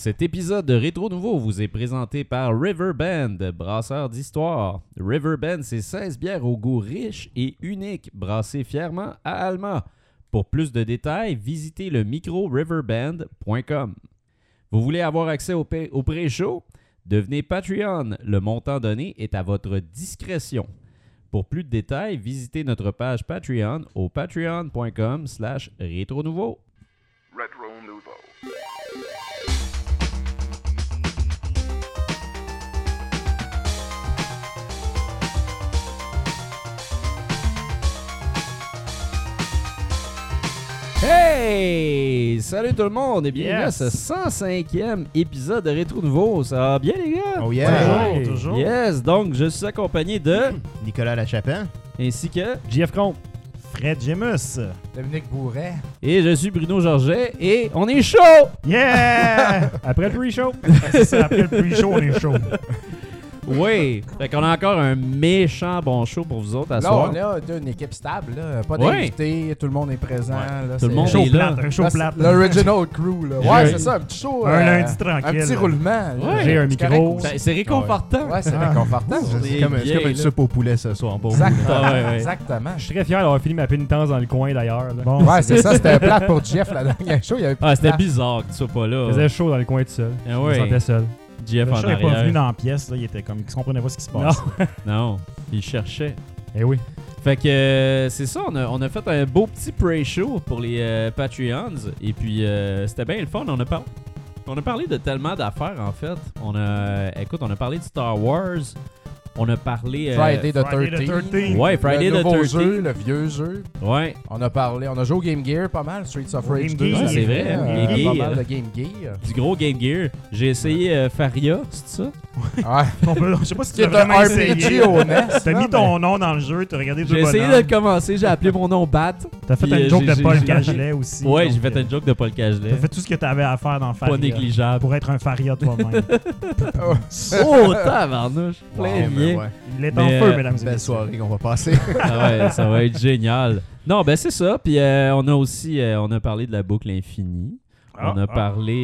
Cet épisode de Rétro Nouveau vous est présenté par Riverbend, brasseur d'histoire. Riverbend, c'est 16 bières au goût riche et unique, brassées fièrement à Alma. Pour plus de détails, visitez le micro-riverbend.com. Vous voulez avoir accès au pré-show? Devenez Patreon. Le montant donné est à votre discrétion. Pour plus de détails, visitez notre page Patreon au patreon.com/rétronouveau. Retro Nouveau. Hey! Salut tout le monde et bienvenue Yes. à ce 105e épisode de Rétro Nouveau. Ça va bien les gars? Oh yeah! Toujours. Yes, donc je suis accompagné de... Nicolas Lachapelle. ainsi que... JF Comte. Fred Gemus. Dominique Bourret. Et je suis Bruno Georget et on est chaud! Yeah! Après le pre-show. C'est ça, après le pre-show, on est chaud. Oui! Fait qu'on a encore un méchant bon show pour vous autres à Là, soir. on a une équipe stable, là. Pas Ouais. d'invités, tout le monde est présent. Là, Tout le monde Show est là. plate, un show Là, plate. c'est l'original crew, là. Ouais, c'est ça, un petit show. Un lundi tranquille. Un petit roulement. là. Ouais. J'ai un C'est micro. correct aussi. C'est réconfortant. Ouais, c'est réconfortant. C'est comme une soupe au poulet ce soir. Pour vous. Exactement. Ah ouais, ouais. Exactement. Je suis très fier d'avoir fini ma pénitence dans le coin d'ailleurs. là. Bon, Ouais, c'est ça, c'était plate pour Jeff la dernière show. Il y avait plus Ah, de c'était place. bizarre que tu sois pas Il là. faisait chaud dans le coin tout seul. Ah Je me ouais. sentais seul. Jeff le en chat n'est pas venu arrière. dans la pièce, là, il était comme, il se comprenait pas ce qui se Non. passe. Non, il cherchait. Eh oui. Fait que c'est ça, on a fait un beau petit pre-show pour les Patreons. Et puis c'était bien le fun. On a parlé de tellement d'affaires en fait. On a parlé de Star Wars. On a parlé. Friday the Friday the 13th. 13th. Ouais, Friday le the nouveau 13th. jeu, le vieux jeu. Ouais. On a joué au Game Gear pas mal, Streets of Rage Game 2. Gear, c'est vrai, Game Pas Gear. mal de Game Gear. Du gros Game Gear. J'ai essayé Faria, c'est ça? Ouais. Je sais pas si Qui tu est l'as un vraiment RPG essayé. au NES. T'as là, mis ton nom dans le jeu, t'as regardé deux J'ai essayé de bonhommes. le commencer, j'ai appelé mon nom Bat. T'as fait Puis, une joke de j'ai- Paul j'ai- Cagelet aussi. Ouais, donc, j'ai fait une joke de Paul Cagelet. T'as fait tout ce que t'avais à faire dans Faria. Pas négligeable. Pour être un Faria toi-même. Oh, tabarnouche! Plein de Wow, liens. ben ouais. Il est en Mais, feu, mesdames et Une belle messieurs. soirée qu'on va passer. Ah ouais, ça va être génial. Non, ben c'est ça. Puis on a aussi on a parlé de la boucle infinie. On a parlé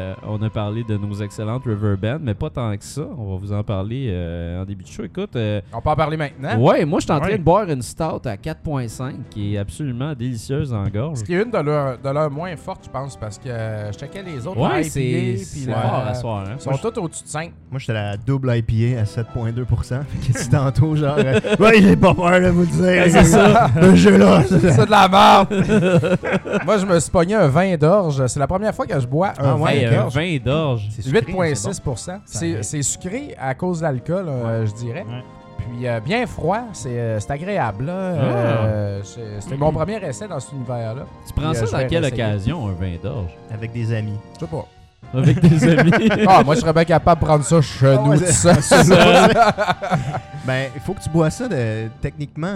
de nos excellentes Riverbend, mais pas tant que ça. On va vous en parler en début de show. Écoute, On peut en parler maintenant. ouais, moi je suis en train Ouais. de boire une stout à 4.5 qui est absolument délicieuse en gorge. Ce qui est une de leurs moins fortes, je pense, parce que je checkais les autres. Ouais, la c'est IPA, puis la- fort à soir. Hein? Ils sont tous au-dessus de 5. Moi, j'étais à la double IPA à 7,2%. Fait que si tantôt, genre, ouais, j'ai pas peur de vous le dire. C'est ça. Le jeu là. C'est de la merde! Moi, je me suis pogné un vin d'orge. C'est la première fois que je bois un vin Hey, un d'orge. vin d'orge. C'est sucré, c'est bon. 8,6%. C'est sucré à cause de l'alcool, je dirais. Ouais. Puis bien froid, c'est agréable. Là. C'était mon premier essai dans cet univers-là. Tu prends Puis, ça je dans vais quelle réessayer. occasion, un vin d'orge? Avec des amis. Je sais pas. Avec des amis. Ah, moi, je serais bien capable de prendre ça chez nous ouais, tout c'est- seul. Ben, il faut que tu bois ça. Techniquement,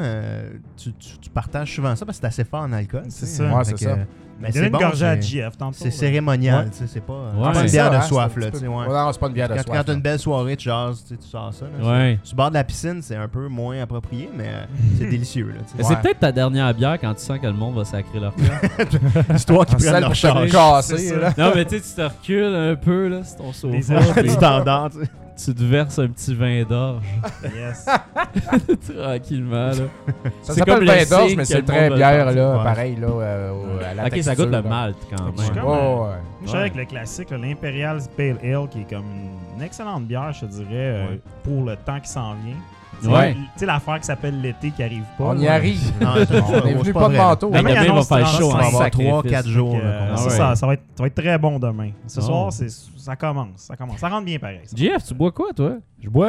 tu partages souvent ça parce que c'est assez fort en alcool. C'est tu sais, ça. hein. Ouais, fait c'est que, ça. Mais Donne c'est une bon. gorgée à c'est- JF tantôt. C'est là. cérémonial. Ouais. Tu sais, c'est pas Ouais. pas une C'est bière ça, de hein, soif. c'est un Là, petit tu sais, peu- ouais. Non, c'est pas une bière de Quand soif. t'as une belle soirée, tu jases, tu sais, tu sors ça. Là, Ouais. Sur le bord de la piscine, c'est un peu moins approprié, mais c'est délicieux. Là, tu sais. Mais c'est peut-être ta dernière bière quand tu sens que le monde va sacrer leur cœur. Histoire qu'ils Celle prennent pour leur se charge. casser, C'est là. Non, mais tu sais, tu te recules un peu, là, c'est ton Les sofa. arches puis Du standard, tu sais. tu te verses un petit vin d'orge. Yes. Tranquillement, là. Ça C'est s'appelle comme vin le d'orge, signe mais que c'est le très monde va bière, le là, faire. pareil, là, à la Ok, ça texture, goûte le là. malt quand Je suis même. comme- Oh, ouais. Je suis avec le classique, là, l'Imperial Pale Ale, qui est comme une excellente bière, je te dirais, pour le temps qui s'en vient. Tu sais, Ouais. Tu sais, l'affaire qui s'appelle l'été qui arrive pas. On y là. arrive. Non, On est venu pas de manteau. Ben, Demain, demain, il il va annonce faire 35. chaud On va en avoir sacrifice. 3-4 jours. Fait que, là, qu'on Ah c'est ouais. ça, ça va être très bon demain. Ce Oh. soir, ça commence. Ça rentre bien pareil. ça. JF, tu bois quoi, toi? Je bois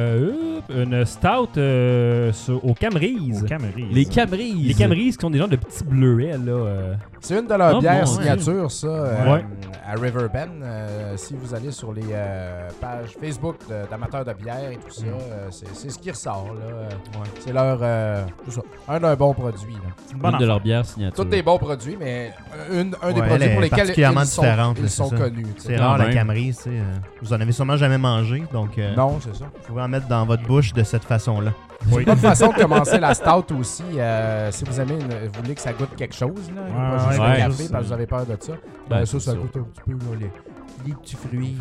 une stout au Camerise. Au Cameroun. Les Camerises. Les Camerise qui sont des genres de petits bleuets, là. C'est une de leurs Oh, bières mon Dieu. signature, ça, Ouais. à Riverbend. Si vous allez sur les pages Facebook d'amateurs de bière et tout ça, c'est ce qui ressort. Là. C'est leur, c'est ça, un de leurs bons produits. Là. C'est une bonne Une de affaire. leurs bières signature. Tous des bons produits, mais un des Ouais, elle produits est pour lesquels particulièrement ils sont, différente, ils là, sont c'est ça. connus. tu sais. C'est Quand rare la même. Camerise, tu sais. Vous en avez sûrement jamais mangé, donc Non, c'est ça. vous pouvez en mettre dans votre bouche de cette façon-là. Oui. Une bonne façon de commencer la stout aussi. Si vous aimez, vous voulez que ça goûte quelque chose, là, pas juste ouais, le café juste, parce que vous avez peur de ça. Ben, ça c'est ça. goûte un petit peu là, Des petits fruits.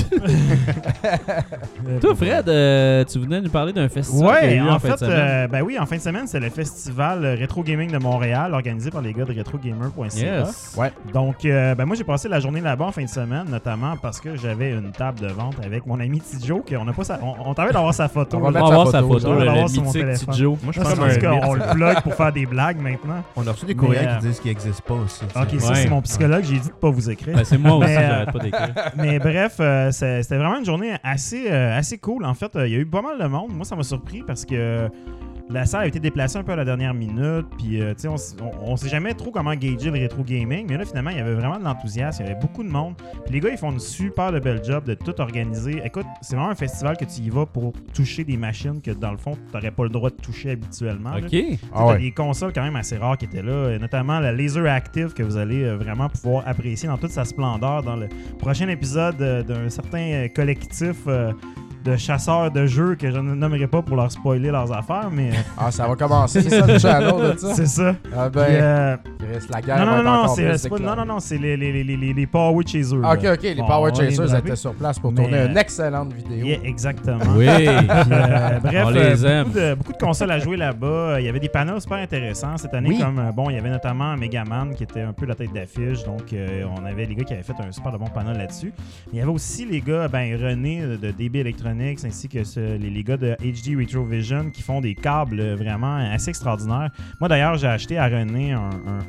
Toi, Fred, tu venais nous parler d'un festival qu'il y a eu Ouais, en fin de fait, semaine. ben oui, en fin de semaine, c'est le festival Rétro Gaming de Montréal, organisé par les gars de retrogamer.ca. Yes. Ouais. Donc, ben moi, j'ai passé la journée là-bas en fin de semaine, notamment parce que j'avais une table de vente avec mon ami Tidjo, qu'on n'a pas on t'avait d'avoir sa photo. On va On mettre va sa voir sa photo, photo, on va le l'avoir sur mon mythique téléphone. petit Joe. Moi, je Là, pense c'est parce que qu'on le plug pour faire des blagues maintenant. on a reçu des Mais, courriels qui disent qu'il n'existe pas aussi. Ok, ça, Ouais. c'est mon psychologue. J'ai dit de pas vous écrire. Ben, c'est moi aussi, Mais, j'arrête pas d'écrire. Mais bref, c'était vraiment une journée assez cool. En fait, il y a eu pas mal de monde. Moi, ça m'a surpris parce que la salle a été déplacée un peu à la dernière minute. Puis, tu sais, on sait jamais trop comment gager le rétro gaming. Mais là, finalement, il y avait vraiment de l'enthousiasme. Il y avait beaucoup de monde. Puis les gars, ils font une super de belle job de tout organiser. Écoute, c'est vraiment un festival que tu y vas pour toucher des machines que, dans le fond, tu n'aurais pas le droit de toucher habituellement. là. OK. Ah ouais. Des consoles quand même assez rares qui étaient là, notamment la Laser Active que vous allez vraiment pouvoir apprécier dans toute sa splendeur dans le prochain épisode d'un certain collectif de chasseurs de jeux que je ne nommerai pas pour leur spoiler leurs affaires, mais Ah, ça va commencer, c'est ça, le channel de ça? c'est ça. Ah Puis, ben, Chris, la guerre va être encore plus c'est pas, éclatée. non, c'est les Power Chasers. Ah, ok, là. ok, les Bon, Power on va les Chasers dropper. étaient sur place pour Mais, tourner une excellente vidéo. Yeah, exactement. Oui. Puis, bref, On les aime. beaucoup de consoles à jouer là-bas. Il y avait des panels super intéressants cette année. Oui. Comme bon, il y avait notamment Megaman qui était un peu la tête d'affiche. Donc, on avait les gars qui avaient fait un super bon panel là-dessus. Mais il y avait aussi les gars, René de DB Electronics ainsi que les gars de HD Retrovision qui font des câbles vraiment assez extraordinaires. Moi, d'ailleurs, j'ai acheté à René un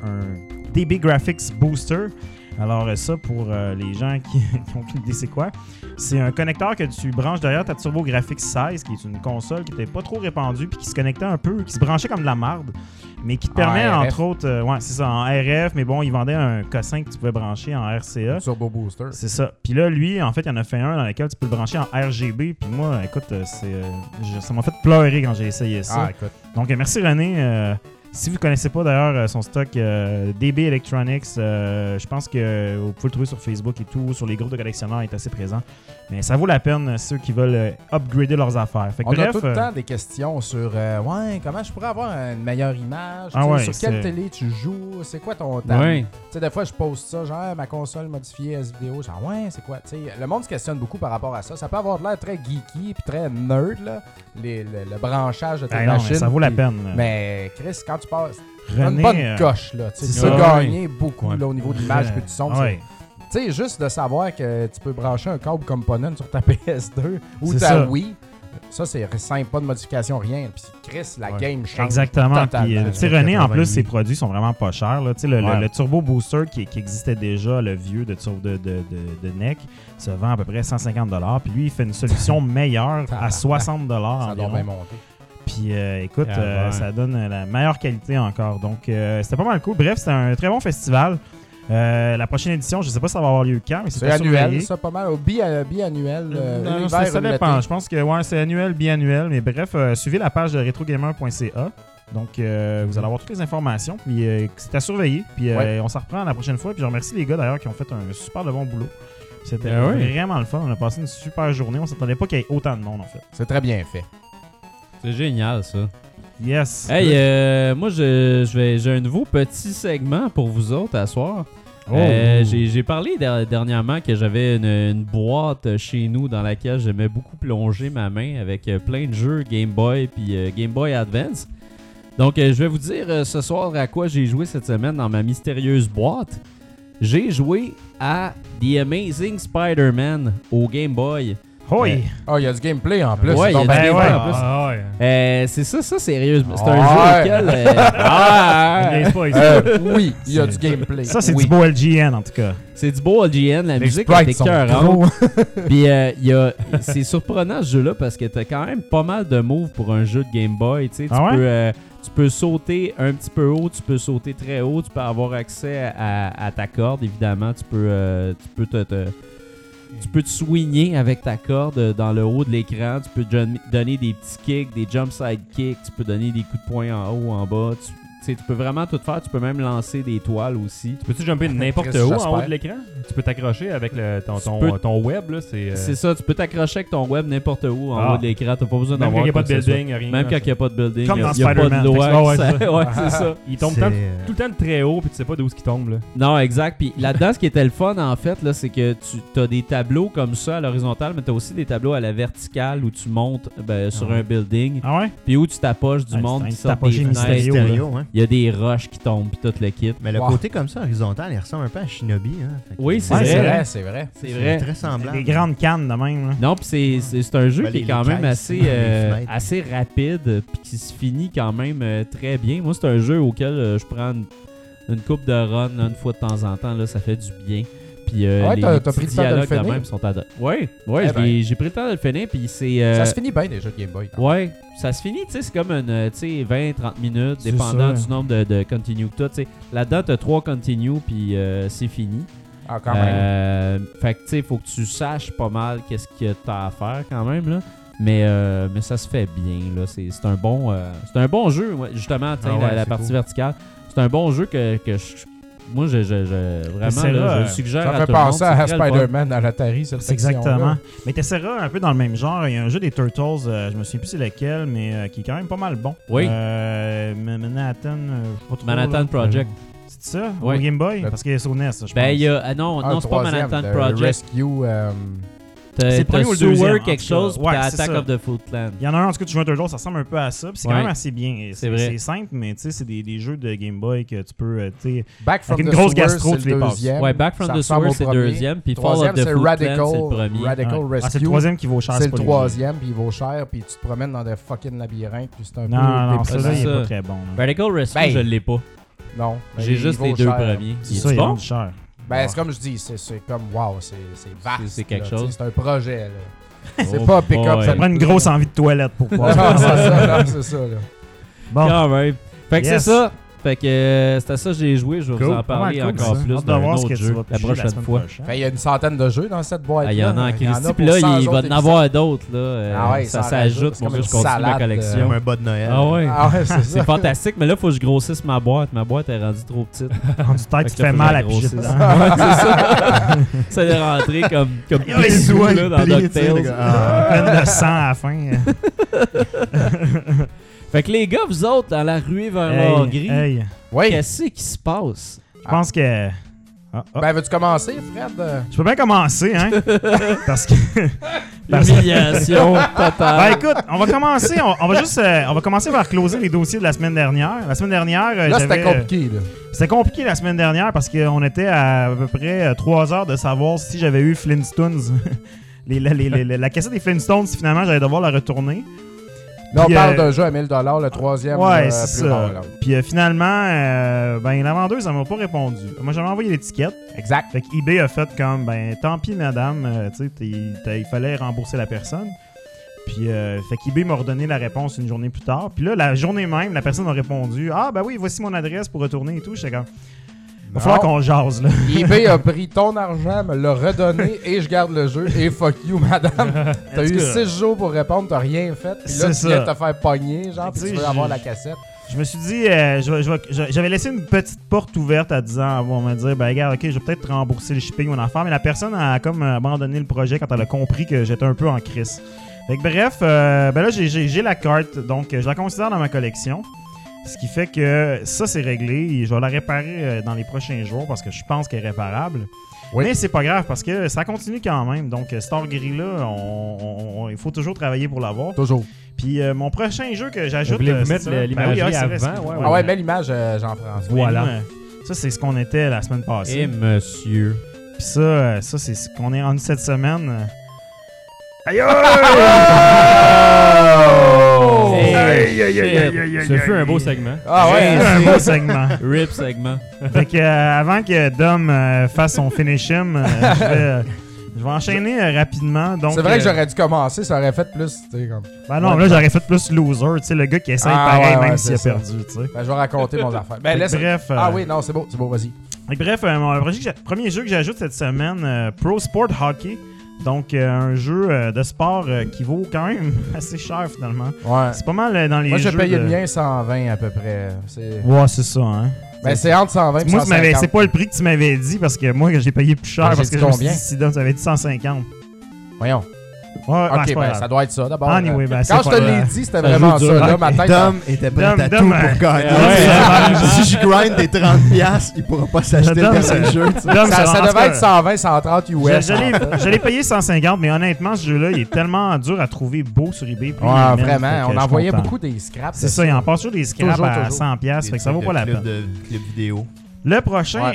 DB Graphics Booster. Alors ça, pour les gens qui ont aucune idée c'est quoi, c'est un connecteur que tu branches derrière ta TurboGrafx 16, qui est une console qui n'était pas trop répandue puis qui se connectait un peu, qui se branchait comme de la marde, mais qui te permet, RF. entre autres, ouais, c'est ça, en RF, mais bon, ils vendaient un K5 que tu pouvais brancher en RCA. Turbo Booster. C'est ça. Puis là, lui, en fait, il en a fait un dans lequel tu peux le brancher en RGB. Puis moi, écoute, ça m'a fait pleurer quand j'ai essayé ça. Ah, écoute. Donc, merci René. Si vous ne connaissez pas d'ailleurs son stock DB Electronics, je pense que vous pouvez le trouver sur Facebook et tout, sur les groupes de collectionneurs, il est assez présent. Mais ça vaut la peine ceux qui veulent upgrader leurs affaires. Fait que On a bref, tout le temps des questions sur ouais, comment je pourrais avoir une meilleure image, Ah tu sais, ouais, sur c'est- quelle télé tu joues, c'est quoi ton temps. Ouais. Tu sais, des fois, je poste ça, genre, ma console modifiée S vidéo, genre, ouais, c'est quoi, tu sais. Le monde se questionne beaucoup par rapport à ça. Ça peut avoir de l'air très geeky puis très nerd, là, le branchage de tes non, mais machines. ça vaut la puis- peine. Mais Chris, quand tu passes, t'as René, une bonne coche, là, tu sais, c'est tu peux ça. gagner beaucoup, Ouais. là, au niveau de l'image puis du son. Ouais. Tu sais, juste de savoir que tu peux brancher un câble component sur ta PS2 ou C'est ta ça. Wii, ça c'est simple, pas de modification, rien. Puis Chris, la Ouais. game change. Exactement. totalement. Puis, tu sais, René, en plus, 88. ses produits sont vraiment pas chers. Là. Tu sais, le Ouais. Turbo Booster qui existait déjà, le vieux de NEC, se vend à peu près 150$. Puis lui, il fait une solution meilleure à 60$ Ça doit environ. bien monter. Puis écoute, Ah, ouais. ça donne la meilleure qualité encore. Donc, c'était pas mal cool. Bref, c'était un très bon festival. La prochaine édition, je sais pas si ça va avoir lieu quand, mais C'est à annuel, surveiller. ça pas mal. Au biannuel. Non, l'hiver ça ou dépend. l'été. Je pense que ouais, c'est annuel, biannuel. Mais bref, suivez la page de retrogamer.ca. Donc, vous allez avoir toutes les informations. Puis, c'est à surveiller. Puis, Ouais. on s'en reprend la prochaine fois. Puis, je remercie les gars d'ailleurs qui ont fait un super de bon boulot. C'était Ah oui. vraiment le fun. On a passé une super journée. On s'attendait pas qu'il y ait autant de monde, en fait. C'est très bien fait. C'est génial, ça. Yes. Hey, moi, j'ai un nouveau petit segment pour vous autres à soir. Oh. J'ai parlé dernièrement que j'avais une boîte chez nous dans laquelle j'aimais beaucoup plonger ma main avec plein de jeux Game Boy puis Game Boy Advance. Donc, je vais vous dire ce soir à quoi j'ai joué cette semaine dans ma mystérieuse boîte. J'ai joué à The Amazing Spider-Man au Game Boy. Hoi! Oh, il y a du gameplay en plus. Ouais, c'est donc il y a du bien gameplay fait. en plus. Ah ouais. C'est ça, sérieusement. C'est un Ouais. jeu auquel... Niaise pas, ici. Oui, il y a du gameplay. Ça, c'est Oui. du beau LGN, en tout cas. C'est du beau LGN, la Les musique sprites est sont écœurante. gros. Puis c'est surprenant ce jeu-là parce que t'as quand même pas mal de moves pour un jeu de Game Boy. Tu sais, Ah ouais? tu peux sauter un petit peu haut, tu peux sauter très haut, tu peux avoir accès à ta corde, évidemment. Tu peux te swinger avec ta corde dans le haut de l'écran. Tu peux donner des petits kicks, des jump side kicks. Tu peux donner des coups de poing en haut, en bas. Tu tu peux vraiment tout faire. Tu peux même lancer des toiles aussi. Peux-tu jumper n'importe Chris, où en j'espère. haut de l'écran? Tu peux t'accrocher avec ton web, là. C'est ça, tu peux t'accrocher avec ton web n'importe où en Ah. haut de l'écran. T'as pas besoin Même quand d'avoir il n'y a pas de quoi que ce soit. building, rien. Même quand il n'y a pas de building, Comme il dans n'y a pas de Spider-Man. loi. Ouais, Ça- ouais, c'est ça. Il tombe C'est, tout le temps de très haut, puis tu sais pas d'où ce qui tombe, là. Non, exact. Puis là-dedans, ce qui était le fun, en fait, là, c'est que tu as des tableaux comme ça à l'horizontale, mais tu as aussi des tableaux à la verticale où tu montes sur un building, Ah ouais? puis où tu t'approches du Ouais, monde c'est un qui sort des tapoché fenêtres. mystérieux. Stéréo, hein. Il y a des roches qui tombent, puis tout le kit. Mais le Wow. côté comme ça, horizontal, il ressemble un peu à Shinobi. Hein. Fait que- Oui, c'est Ouais, C'est vrai. vrai, c'est vrai. C'est vrai. très semblable. Des grandes cannes de même. Là. Non, puis c'est un jeu Ben, qui est les quand même caisses, assez, les fenêtres. assez rapide, puis qui se finit quand même très bien. Moi, c'est un jeu auquel je prends une coupe de run là, une fois de temps en temps. Là, ça fait du bien. Puis Ouais, les t'as petits pris le temps de le dialogues de finir? même sont adorés. Ouais, Eh ben. j'ai pris le temps de le finir, puis c'est... Ça se finit bien, les jeux de Game Boy. Ouais, ça se finit, tu sais, c'est comme une 20-30 minutes, C'est dépendant ça. du nombre de continue que tu as. Tu sais, là-dedans, tu as 3 continue, puis c'est fini. Ah, quand même. Fait que, tu sais, faut que tu saches pas mal qu'est-ce que tu as à faire quand même, là. Mais ça se fait bien, là. C'est un bon jeu, ouais, justement, tu sais, Ah ouais, la c'est partie cool. verticale. C'est un bon jeu que moi, vraiment, c'est là, là, je le suggère Ça à fait tout le monde. penser à C'est très le fun. Spider-Man dans l'Atari, cette C'est section-là. exactement. Mais t'essaieras un peu dans le même genre. Il y a un jeu des Turtles, je me souviens plus c'est lequel, mais qui est quand même pas mal bon. Oui. Manhattan, je sais pas trop. Manhattan là. Project. C'est ça? Ouais. Au Game Boy? Le- Parce qu'il est sur NES, je pense. Ben, il y a... non, Ah, non le c'est pas troisième, Manhattan le Project. Rescue. T'as C'est le premier ou le Sewer deuxième, en quelque tout cas. chose, puis Ouais, t'as c'est Attack ça. of the Foot Clan. Il y en a un, en tout cas, tu joues un Turtles, ça ressemble un peu à ça. Puis c'est quand Ouais. même assez bien. Et C'est vrai. C'est simple, mais tu sais, c'est des jeux de Game Boy que tu peux, tu sais... Back from Avec une the grosse Sewer, gastro, c'est tu le les passes. deuxième. Ouais, Back from Ça the ressemble Sewer, au c'est le premier. deuxième, puis Fall of Troisième, the c'est Foot Clan, Radical. c'est le premier. Radical Ouais. Rescue. Ah, c'est le troisième qui vaut cher. C'est le pas les troisième, puis il vaut cher, puis tu te promènes dans des fucking labyrinthes, puis c'est un jeux. peu... Non, déprimant. celui-là, il est ça. pas très bon. là. Radical Rescue, Ben, je l'ai pas. Non. mais J'ai il juste vaut les deux cher. premiers. C'est Il ça, est il bon? est cher. Ben, c'est comme je dis, c'est comme, wow, c'est vaste. C'est quelque là, chose. tu sais, C'est un projet, là. C'est Oh pas pick-up. boy. Ça prend une grosse envie de toilette pour Ouais, pouvoir c'est faire ça. ça, là, c'est ça, là. Bon, Quand même. Fait que Yes. c'est ça. Fait que c'était ça que j'ai joué. Je vais cool. vous en parler Pas mal cool, encore ça. plus Hâte de d'un voir ce autre que tu jeu vas la piger prochaine semaine fois. prochaine. Fait, il y a une centaine de jeux dans cette boîte. Ah, il y en a en Il y en Christy. a Puis pour là, 100 il va autres en avoir d'autres. Là. Ah ouais, ça ça s'ajoute. rajoute. Moi, C'est je comme une continue ma salade, collection. Comme un bas de Noël. Ah ouais. Ah ouais, c'est C'est ça. fantastique, mais là, il faut que je grossisse ma boîte. Ma boîte est rendue trop petite. Rendu tête, tu te Fait que là, fais faut mal que à je piger grossisse. dedans. Ouais, c'est ça. Ça est rentré comme Ah, des les sous doigts, là, ils dans plient, tu sais, le DuckTales. gars. Ah. Pleine de sang à la fin. Fait que les gars, vous autres, dans la ruée vers Hey, l'Hongrie, hey. Oui. qu'est-ce qui se passe? Je pense que... Ah, ah. Ben, veux-tu commencer, Fred? Je peux bien commencer, hein? Parce que... Parce que- Humiliation Ben totale. écoute, on va commencer. On va juste, on va commencer par closer les dossiers de la semaine dernière. La semaine dernière, Là, c'était j'avais, compliqué, là. C'était compliqué la semaine dernière parce qu'on était à peu près 3 heures de savoir si j'avais eu Flintstones. La cassette des Flintstones, finalement, j'allais devoir la retourner. Là, on Puis, parle d'un jeu à 1000 $, le troisième. Ouais, c'est plus ça. rare, là. Puis finalement, ben, la vendeuse, elle m'a pas répondu. Moi, j'avais envoyé l'étiquette. Exact. Fait que eBay a fait comme, ben, tant pis, madame, tu sais, il fallait rembourser la personne. Puis, fait qu'eBay m'a redonné la réponse une journée plus tard. Puis là, la journée même, la personne a répondu, ah, ben oui, voici mon adresse pour retourner et tout. J'étais comme, va falloir qu'on jase, là. eBay a pris ton argent, me l'a redonné et je garde le jeu. Et fuck you, madame. T'as En tout eu cas, 6 jours pour répondre, t'as rien fait. Puis là, C'est tu viens ça. de te faire pogner, genre, puis Tu sais, tu veux avoir la cassette. Je me suis dit, j'avais laissé une petite porte ouverte à 10 ans avant de me dire, ben regarde, ok, je vais peut-être rembourser le shipping, mon affaire, mais la personne a comme abandonné le projet quand elle a compris que j'étais un peu en crise. Fait que bref, ben là, j'ai la carte, donc je la considère dans ma collection. Ce qui fait que ça, c'est réglé et je vais la réparer dans les prochains jours parce que je pense qu'elle est réparable. Oui. Mais c'est pas grave parce que ça continue quand même. Donc, Star Gris-là, il faut toujours travailler pour l'avoir. Toujours. Puis mon prochain jeu que j'ajoute. Voulez-vous c'est mettre ça. l'imagerie Ben oui, c'est vrai, avant? c'est- Ouais, Ah ouais, mets l'image, Jean-François. Voilà. Mais nous, ça, c'est ce qu'on était la semaine passée. Et monsieur. Puis ça, c'est ce qu'on est rendu cette semaine. Aïe Oh! Ce fut un beau segment. Ah ouais, C'est un beau segment. RIP segment. Fait que, avant que Dom fasse son finish him, je vais enchaîner rapidement. Donc, c'est vrai que j'aurais dû commencer, ça aurait fait plus, tu sais, comme... Ben non, Ouais, là, j'aurais fait plus loser, tu sais, le gars qui essaye Ah, pareil, ouais, même ouais, s'il a c'est ça. perdu, tu sais. Ben, je vais raconter mon affaire. Ben, Fait que laisse... bref, Ah oui, non, c'est beau, vas-y. Bref, mon premier jeu que j'ajoute cette semaine, Pro Sport Hockey. Donc, un jeu de sport qui vaut quand même assez cher, finalement. Ouais. C'est pas mal dans les Moi, jeux j'ai payé de... le mien 120 à peu près. Ouais, c'est ça, hein. Ben, c'est entre 120 et Moi, 150. c'est pas le prix que tu m'avais dit, parce que moi, j'ai payé plus cher, Ben, parce j'ai que dit je me suis combien? dit, si tu avais dit 150. Voyons. Ouais, Ok, c'est pas ben, grave. ça doit être ça d'abord. Anyway, ben, Quand c'est je pas te l'ai grave. dit, c'était Ça vraiment joue ça. dur. Là, ma tête. Dom était prêt à tout Dom, pour gagner. Ouais, Si je grind des 30$, il pourra pas s'acheter le Dom, dernier jeu. tu sais. Dom, Ça en tout devait cas, être 120, 130 US. Je l'ai payé 150, mais honnêtement, ce jeu-là, il est tellement dur à trouver beau sur eBay. Puis Ouais, il mène, fait vraiment. que On je en suis voyait content. beaucoup des scraps. C'est ça, il en passe toujours des scraps Toujours, à toujours. 100$, fait que ça vaut pas la peine. Clip vidéo. Le prochain,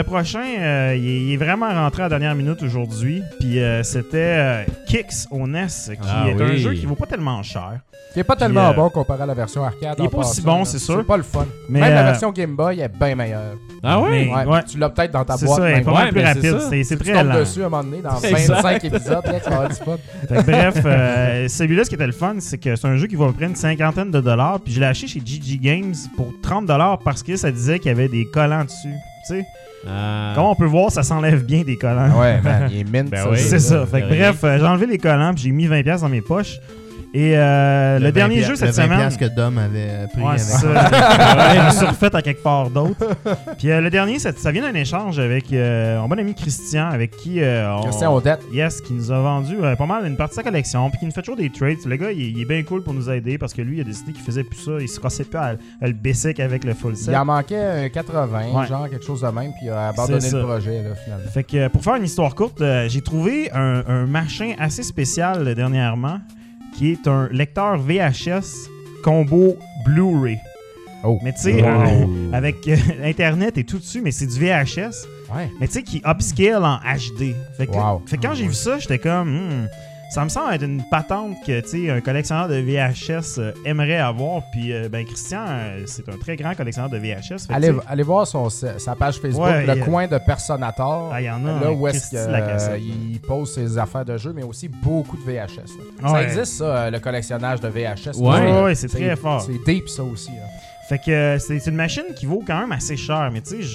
Ouais. il est vraiment rentré à la dernière minute aujourd'hui. Puis c'était Kicks au NES, qui Ah est un oui. jeu qui vaut pas tellement cher. Qui est pas tellement Puis, bon comparé à la version arcade. il est en pas aussi passant, bon, là. c'est sûr. C'est pas le fun. Mais, Même la version Game Boy est bien meilleure. Ah ouais? Mais- Ouais, ouais. Tu l'as peut-être dans ta C'est boîte. ça, elle est même. pas mal Ouais, plus mais c'est rapide. ça. C'est Tu très tombes lent. dessus à un moment donné dans Exact. 25 épisodes. Là, tu vas avoir du fun. Fait que bref, celui-là, ce qui était le fun, c'est que c'est un jeu qui vaut à peu près une cinquantaine de dollars. Puis je l'ai acheté chez GG Games pour 30$ parce que ça disait qu'il y avait des collants dessus. Tu sais, comme on peut voir, ça s'enlève bien des collants. Ouais, man, il est mint. Ben ça, oui. C'est ça. Fait que rien. bref, j'ai enlevé les collants puis j'ai mis 20$ dans mes poches. Et le dernier jeu cette semaine. Le 20$ que Dom avait pris Ouais, avec c'est ça. Ouais, je me suis refait à quelque part d'autre. Puis le dernier, ça vient d'un échange avec mon bon ami Christian, avec qui Christian Odette. Yes, qui nous a vendu pas mal une partie de sa collection, puis qui nous fait toujours des trades. Le gars, il est bien cool pour nous aider parce que lui, il a décidé qu'il faisait plus ça. Il se cassait plus à le basic avec le full set. Il en manquait un 80, Ouais. genre quelque chose de même, puis il a abandonné C'est ça. le projet, là, finalement. Fait que pour faire une histoire courte, j'ai trouvé un machin assez spécial dernièrement, qui est un lecteur VHS combo Blu-ray. Oh. Mais tu sais, Wow. avec Internet et tout dessus, mais c'est du VHS. Ouais. Mais tu sais, qui upscale en HD. Fait que, Wow. fait que quand j'ai vu ça, j'étais comme, ça me semble être une patente que, tu sais, un collectionneur de VHS aimerait avoir. Puis, ben, Christian, c'est un très grand collectionneur de VHS. Fait que, tu sais, Allez voir sa page Facebook, Ouais, le il y a- coin de Personator. Ah, il y en a Là un où est-ce Christy de la cassette. qu'il pose ses affaires de jeu, mais aussi beaucoup de VHS. là. Ça Ouais. existe, ça, le collectionnage de VHS. Ouais. c'est très fort. C'est deep, ça aussi. là. Fait que c'est une machine qui vaut quand même assez cher, mais tu sais,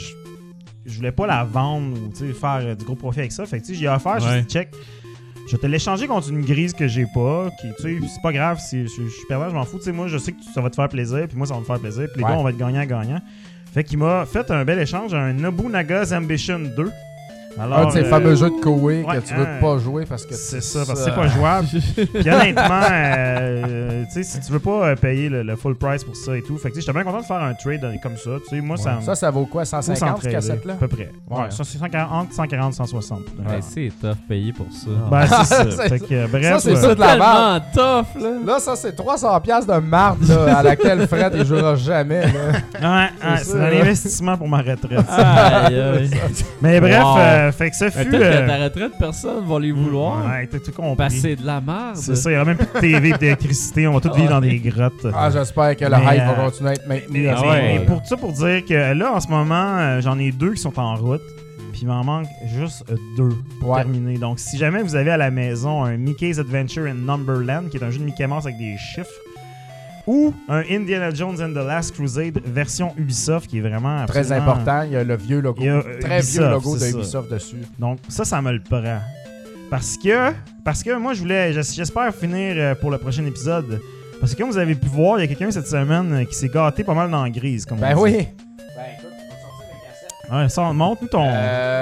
je voulais pas la vendre ou tu sais, faire du gros profit avec ça. Fait que tu sais, j'ai offert, j'ai Ouais. dit check. Je vais te l'échanger contre une grise que j'ai pas, qui, tu sais, c'est pas grave, si je suis perdant, je m'en fous. Tu sais, moi, je sais que ça va te faire plaisir, puis moi, ça va me faire plaisir, puis les Ouais. gars, on va être gagnant-gagnant. Fait qu'il m'a fait un bel échange, un Nobunaga's Ambition 2. Alors, Un de ces fameux jeux de Koei ouais, que tu veux pas jouer parce que c'est ça, parce que c'est pas jouable. Puis honnêtement, tu sais, si tu veux pas payer le full price pour ça et tout, fait que tu sais, j'étais bien content de faire un trade comme ça. Tu sais, moi, ça me. Ça vaut quoi, 150 cette cassette-là? À peu près. Ouais, Ouais. ça, c'est 140, 140, 160. Ouais, c'est tough payer pour ça. Ben, c'est ça. C'est Fait que, bref, ça, c'est ouais. ça de la tellement tough, là. Là, ça, c'est 300$ de marde là, à laquelle Fred ne jouera jamais. Là. Ouais, C'est c'est ça, un là. investissement pour ma retraite. Aïe, aïe. Mais bref, Wow. fait que ça fut. Peut-être qu'à ta retraite, personne va les vouloir. Ouais, t'as tout compris. Parce que c'est de la merde. C'est ça, il y aura même plus de TV et d'électricité. On va tous vivre dans des grottes. Ah, j'espère que le Mais, hype va continuer à être maintenu. Mais, à ce ouais. mais moment-là. pour ça, pour dire que là, en ce moment, j'en ai 2 qui sont en route. Puis il m'en manque juste 2 pour Ouais. terminer. Donc, si jamais vous avez à la maison un Mickey's Adventure in Numberland, qui est un jeu de Mickey Mouse avec des chiffres, ou un Indiana Jones and the Last Crusade version Ubisoft, qui est vraiment Très absolument- important, il y a le vieux logo. Il y a, Très Ubisoft, vieux logo de c'est ça. Ubisoft dessus. Donc, ça me le prend. Parce que moi, j'espère finir pour le prochain épisode. Parce que comme vous avez pu voir, il y a quelqu'un cette semaine qui s'est gâté pas mal dans la grise. Comme Ben on dit. oui. Ben écoute, on va sortir la cassette. Ouais, ça, montre-nous ton.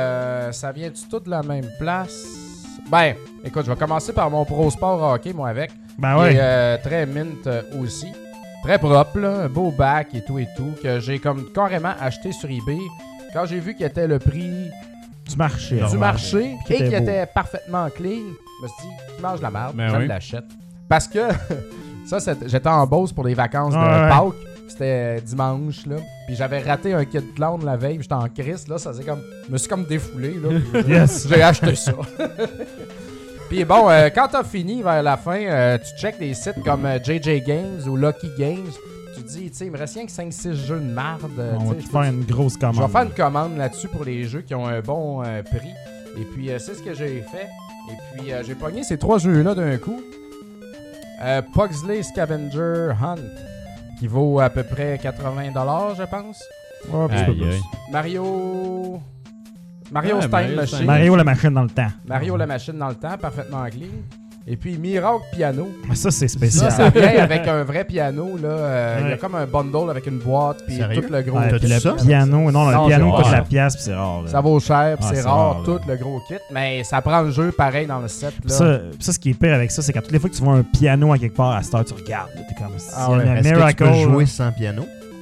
Ça vient-tu tout de la même place? Ben, écoute, je vais commencer par mon Pro Sport Hockey, moi, avec. Ben Qui ouais. est très mint aussi. Très propre, là, un beau bac et tout, que j'ai comme carrément acheté sur eBay. Quand j'ai vu qu'il était le prix Du marché. du alors, marché Qui et était qu'il beau. était parfaitement clean, je me suis dit, qui mange la merde, Ben je oui. l'achète. Parce que j'étais en Beauce pour les vacances de Ouais. Pâques. C'était dimanche, là. Puis j'avais raté un kit clown la veille, puis j'étais en crise, là. Je me suis comme défoulé, là. puis Yes. j'ai acheté ça. Puis bon, quand t'as fini vers la fin, tu checkes des sites comme JJ Games ou Lucky Games. Tu te dis, tu sais, il me reste rien que 5-6 jeux de marde. On va tu te sais, faire une grosse commande. je vais faire une commande là-dessus pour les jeux qui ont un bon prix. Et puis, c'est ce que j'ai fait. Et puis, j'ai pogné ces 3 jeux-là d'un coup. Pugsley Scavenger Hunt, qui vaut à peu près 80$, je pense. Ouais, un petit peu Aïe, plus. aïe. Mario Mario's Ouais, Time Mario's Machine. Time. Mario la machine dans le temps. Mario la machine dans le temps, parfaitement clean. Et puis Miracle Piano. Mais ça, c'est Ça, spécial. ça vient avec un vrai piano. Là. Il y a Ouais. comme un bundle avec une boîte puis Sérieux? tout le gros Ouais, T'as puis tout le ça? piano, non, Non, le piano c'est coûte rare. la pièce, puis c'est rare. là. Ça vaut cher, puis Ah, c'est c'est rare, rare, tout là. le gros kit. Mais ça prend le jeu pareil dans le set. Puis Là. ça, ce qui est pire avec ça, c'est qu'à toutes les fois que tu vois un piano à quelque part, à cette heure, tu regardes. là, T'es comme, Ah ouais. il y a un Est-ce que tu Miracle. peux là. jouer sans piano?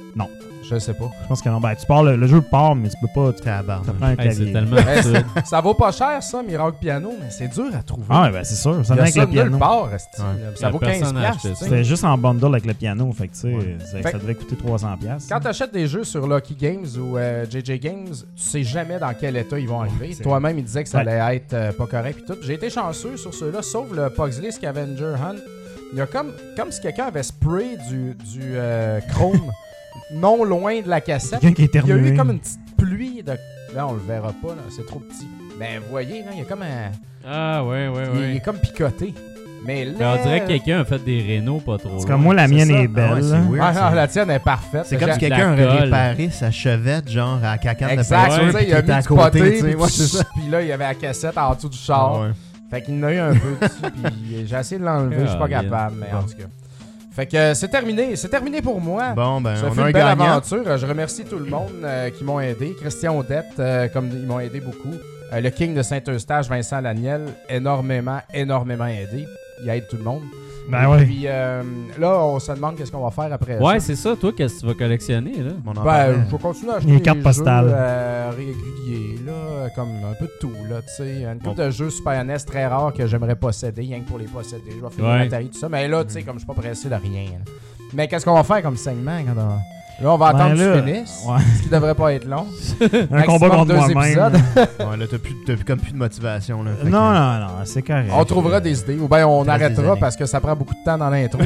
Je sais pas. Je pense que non. Ben, tu pars, le jeu part, mais tu peux pas. Tu Tabarnak. prends un Hey, clavier. c'est tellement Ouais, absurde. Ça vaut pas cher, ça, Miracle Piano, mais c'est dur à trouver. Ah, ouais, ben c'est sûr. Ça Il y vient a avec ça le de nulle piano. part, esti, Ouais. là. Ça vaut 15$. Personne n'a acheté tu ça. sais. C'était juste en bundle avec le piano. Fait que, tu sais, Ouais. ça Fait- devait coûter 300$. Quand tu achètes des jeux sur Lucky Games ou JJ Games, tu sais jamais dans quel état ils vont arriver. c'est Toi-même, il disait que ça Ouais. allait être pas correct. Puis tout. J'ai été chanceux sur ceux-là, sauf le Pugsley Scavenger Hunt. Il y a comme si quelqu'un avait sprayé du chrome non loin de la cassette. Quelqu'un qui est Il y a eu éternué. comme une petite pluie de... Là, on le verra pas, là, c'est trop petit. Ben, vous voyez, là, il y a comme un... Ah, ouais, ouais, Il ouais. est comme picoté. Mais là... Mais on dirait que quelqu'un a fait des rénaux pas trop C'est loin. comme moi, la mienne ça. est Ah ouais, belle. c'est là. weird, Ah, ça. non, la tienne est parfaite. C'est comme si J'ai- quelqu'un la aurait colle. réparé sa chevette, genre à cacane de Exact, peinture, tu sais, puis il a qui était mis à du côté, poté, tu sais. Ouais, c'est ça. puis là, il y avait la cassette en dessous du char. Ah ouais. Fait qu'il y en a eu un peu dessus, puis j'ai essayé de l'enlever, je suis pas Ah, bien. capable, mais en Bon. tout cas. Fait que c'est terminé pour moi. Bon, ben, Ça on fait a un une belle gagnant. aventure. Je remercie tout le monde qui m'ont aidé. Christian Odette, comme ils m'ont aidé beaucoup. Le King de Saint-Eustache, Vincent Laniel, énormément aidé. Il aide tout le monde. Ben Et ouais. puis là, on se demande qu'est-ce qu'on va faire après Ouais, ça. c'est ça. Toi, qu'est-ce que tu vas collectionner, là? On en Ben, parlait. je vais continuer à acheter Les des cartes postales. jeux réguliers, là, comme un peu de tout, là, tu sais. Une couple de jeux Super NES très rares que j'aimerais posséder, rien que pour les posséder. Je vais finir Ouais. l'Atari, tout ça. Mais là, tu sais, comme je suis pas pressé de rien. Là. Mais qu'est-ce qu'on va faire comme segment quand on... Là, on va attendre Ben que là, tu finisses, ouais. ce qui devrait pas être long. Un combat contre 2 moi-même. épisodes. Ouais, là, t'as comme plus de motivation, là. Fait que- Non, non, non, c'est correct. On trouvera des idées, ou bien on Reste des arrêtera années. parce que ça prend beaucoup de temps dans l'intro.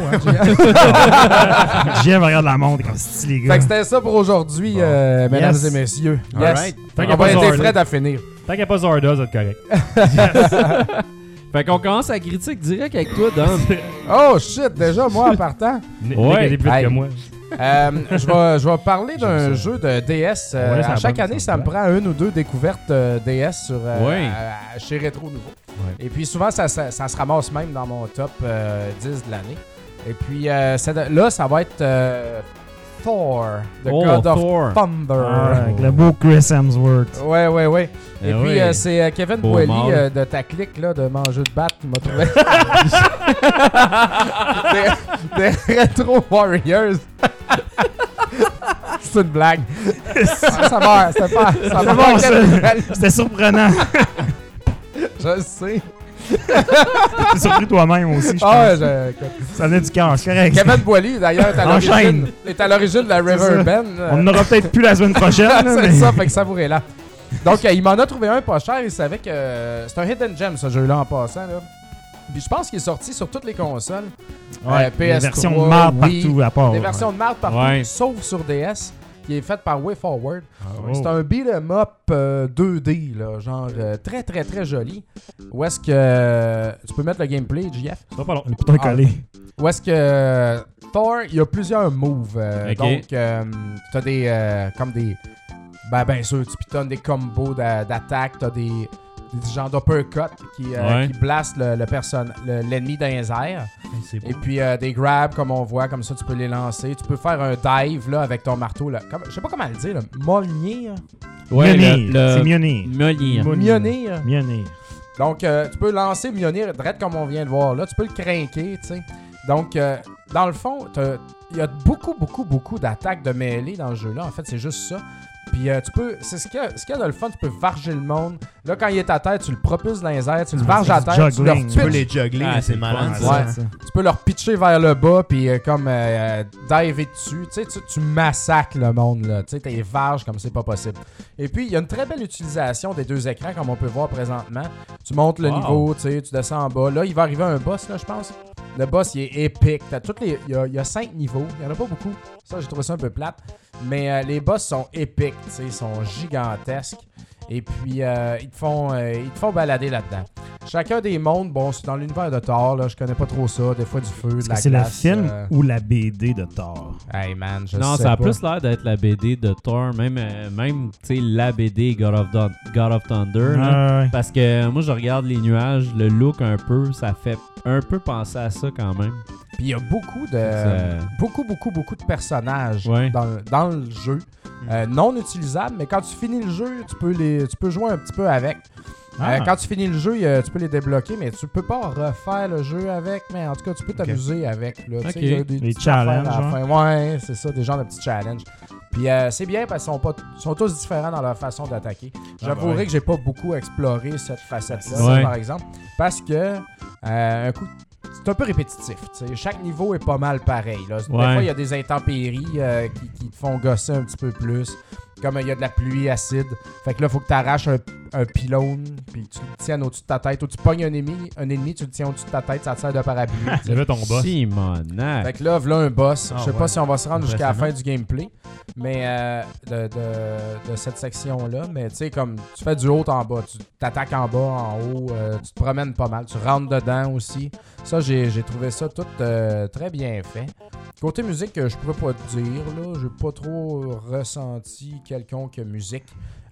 Hein, Jeff regarde la montre comme si les fait gars. que c'était ça pour aujourd'hui, Bon. mesdames Yes. et messieurs. All Yes. right. Tant qu'il y On a pas va aider Zorda. Fred à finir. Tant qu'il n'y a pas Zorda, ça va être correct. Fait qu'on commence la critique direct avec toi, Dom. Oh shit, déjà moi en partant. Nick Ouais. a été plus vite Hey. que moi. Je vais parler d'un J'aime ça. jeu de DS. Ouais, ça à chaque va, année, ça ça me me prend une ou deux découvertes DS sur, Ouais. chez Rétro Nouveau. Ouais. Et puis souvent, ça se ramasse même dans mon top 10 de l'année. Et puis là, ça va être Thor, The Oh, God of Thor. Thunder. Ah, avec le beau Chris Hemsworth. Ouais. Et Eh puis, oui. c'est Kevin Beau Boilly mâle. de ta clique là, de Manger de Batte qui m'a trouvé. des Retro Warriors. C'est une blague. Ça va C'est bon, ça. C'était surprenant. Je le sais. T'es surpris toi-même aussi, je Ah, pense. ouais, écoute. Ça venait du cœur, c'est correct. Kevin Boilly, d'ailleurs, Enchaîne. est à l'origine de la C'est River ça. Bend. On n'en aura peut-être plus la semaine prochaine. là, C'est mais... ça, fait que savourez-la. Donc, il m'en a trouvé un pas cher. Il savait que c'est un hidden gem, ce jeu-là, en passant. Là. Puis je pense qu'il est sorti sur toutes les consoles. Ouais, PS3, des versions de marde Wii, partout à part. Des versions de marde partout, Ouais. sauf sur DS, qui est faite par WayForward. Oh. C'est un beat'em up 2D, là, genre très très très joli. Où est-ce que tu peux mettre le gameplay, JF? Ça va pas long. Le bouton est Ah. collé. Où est-ce que Thor, il y a plusieurs moves. Ok. Donc, t'as des comme des. Ben, bien sûr, tu pitonnes des combos d'attaque, t'as des genres d'uppercut Ouais. qui blastent l'ennemi dans les airs. C'est beau. Et puis des grabs, comme on voit, comme ça, tu peux les lancer. Tu peux faire un dive là, avec ton marteau. Là. Je sais pas comment le dire. Là. Molnir. Ouais, Mjolnir. C'est Mjolnir. Mjolnir. Mjolnir. Mjolnir. Donc, tu peux lancer Mjolnir direct comme on vient de voir. Là, tu peux le craquer, tu sais. Donc, dans le fond, il y a beaucoup d'attaques de mêlée dans le jeu-là. En fait, c'est juste ça. Puis tu peux, c'est ce qu'il y a de le fun, tu peux varger le monde. Là, quand il est à terre, tu le propulses dans les airs, tu le varges à terre, tu le juggling. Tu peux repitches. les juggler, Ah, mais c'est c'est malade. fun, ça. Ouais. Tu peux leur pitcher vers le bas, puis comme diver dessus. Tu sais, tu massacres le monde, là. Tu sais, t'es varges comme c'est pas possible. Et puis, il y a une très belle utilisation des deux écrans, comme on peut voir présentement. Tu montes le Wow. niveau, tu sais, tu descends en bas. Là, il va arriver un boss, là, je pense. Le boss, il est épique. Il y a 5 niveaux. Il y en a pas beaucoup. Ça, j'ai trouvé ça un peu plate. Mais les boss sont épiques, tu sais, ils sont gigantesques. Et puis, ils te font balader là-dedans. Chacun des mondes, bon, c'est dans l'univers de Thor, là, je connais pas trop ça. Des fois du feu, de Est-ce la que c'est glace. le film ou la BD de Thor? Hey man, je Non, sais ça a pas. plus l'air d'être la BD de Thor, même tu sais, la BD God of Thunder. là. Ouais. Parce que moi, je regarde les nuages, le look un peu, ça fait un peu penser à ça quand même. Puis il y a beaucoup Ça- beaucoup de personnages Ouais. dans le jeu. Non utilisables, mais quand tu finis le jeu, tu peux jouer un petit peu avec. Ah. Quand tu finis le jeu, tu peux les débloquer, mais tu peux pas refaire le jeu avec. Mais en tout cas, tu peux t'amuser avec. Là. Tu sais, Ok. il y a des Les petites affaires challenges, à la hein. fin. Ouais, c'est ça, des genres de petits challenges. Puis c'est bien parce qu'ils sont tous différents dans leur façon d'attaquer. J'avouerai ouais. que j'ai pas beaucoup exploré cette facette-là, Ouais. ça, par exemple, parce que un coup, c'est un peu répétitif. T'sais. Chaque niveau est pas mal pareil. Là. Des Ouais. fois, il y a des intempéries qui te font gosser un petit peu plus. Comme il y a de la pluie acide. Fait que là, il faut que tu arraches un pylône, puis tu le tiennes au-dessus de ta tête. Ou tu pognes un ennemi, tu le tiens au-dessus de ta tête, ça te sert de parapluie. C'est là ton boss. Simonac. Fait que là, voilà un boss. Ah, Je sais pas ouais. si on va se rendre jusqu'à la fin Impressionnant. du gameplay, mais de cette section-là. Mais tu sais, comme tu fais du haut en bas, tu t'attaques en bas, en haut, tu te promènes pas mal, tu rentres dedans aussi. Ça, j'ai trouvé ça tout très bien fait. Côté musique, je pourrais pas te dire, là, j'ai pas trop ressenti quelconque musique.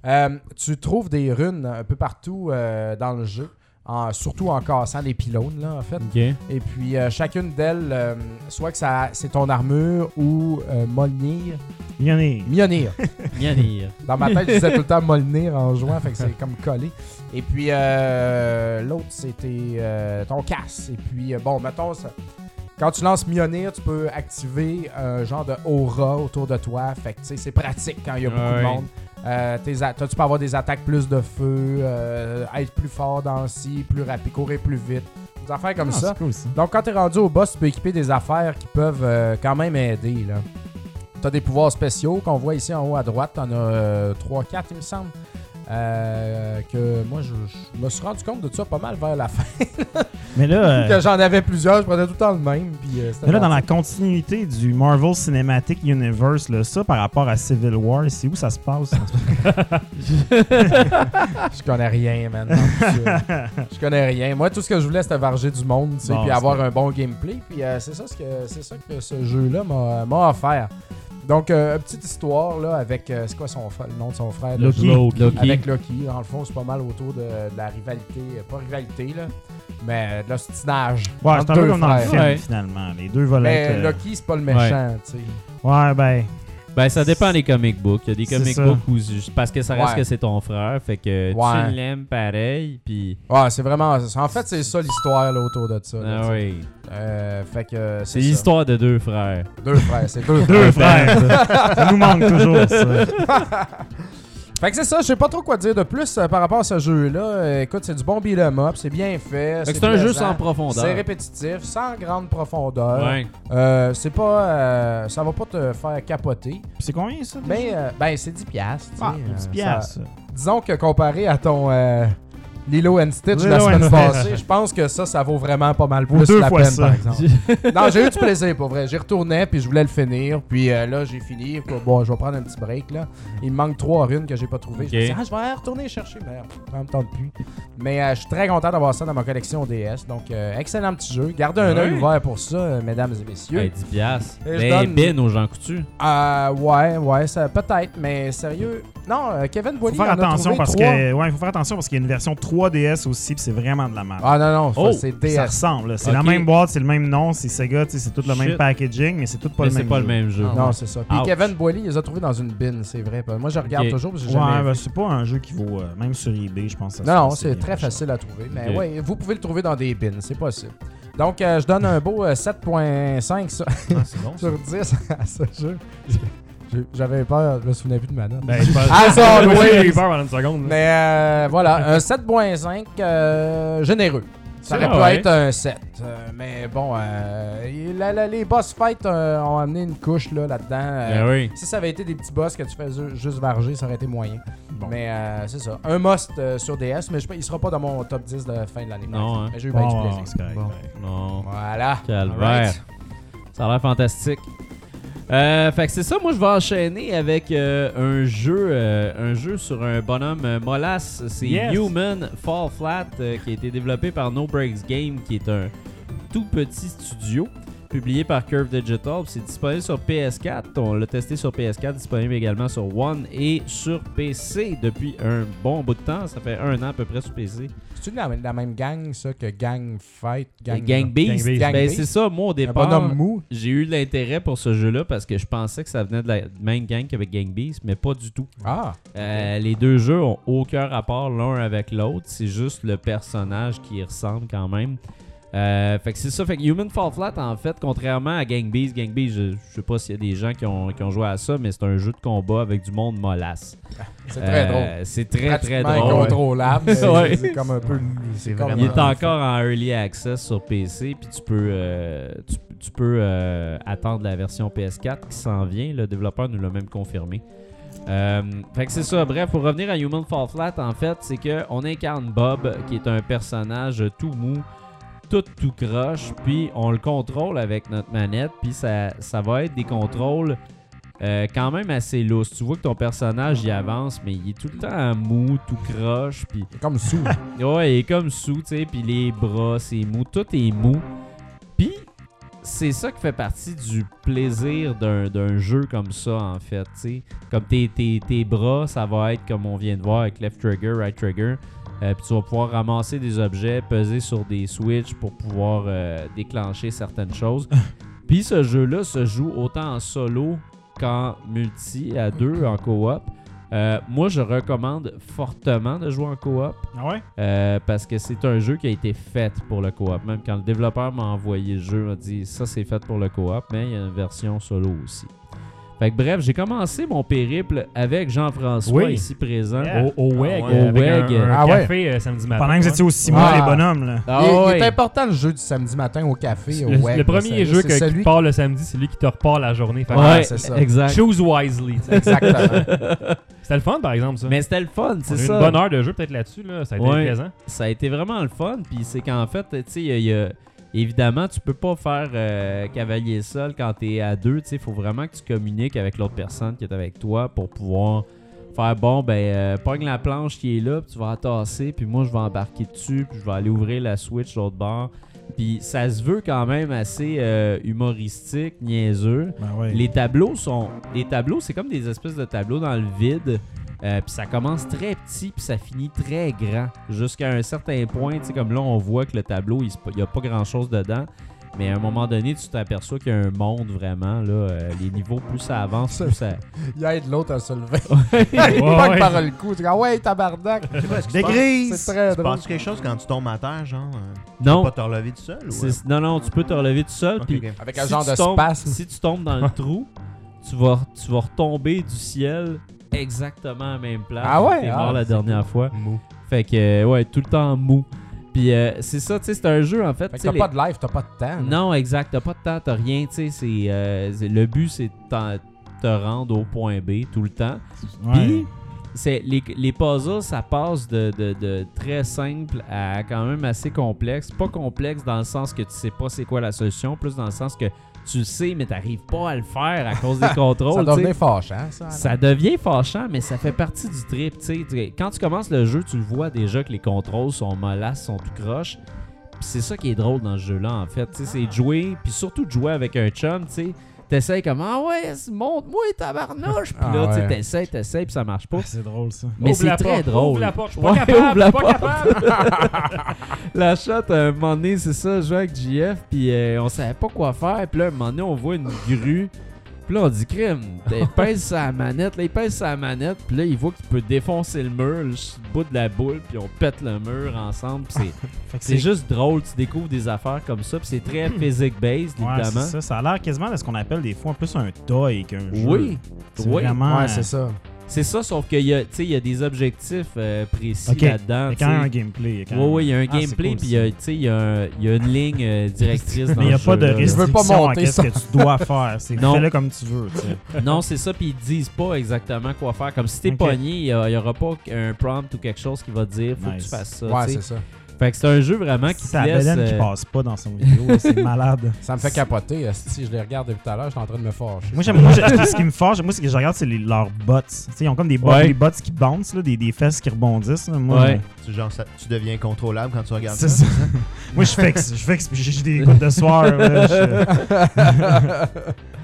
Tu trouves des runes un peu partout dans le jeu. Surtout en cassant les pylônes, là, en fait. Ok. Et puis, chacune d'elles, soit que c'est ton armure ou Molnir. Mjolnir. Mjolnir. Dans ma tête, je disais tout le temps Molnir en jouant, fait que c'est comme collé. Et puis, l'autre, c'était ton casse. Et puis, bon, mettons, quand tu lances Mjolnir, tu peux activer un genre de aura autour de toi. Fait que, tu sais, c'est pratique quand il y a beaucoup de Ouais. monde. Tu peux avoir des attaques plus de feu, être plus fort dans le ci, plus rapide, courir plus vite. Des affaires comme ça. C'est cool, ça. Donc, quand tu es rendu au boss, tu peux équiper des affaires qui peuvent quand même aider. Tu as des pouvoirs spéciaux qu'on voit ici en haut à droite. Tu en as 3-4, il me semble. Que moi, je me suis rendu compte de ça pas mal vers la fin. Mais là, Que j'en avais plusieurs, je prenais tout le temps le même. Puis, c'était mais là, dans la pratique. continuité du Marvel Cinematic Universe, là, ça, par rapport à Civil War, c'est où ça se passe? Je connais rien, man. dans tout ça. Je connais rien. Moi, tout ce que je voulais, c'était varger du monde, tu sais, Bon, puis c'est avoir bon. un bon gameplay. Puis c'est ça que ce jeu-là m'a offert. Donc, une petite histoire là avec c'est quoi le nom de son frère? Loki. Loki. Avec Loki. Dans le fond, c'est pas mal autour de la rivalité. Pas rivalité, là, mais de l'ostinage. Ouais, entre c'est un peu deux comme dans le frères. film, Ouais. finalement. Les deux veulent Mais être... Loki, c'est pas le méchant, tu sais. Ouais, ben... Ben, ça dépend des comic books. Il y a des C'est comic ça. books où parce que ça reste Ouais. que c'est ton frère, fait que Ouais. tu l'aimes pareil, puis Ouais, c'est vraiment ça. En fait, c'est ça l'histoire là, autour de ça. là, ah tu sais. oui. Fait que C'est ça. l'histoire de deux frères. Deux frères, c'est deux Deux frères. frères, ça. Ça nous manque toujours, ça. Fait que c'est ça, je sais pas trop quoi dire de plus par rapport à ce jeu-là. Écoute, c'est du bon beat'em up, c'est bien fait. Fait que c'est un jeu plaisant, sans profondeur. C'est répétitif, sans grande profondeur. Ouais. C'est pas. Ça va pas te faire capoter. Puis c'est combien, ça? Mais ben, c'est 10$. tu sais, Ah, 10 ça- piastres. disons que comparé à ton Lilo and Stitch Lilo la semaine and- passée, je pense que ça vaut vraiment pas mal Vaut plus deux la fois peine, ça. par exemple. Non, j'ai eu du plaisir, pour vrai. J'y retournais, puis je voulais le finir. Puis là, j'ai fini. Bon, je vais prendre un petit break, là. Il me manque 3 runes que j'ai pas trouvées. Ok. Je me suis dit, je vais retourner chercher. Merde, en même temps depuis. Mais je suis très content d'avoir ça dans ma collection DS. Donc, excellent petit jeu. Gardez un œil Ouais. ouvert pour ça, mesdames et messieurs. Hey, 10 piastres. Et je Ben, donne- bin aux gens coutus. Ouais, ça peut-être, mais sérieux. Non, Kevin Faut Boilly faire en a attention trouvé parce 3. que... Ouais, il faut faire attention parce qu'il y a une version 3DS aussi, puis c'est vraiment de la merde. Ah non, Oh, c'est Ça DS. ressemble, là. C'est Ok. la même boîte, c'est le même nom, c'est Sega, tu sais, c'est tout le même Shit. packaging, mais c'est tout pas Mais le c'est même pas jeu. le même jeu. Non, c'est ça. Puis Ouch. Kevin Boilly, il les a trouvés dans une bin, c'est vrai. Moi, je regarde Ok. toujours, parce que j'ai Ouais, jamais ben, vu. c'est pas un jeu qui vaut, même sur eBay, je pense. Ça se Non, fait c'est bien très cher. facile à trouver. Mais Ok. ouais, vous pouvez le trouver dans des bins, c'est possible. Donc, je donne un beau 7.5 sur, Ah, c'est bon, ça. sur 10 à ce jeu. J'avais peur, je me souvenais plus de ma note. Ben, je pense... Ah, ça, Moi, oui. j'ai eu peur pendant une seconde. là. Mais voilà, un 7.5 généreux. Ça C'est aurait pu vrai. être un 7. Mais bon, les boss fights ont amené une couche là-dedans. Ben oui. Si ça avait été des petits boss que tu fais juste varger, ça aurait été moyen. Mais c'est ça. Un must sur DS, mais il sera pas dans mon top 10 de fin de l'année. par Non, exemple. hein. Mais j'ai eu bien Bon, du ouais, plaisir. c'est correct, Bon. correct. Non. Voilà. Calvaire. Alright. Ça a l'air fantastique. Fait que c'est ça, moi je vais enchaîner avec un jeu sur un bonhomme molasse. C'est Human Fall Flat qui a été développé par No Breaks Game, qui est un tout petit studio publié par Curve Digital. C'est disponible sur PS4. On l'a testé sur PS4, disponible également sur One et sur PC depuis un bon bout de temps. Ça fait 1 an à peu près sur PC. C'est-tu la même gang, ça, que Gang Fight? Gang Beast. Gang Ben, Beast. c'est ça, moi au Un départ, bonhomme mou. j'ai eu l'intérêt pour ce jeu-là parce que je pensais que ça venait de la même gang qu'avec Gang Beast, mais pas du tout. Ah. Les deux jeux ont aucun rapport l'un avec l'autre. C'est juste le personnage qui y ressemble quand même. Fait que c'est ça. Fait que Human Fall Flat, en fait, contrairement à Gang Beast, je sais pas s'il y a des gens qui ont joué à ça, mais c'est un jeu de combat avec du monde molasse. C'est très drôle. C'est très très Pratiquement drôle. incontrôlable. Ouais. C'est comme un peu... C'est comme vraiment- Il est encore en early access sur PC, puis tu peux attendre la version PS4 qui s'en vient. Le développeur nous l'a même confirmé. Fait que c'est ça. Bref, pour revenir à Human Fall Flat, en fait, c'est qu'on incarne Bob, qui est un personnage tout mou, tout croche, puis on le contrôle avec notre manette, puis ça va être des contrôles quand même assez lousses. Tu vois que ton personnage y avance, mais il est tout le temps mou, tout croche, puis Comme sous. ouais, il est comme sous, tu sais, puis les bras, c'est mou, tout est mou. Puis c'est ça qui fait partie du plaisir d'un jeu comme ça, en fait, tu sais. Comme tes bras, ça va être comme on vient de voir avec left trigger, right trigger. Puis tu vas pouvoir ramasser des objets, peser sur des switches pour pouvoir déclencher certaines choses. Puis ce jeu-là se joue autant en solo qu'en multi, à 2, en coop. Moi, je recommande fortement de jouer en coop Ah ouais? parce que c'est un jeu qui a été fait pour le coop. Même quand le développeur m'a envoyé le jeu, il m'a dit ça c'est fait pour le coop, mais il y a une version solo aussi. Fait que bref, j'ai commencé mon périple avec Jean-François Oui. ici présent. Yeah. Au WEG. ouais. Avec Au WEG. un ouais. café samedi matin. Pendant que vous étiez au Simon, Ah. les bonhommes, là. Ah il ouais. est important le jeu du samedi matin au café, au Le WEG. premier jeu qui part le samedi, c'est lui qui te repart la journée. Fait que Ouais, c'est ça. exact. choose wisely. tu sais. Exactement. C'était le fun, par exemple, ça. Mais c'était le fun, On c'est a eu ça. une bonne heure de jeu peut-être là-dessus. Là. Ça a été Ouais. plaisant. Ça a été vraiment le fun. Puis c'est qu'en fait, tu sais, il y a évidemment, tu peux pas faire cavalier seul quand t'es à 2. Il faut vraiment que tu communiques avec l'autre personne qui est avec toi pour pouvoir faire bon, pogne la planche qui est là, puis tu vas la tasser, puis moi je vais embarquer dessus, puis je vais aller ouvrir la Switch de l'autre bord. Puis ça se veut quand même assez humoristique, niaiseux. Ben ouais. Les tableaux, c'est comme des espèces de tableaux dans le vide. Puis ça commence très petit puis ça finit très grand jusqu'à un certain point. Tu sais, comme là, on voit que le tableau, il n'y a pas grand-chose dedans. Mais à un moment donné, tu t'aperçois qu'il y a un monde vraiment. Là, les niveaux, plus ça avance, plus ça... Il aide l'autre à se lever. Ouais, Il pogne ouais. par le cou. Tu dis, ah ouais, tabarnak. Je sais pas, est-ce que Des tu penses- grises! C'est très tu drôle. penses quelque chose quand tu tombes à terre, genre? Tu Non, peux pas te relever tout seul? Ou, non, tu peux te relever tout seul. Ok, Puis ok. Avec un si genre tu de tombes- spasme. Si tu tombes dans le trou, tu vas retomber du ciel exactement à la même place. Ah ouais? T'es Ah, mort la c'est dernière fois. Mou. Fait que, ouais, tout le temps mou. Puis c'est ça, tu sais, c'est un jeu en fait. Fait que tu sais, t'as pas de life, t'as pas de temps. là. Non, exact. T'as pas de temps, t'as rien. Tu sais, le but, c'est de te rendre au point B tout le temps. Puis, les puzzles, ça passe de très simple à quand même assez complexe. Pas complexe dans le sens que tu sais pas c'est quoi la solution, plus dans le sens que tu le sais, mais t'arrives pas à le faire à cause des contrôles. Ça doit tu sais. devenir fâchant, ça. Ça devient fâchant, mais ça fait partie du trip. Tu sais. Quand tu commences le jeu, tu le vois déjà que les contrôles sont molasses, sont tout croches. Puis c'est ça qui est drôle dans ce jeu-là, en fait. Tu sais, c'est de jouer, puis surtout de jouer avec un chum, tu sais. T'essayes comme, ah ouais, monte-moi tabarnouche. Puis Ah là, tu ouais. sais, t'essayes, puis ça marche pas. Ah, c'est drôle, ça. Mais Ouvre c'est la très porte, drôle. Ouvre la porte, je suis pas Ouais, capable. ouvre la Je suis pas porte. capable. La shot, à un moment donné, c'est ça, je jouais avec JF, puis on savait pas quoi faire. Puis là, à un moment donné, on voit une grue. Puis là, on dit, crime, il pèse sa manette. Là, il pèse sa manette. Puis là, il voit qu'il peut défoncer le mur, le bout de la boule. Puis on pète le mur ensemble. Puis Fait que c'est juste drôle. Tu découvres des affaires comme ça. Puis c'est très physique-based, Ouais, évidemment. c'est ça. Ça a l'air quasiment de ce qu'on appelle des fois plus un toy qu'un jeu. Oui, C'est oui. vraiment... Ouais, c'est ça. C'est ça, sauf qu'il y a, tu sais, il y a des objectifs précis Ok. là-dedans. Il y a tu quand même sais. un gameplay. il y a quand même- Oui, il y a un Ah, c'est gameplay, cool, puis ça. tu sais, il y a une ligne directrice dans Mais il n'y a le pas de jeu, là. Je veux pas restriction à monter qu'est-ce ça. que tu dois faire. C'est Non. fais-le comme tu veux. tu sais. Non, c'est ça, puis ils te disent pas exactement quoi faire. Comme si t'es Ok. pogné, il y aura pas un prompt ou quelque chose qui va te dire faut que tu Nice. fasses ça. Ouais, tu sais. c'est ça. Fait que c'est un jeu vraiment qui C'est te la laisse... Belen qui passe pas dans son vidéo, là, c'est malade. Ça me fait capoter. Si je les regarde depuis tout à l'heure, je suis en train de me fâcher. Ce qui me fâche, moi, c'est que je regarde, c'est leurs bots. Tu sais, ils ont comme des bots, des bots qui bouncent, là, des fesses qui rebondissent. Là. Moi, Tu deviens contrôlable quand tu regardes c'est ça. Moi, je fais j'ai des gouttes de soir. Là,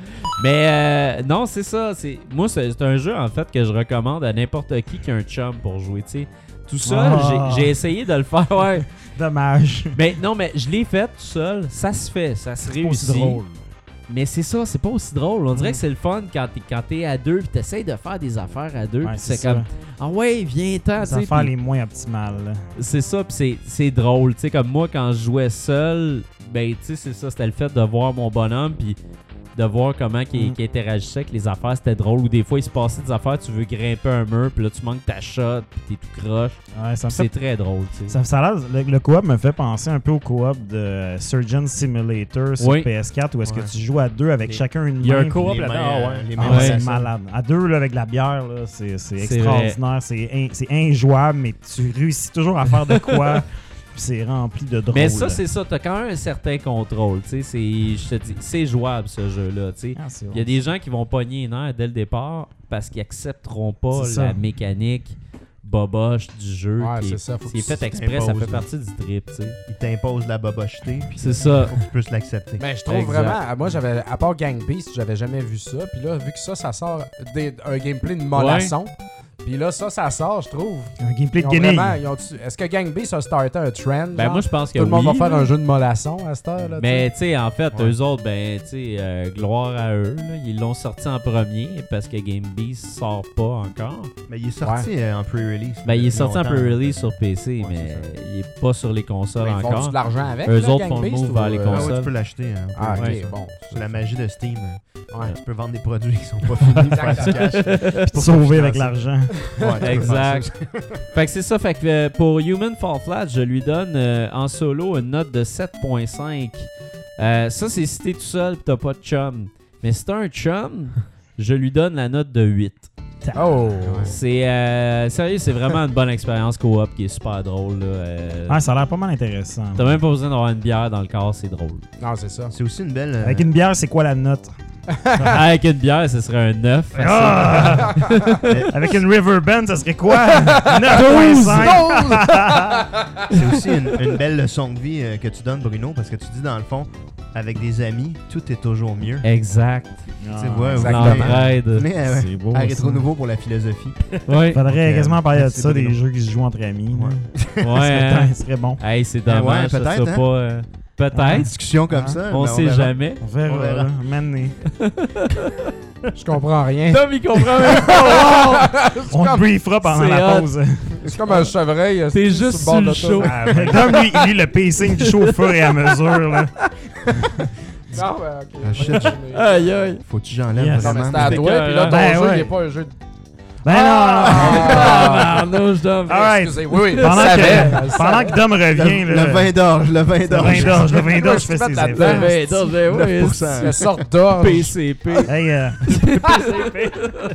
Mais non, c'est ça. Moi, c'est un jeu, en fait, que je recommande à n'importe qui a un chum pour jouer, tu sais. Tout seul, j'ai essayé de le faire, ouais. Dommage. Mais non, mais je l'ai fait tout seul. Ça se fait, ça se réussit. C'est drôle. Mais c'est ça, c'est pas aussi drôle. On dirait que c'est le fun quand t'es à deux pis t'essayes de faire des affaires à deux. Ouais, Pis c'est c'est comme, ah ouais, viens-t'en. Les affaires les moins optimales. Là. C'est ça, pis c'est drôle. Tu sais, comme moi, quand je jouais seul, ben, tu sais, c'est ça, c'était le fait de voir mon bonhomme pis de voir comment il interagissait avec les affaires, c'était drôle. Ou des fois, il se passait des affaires, tu veux grimper un mur, puis là, tu manques ta shot, puis t'es tout croche. Ouais, c'est très drôle, tu sais. Ça a l'air, le co-op me fait penser un peu au co-op de Surgeon Simulator sur PS4, où est-ce que tu joues à deux avec chacun une main. Il y a un co-op là-dedans, c'est malade. À deux, là, avec de la bière, là, c'est extraordinaire. C'est injouable, mais tu réussis toujours à faire de quoi. C'est rempli de drôle. Mais ça, c'est ça. T'as quand même un certain contrôle. Je te dis, c'est jouable, ce jeu-là. Il y a des gens qui vont pogner les nerfs dès le départ parce qu'ils accepteront pas la mécanique boboche du jeu. Ouais, c'est ça. C'est fait exprès, ça fait partie du trip. T'sais. Il t'impose la bobocheté. C'est ça. Faut que tu puisses l'accepter. Mais je trouve vraiment... Moi, à part Gang Beast, j'avais jamais vu ça. Puis là, vu que ça sort un gameplay de mollasson... Puis là, ça sort, je trouve. Un gameplay de guenille. Est-ce que Gang Beast a starté un trend? Ben, moi, je pense que tout le monde va faire un jeu de mollasson à cette heure. Là, mais, tu sais, en fait, eux autres, ben, tu sais, gloire à eux. Là, ils l'ont sorti en premier parce que Gang Beast sort pas encore. Mais il est sorti en pre-release. Ben, il est sorti en pre-release sur PC, mais il est pas sur les consoles encore. Ils font de l'argent avec. Eux autres font le move vers les consoles. Tu peux l'acheter. Ok, bon. C'est la magie de Steam. Tu peux vendre des produits qui sont pas finis pour faire du cash. Pour sauver avec l'argent. Ouais, exact. Fait que c'est ça. Fait que pour Human Fall Flat, je lui donne en solo une note de 7.5. Ça, c'est si t'es tout seul et t'as pas de chum. Mais si t'as un chum, je lui donne la note de 8. Oh! C'est sérieux, c'est vraiment une bonne expérience co-op qui est super drôle. Là. Ça a l'air pas mal intéressant. T'as même pas besoin d'avoir une bière dans le corps, c'est drôle. Non, c'est ça. C'est aussi une belle... Avec une bière, c'est quoi la note? Avec une bière, ce serait un 9. Avec une Riverbend, ça serait quoi? 9.5. C'est aussi une belle leçon de vie que tu donnes, Bruno, parce que tu dis dans le fond, avec des amis, tout est toujours mieux. Exact. Tu vois, l'entraide. C'est beau. À Rétro Nouveau pour la philosophie. Ouais. Faudrait quasiment parler de ça, des jeux qui se jouent entre amis. Ouais. Ce serait bon. Hey, c'est dommage, ça soit pas... Peut-être. Une discussion comme ça. On sait jamais. On verra. Mané. Je comprends rien. Tom, il comprend même pas. On te briefera pendant la pause. C'est comme un chevreuil. T'es juste sur le show. Tom, lui, il lit le pacing du show au fur et à mesure. Là. Non, mais ok. Shit. Aïe, aïe. Faut-tu que j'enlève Yes. vraiment? Non, mais c'était à toi, puis là, ton jeu, il n'est pas un jeu de... Ben non, je donne. Excusez, oui, pendant que Dom revient... Le vin d'orge, le vin d'orge, je fais ses Le vin d'orge, oui. La sorte d'orge. PCP. Hey, PCP.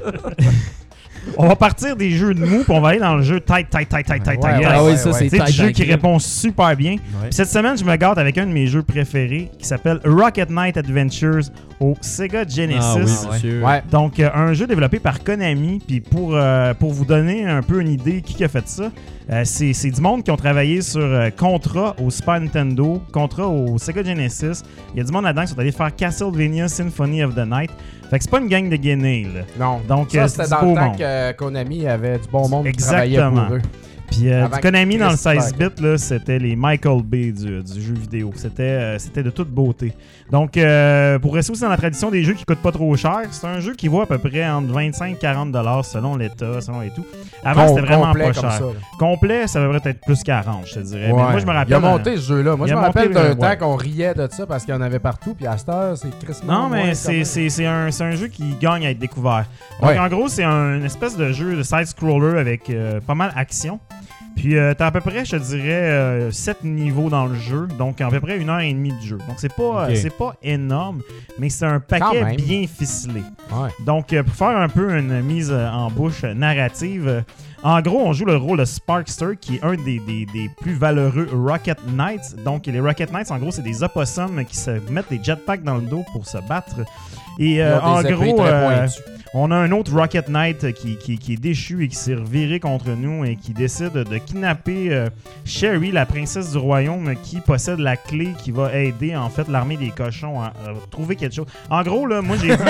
On va partir des jeux de mou, puis on va aller dans le jeu tight. Ah oui, ça, c'est du jeu qui répond super bien. Puis cette semaine, je me gâte avec un de mes jeux préférés qui s'appelle Rocket Knight Adventures au Sega Genesis. Ah oui, monsieur. Ouais. Donc, un jeu développé par Konami. Puis pour vous donner un peu une idée qui a fait ça, c'est du monde qui ont travaillé sur Contra au Super Nintendo, Contra au Sega Genesis. Il y a du monde là-dedans qui sont allés faire Castlevania Symphony of the Night. Fait que c'est pas une gang de guenilles, là. Non. Donc, ça, c'était dans le temps que Konami avait du bon monde qui travaillait pour eux. Puis du Konami dans le 16-bit, là, c'était les Michael Bay du jeu vidéo. C'était de toute beauté. Donc, pour rester aussi dans la tradition des jeux qui coûtent pas trop cher, c'est un jeu qui vaut à peu près entre 25 et 40$ selon l'état, selon et tout. Avant, c'était vraiment pas cher. Ça, complet, ça devrait être plus 40, je te dirais. Ouais. Mais moi, je me rappelle... Il a monté ce jeu-là. Moi, je me rappelle d'un temps ouais. qu'on riait de ça parce qu'il y en avait partout. Puis à cette heure, c'est crissement. Non, mais c'est un jeu qui gagne à être découvert. Donc, en gros, c'est une espèce de jeu de side-scroller avec pas mal action. Puis t'as à peu près, je te dirais, 7 niveaux dans le jeu, donc à peu près 1h30 de jeu. Donc c'est pas énorme, mais c'est un paquet bien ficelé. Ouais. Donc pour faire un peu une mise en bouche narrative, en gros, on joue le rôle de Sparkster, qui est un des plus valeureux Rocket Knights. Donc les Rocket Knights, en gros, c'est des opossums qui se mettent des jetpacks dans le dos pour se battre. Et en gros, on a un autre Rocket Knight qui est déchu et qui s'est reviré contre nous et qui décide de kidnapper Sherry, la princesse du royaume, qui possède la clé qui va aider en fait l'armée des cochons à trouver quelque chose. En gros, là, moi j'ai vu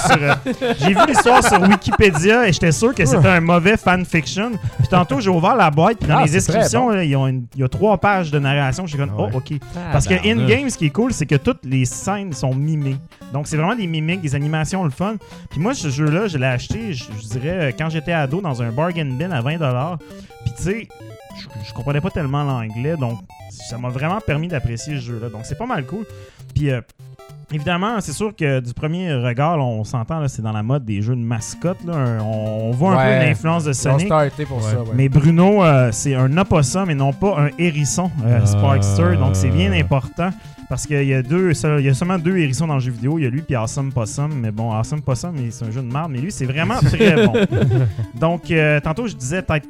l'histoire sur Wikipédia et j'étais sûr que c'était un mauvais fanfiction. Puis tantôt j'ai ouvert la boîte puis dans les descriptions, là, il y a 3 pages de narration. Je suis comme ok. Parce que in-game, ce qui est cool, c'est que toutes les scènes sont mimées. Donc c'est vraiment des mimiques, des animations, le fun. Puis moi, ce jeu-là, je l'ai acheté, je dirais, quand j'étais ado, dans un bargain bin à 20$. Puis tu sais, je comprenais pas tellement l'anglais, donc ça m'a vraiment permis d'apprécier ce jeu-là. Donc c'est pas mal cool. Puis évidemment, c'est sûr que du premier regard, là, on s'entend, là, c'est dans la mode des jeux de mascotte. Là, on voit un peu l'influence de Sonic. Pour ça, Mais Bruno, c'est un opossum et non pas un hérisson, Sparkster. Donc c'est bien important. Parce qu'il y a seulement 2 hérissons dans le jeu vidéo. Il y a lui et Awesome Possum. Mais bon, Awesome Possum, c'est un jeu de merde. Mais lui, c'est vraiment très bon. Donc, tantôt, je disais tête.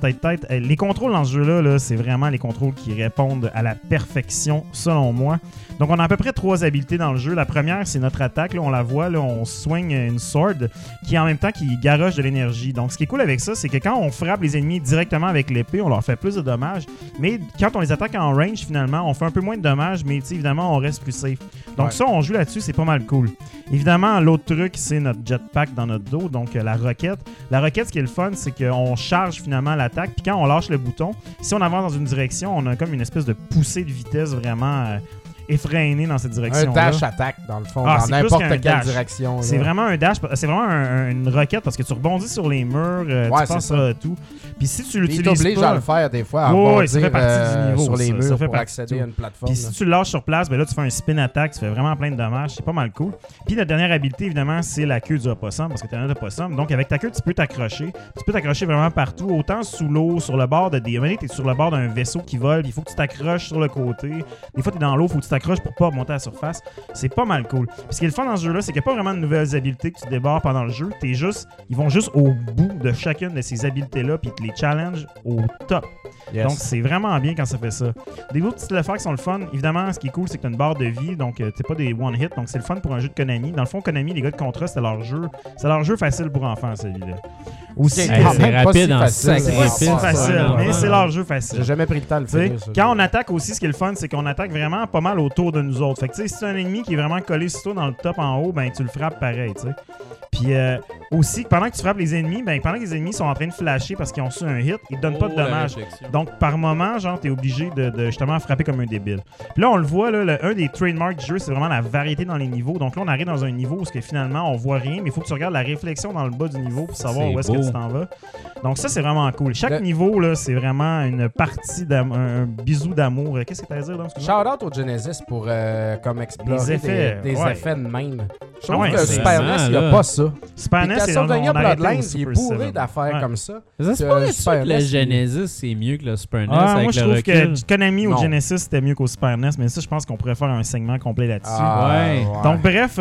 Les contrôles dans ce jeu-là, là, c'est vraiment les contrôles qui répondent à la perfection, selon moi. Donc, on a à peu près 3 habiletés dans le jeu. La première, c'est notre attaque. Là, on la voit, là, on swing une sword qui, en même temps, qui garoche de l'énergie. Donc, ce qui est cool avec ça, c'est que quand on frappe les ennemis directement avec l'épée, on leur fait plus de dommages. Mais quand on les attaque en range, finalement, on fait un peu moins de dommages. Mais, évidemment, on reste plus safe. Donc ça, on joue là-dessus, c'est pas mal cool. Évidemment, l'autre truc, c'est notre jetpack dans notre dos, donc la roquette. La roquette, ce qui est le fun, c'est qu'on charge finalement l'attaque, puis quand on lâche le bouton, si on avance dans une direction, on a comme une espèce de poussée de vitesse vraiment effrénée dans cette direction-là. Un dash attack, dans le fond, dans n'importe quelle direction. Là. C'est vraiment un dash, c'est vraiment une roquette parce que tu rebondis sur les murs, tu passes ça tout. Puis si tu l'utilises pas... t'obliges à le faire des fois, à rebondir ça fait partie du niveau, sur les murs pour accéder à une plateforme. Puis si tu le lâches sur place, ben là tu fais un spin attack, tu fais vraiment plein de dommages, c'est pas mal cool. Puis la dernière habilité, évidemment, c'est la queue du opossum, parce que tu as un opossum. Donc avec ta queue, tu peux t'accrocher. Tu peux t'accrocher vraiment partout, autant sous l'eau, sur le bord de des... Tu es sur le bord d'un vaisseau qui vole, il faut que tu t'accroches sur le côté. Des fois, tu es dans l'eau, il faut que tu t'accroches pour pas remonter à la surface. C'est pas mal cool. Puis ce qui est le fun dans ce jeu-là, c'est qu'il n'y a pas vraiment de nouvelles habiletés que tu débarres pendant le jeu. Ils vont juste au bout de chacune de ces habiletés-là, puis ils te les challenge au top. Yes. Donc, c'est vraiment bien quand ça fait ça. Des autres petites affaires qui sont le fun. Évidemment, ce qui est cool, c'est que tu as une barre de vie, donc t'es pas des one-hit, donc c'est le fun pour un jeu de Konami. Dans le fond, Konami, les gars de Contra, c'est leur jeu facile pour enfants, celui-là. Aussi, c'est rapide en sacrifice. C'est facile, mais c'est leur jeu facile. J'ai jamais pris le temps de le faire. Quand on attaque aussi, ce qui est le fun, c'est qu'on attaque vraiment pas mal autour de nous autres. Fait que tu sais, si c'est un ennemi qui est vraiment collé sur toi dans le top en haut, ben tu le frappes pareil, tu sais. Puis aussi, pendant que tu frappes les ennemis, pendant que les ennemis sont en train de flasher parce qu'ils ont su un hit, ils te donnent pas de dommages. Donc, par moment, genre, t'es obligé de justement frapper comme un débile. Puis là, on le voit, là, un des trademarks du jeu, c'est vraiment la variété dans les niveaux. Donc là, on arrive dans un niveau où finalement, on voit rien, mais il faut que tu regardes la réflexion dans le bas du niveau pour savoir où est-ce que tu t'en vas. Donc ça, c'est vraiment cool. Chaque niveau, là, c'est vraiment une partie un bisou d'amour. Qu'est-ce que tu as à dire, donc? Shout-out au Genesis pour comme explorer des effets de même. Je trouve que Super NES, il n'y a pas ça. Super NES, c'est Bloodlines, il est bourré d'affaires comme ça. C'est pas que le Genesis, c'est mieux que le Super NES moi, je trouve que Konami au Genesis, c'était mieux qu'au Super NES, mais ça, je pense qu'on pourrait faire un segment complet là-dessus. Donc, bref...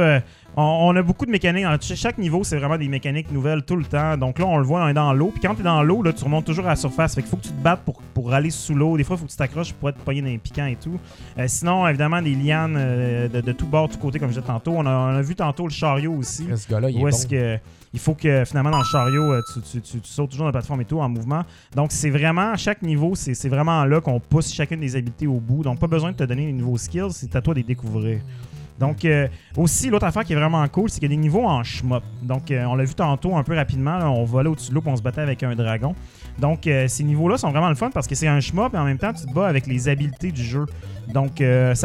On a beaucoup de mécaniques. Chaque niveau, c'est vraiment des mécaniques nouvelles tout le temps. Donc là, on le voit, on est dans l'eau. Puis quand tu es dans l'eau, là, tu remontes toujours à la surface. Fait qu'il faut que tu te battes pour aller sous l'eau. Des fois, il faut que tu t'accroches pour être pogné dans les piquants et tout. Sinon, évidemment, des lianes de tout bord, de tout côté, comme je disais tantôt. On a vu tantôt le chariot aussi. Ce gars-là, il est bon. Il faut que finalement dans le chariot, tu sautes toujours dans la plateforme et tout en mouvement. Donc c'est vraiment, chaque niveau, c'est vraiment là qu'on pousse chacune des habiletés au bout. Donc pas besoin de te donner des nouveaux skills, c'est à toi de les découvrir. Donc, aussi, l'autre affaire qui est vraiment cool, c'est qu'il y a des niveaux en shmup. Donc, on l'a vu tantôt un peu rapidement, là, on volait au-dessus de l'eau et on se battait avec un dragon. Donc, ces niveaux-là sont vraiment le fun parce que c'est un shmup et en même temps, tu te bats avec les habiletés du jeu. Donc,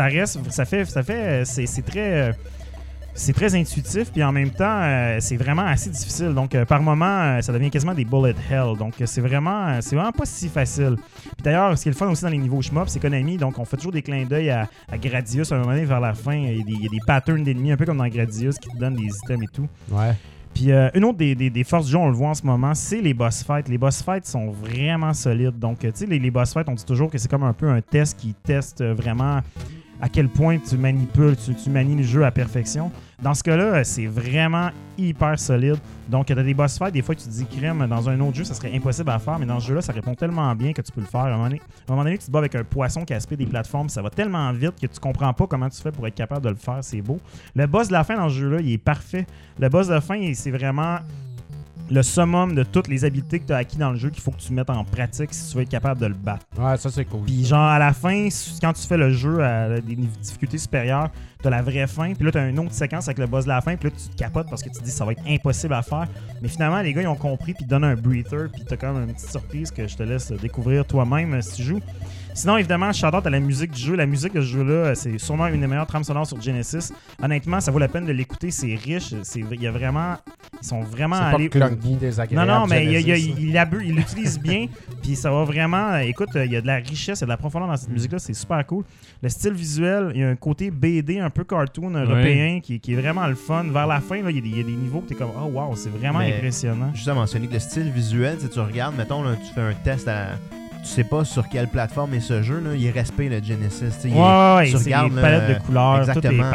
c'est très intuitif, puis en même temps, c'est vraiment assez difficile. Donc, par moment, ça devient quasiment des bullet hell. Donc, c'est vraiment pas si facile. Puis d'ailleurs, ce qui est le fun aussi dans les niveaux shmup, c'est Konami. Donc, on fait toujours des clins d'œil à Gradius. À un moment donné, vers la fin, il y a des patterns d'ennemis, un peu comme dans Gradius, qui te donnent des items et tout. Ouais. Puis une autre des forces du jeu, on le voit en ce moment, c'est les boss fights. Les boss fights sont vraiment solides. Donc, tu sais, les boss fights, on dit toujours que c'est comme un peu un test qui teste vraiment à quel point tu manipules, tu manies le jeu à perfection. Dans ce cas-là, c'est vraiment hyper solide. Donc, tu as des boss fights, des fois, tu te dis crème, dans un autre jeu, ça serait impossible à faire, mais dans ce jeu-là, ça répond tellement bien que tu peux le faire. À un moment donné, tu te bats avec un poisson qui aspire des plateformes, ça va tellement vite que tu comprends pas comment tu fais pour être capable de le faire. C'est beau. Le boss de la fin dans ce jeu-là, il est parfait. Le boss de fin, c'est vraiment le summum de toutes les habiletés que tu as acquis dans le jeu qu'il faut que tu mettes en pratique si tu veux être capable de le battre. Ouais, ça c'est cool. Puis genre à la fin, quand tu fais le jeu à des difficultés supérieures, t'as la vraie fin, puis là t'as une autre séquence avec le boss de la fin, puis là tu te capotes parce que tu te dis ça va être impossible à faire. Mais finalement, les gars ils ont compris, puis ils te donnent un breather, puis t'as quand même une petite surprise que je te laisse découvrir toi-même si tu joues. Sinon, évidemment, je shout-out à la musique du jeu. La musique de ce jeu-là, c'est sûrement une des meilleures trames sonores sur Genesis. Honnêtement, ça vaut la peine de l'écouter. C'est riche. Il y a vraiment... Ils sont vraiment allés... C'est pas clunky, désagréable. Non, mais Genesis, il l'utilise bien. Puis ça va vraiment... Écoute, il y a de la richesse, il y a de la profondeur dans cette musique-là. C'est super cool. Le style visuel, il y a un côté BD, un peu cartoon européen qui est vraiment le fun. Vers la fin, là, il y a des niveaux que t'es comme « Oh wow, c'est vraiment impressionnant. » Juste à mentionner que le style visuel, si tu regardes, mettons, là, tu fais un test à... Tu sais pas sur quelle plateforme est ce jeu, là, il est respect le Genesis. Tu c'est regardes les palettes de couleurs, exactement, tout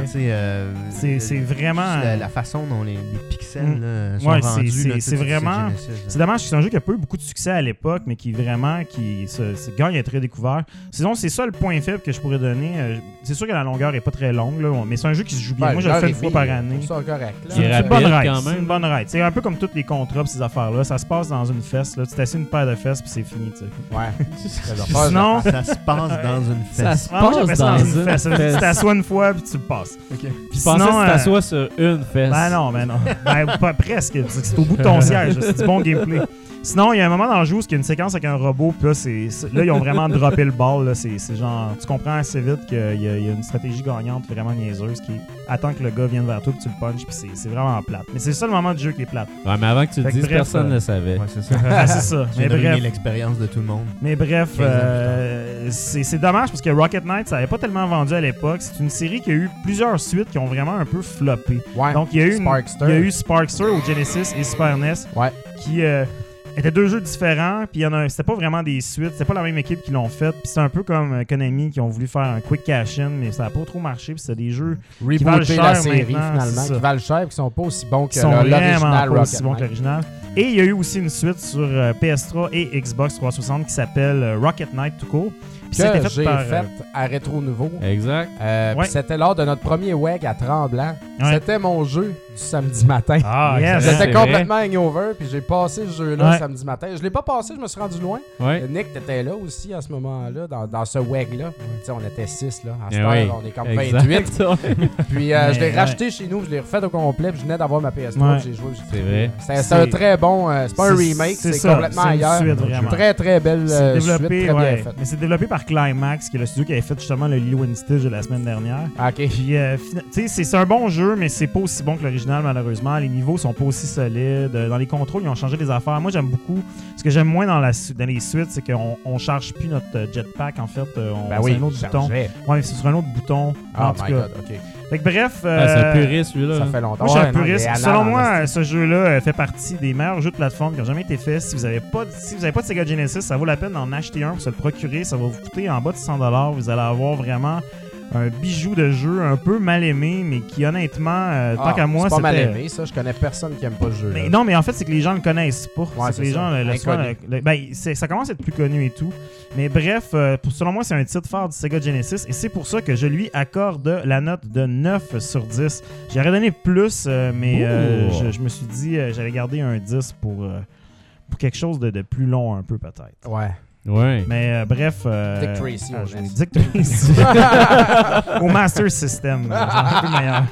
est parfait. C'est vraiment... La façon dont les pixels là, sont rendus. C'est vraiment... Genesis, c'est dommage que c'est un jeu qui a pas eu beaucoup de succès à l'époque, mais qui vraiment gagne à être redécouvert. Sinon, c'est ça le point faible que je pourrais donner. C'est sûr que la longueur est pas très longue, là, mais c'est un jeu qui se joue bien. Moi, je le fais une fois par année. C'est une bonne ride quand même. C'est une bonne ride. C'est un peu comme toutes les contrats ces affaires-là. Ça se passe dans une fesse. Là. Tu t'assieds une paire de fesses puis c'est fini. T'sais. Ouais. Sinon, ça se passe dans une fesse. Moi, j'appelle ça dans une fesse. Tu t'assois une fois puis tu le passes. Puis je pensais que tu t'assois sur une fesse. Ben non. Pas presque. C'est au bout de ton siège. C'est du bon gameplay. Sinon, il y a un moment dans le jeu où il y a une séquence avec un robot, puis là, ils ont vraiment droppé le ball. Là. C'est genre, tu comprends assez vite qu'il y a une stratégie gagnante vraiment niaiseuse qui attend que le gars vienne vers toi, puis tu le punches, puis c'est vraiment plate. Mais c'est ça le moment du jeu qui est plate. Ouais, mais avant que tu le dises, personne ne le savait. Ouais, c'est ça. C'est ça. Mais bref, l'expérience de tout le monde. Mais bref, c'est dommage parce que Rocket Knight, ça n'avait pas tellement vendu à l'époque. C'est une série qui a eu plusieurs suites qui ont vraiment un peu floppé. Ouais. Donc, il y a eu Sparkster au Genesis et Super NES qui... étaient deux jeux différents, puis c'était pas vraiment des suites, c'était pas la même équipe qui l'ont fait, puis c'est un peu comme Konami qui ont voulu faire un quick cash-in, mais ça a pas trop marché, puis c'est des jeux qui valent cher la série finalement, qui valent cher, et qui sont pas aussi bons que l'original Rocket aussi bons que l'original. Et il y a eu aussi une suite sur PS3 et Xbox 360 qui s'appelle Rocket Knight tout court. Que j'ai fait à Rétro Nouveau. Exact. C'était lors de notre premier WEG à Tremblant. Ouais. C'était mon jeu du samedi matin. Ah, yes. J'étais complètement hangover, puis j'ai passé ce jeu-là samedi matin. Je l'ai pas passé, je me suis rendu loin. Ouais. Nick, t'étais là aussi à ce moment-là, dans ce WEG-là. On était 6, là. À ce temps, on est comme 28. Puis je l'ai racheté chez nous, je l'ai refait au complet, puis je venais d'avoir ma PS3, j'ai joué. C'est vrai. C'est un très bon... c'est pas un remake, c'est complètement ailleurs. Suite, très, très belle suite, très bien faite. Mais c'est développé par Climax, qui est le studio qui avait fait justement le Lilo and Stitch de la semaine dernière. OK. Puis, tu sais, c'est un bon jeu, mais c'est pas aussi bon que l'original, malheureusement. Les niveaux sont pas aussi solides. Dans les contrôles, ils ont changé des affaires. Moi, j'aime beaucoup. Ce que j'aime moins dans les suites, c'est qu'on charge plus notre jetpack, en fait. C'est un autre bouton. Ouais, c'est sur un autre bouton. Oh my God, OK. Fait que bref... c'est un puriste, lui, là. Ça fait longtemps. Moi, je suis un puriste. Selon moi, ce jeu-là fait partie des meilleurs jeux de plateforme qui ont jamais été faits. Si vous avez pas de Sega Genesis, ça vaut la peine d'en acheter un pour se le procurer. Ça va vous coûter en bas de $100. Vous allez avoir vraiment un bijou de jeu un peu mal aimé, mais qui honnêtement, tant qu'à moi, c'est pas mal aimé, ça. Je connais personne qui aime pas le jeu. Mais non, mais en fait, c'est que les gens le connaissent pas. Ouais, c'est que les gens ça commence à être plus connu et tout. Mais bref, selon moi, c'est un titre fort du Sega Genesis et c'est pour ça que je lui accorde la note de 9 sur 10. J'aurais donné plus, mais je me suis dit j'allais garder un 10 pour quelque chose de plus long un peu peut-être. Ouais. Ouais. Mais bref. Dick Tracy. Dick Tracy. Au Master System. C'est un peu meilleur.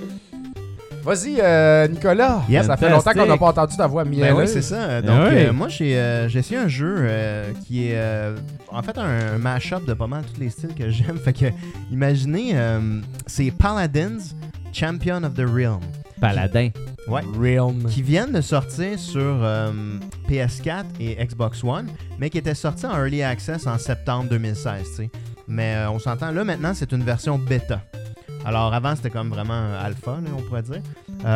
Vas-y, Nicolas. Yep, ça fait longtemps qu'on n'a pas entendu ta voix mielleuse. Oui, c'est ça. Donc, moi, j'ai essayé un jeu qui est en fait un mash-up de pas mal tous les styles que j'aime. Fait que, imaginez, c'est Paladins, Champion of the Realm. Paladin. Ouais. Realm. Qui viennent de sortir sur PS4 et Xbox One, mais qui étaient sortis en Early Access en septembre 2016, tu sais. Mais on s'entend, là, maintenant, c'est une version bêta. Alors avant, c'était comme vraiment alpha, là, on pourrait dire.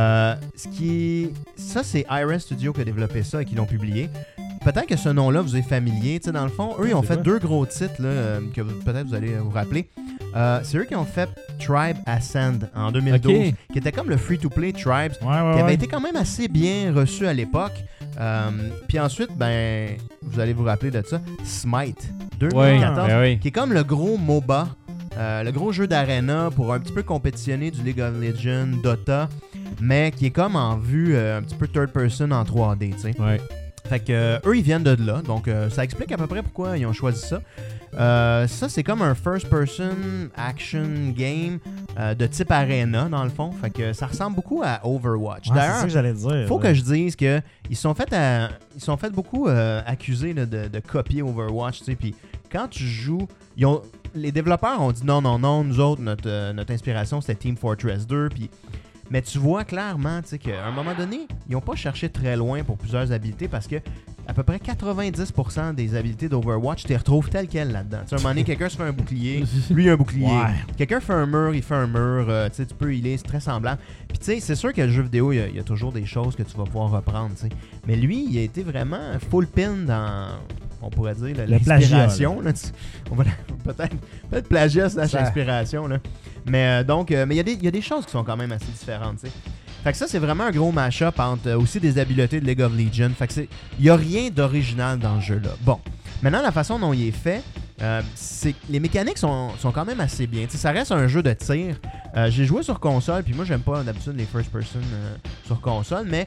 Ça, c'est Iris Studio qui a développé ça et qui l'ont publié. Peut-être que ce nom-là vous est familier. Tu sais, dans le fond, eux, ils ont fait 2 gros titres là, que peut-être vous allez vous rappeler. C'est eux qui ont fait Tribe Ascend en 2012, qui était comme le free-to-play Tribes, qui avait été quand même assez bien reçu à l'époque. Puis ensuite, ben, vous allez vous rappeler de ça, Smite 2014, qui est comme le gros MOBA, le gros jeu d'arena pour un petit peu compétitionner du League of Legends, Dota, mais qui est comme en vue un petit peu third person en 3D, tu sais. Ouais. Fait que eux, ils viennent de là, donc ça explique à peu près pourquoi ils ont choisi ça. Ça, c'est comme un first-person action game de type arena, dans le fond. Fait que ça ressemble beaucoup à Overwatch. D'ailleurs, c'est ça que j'allais dire. Faut que je dise que ils sont fait beaucoup accuser là, de copier Overwatch, tu sais. Puis quand tu joues, les développeurs ont dit non, nous autres, notre inspiration, c'était Team Fortress 2, puis... Mais tu vois clairement qu'à un moment donné, ils n'ont pas cherché très loin pour plusieurs habilités parce que à peu près 90% des habilités d'Overwatch, tu les retrouves telles quelles là-dedans. À un moment donné, quelqu'un se fait un bouclier, lui un bouclier. Ouais. Quelqu'un fait un mur, il fait un mur. Tu peux healer, c'est très semblable. Puis tu sais, c'est sûr que le jeu vidéo, il y a toujours des choses que tu vas pouvoir reprendre. T'sais. Mais lui, il a été vraiment full pin dans... On pourrait dire l'inspiration. Là, on va peut-être plagiat / inspiration. Là. Mais donc, mais il y a des choses qui sont quand même assez différentes. T'sais. Fait que ça, c'est vraiment un gros mash-up entre aussi des habiletés de League of Legends. Fait que il n'y a rien d'original dans le jeu-là. Bon, maintenant, la façon dont il est fait, c'est les mécaniques sont quand même assez bien. T'sais, ça reste un jeu de tir. J'ai joué sur console, puis moi, j'aime pas d'habitude les first-person sur console, mais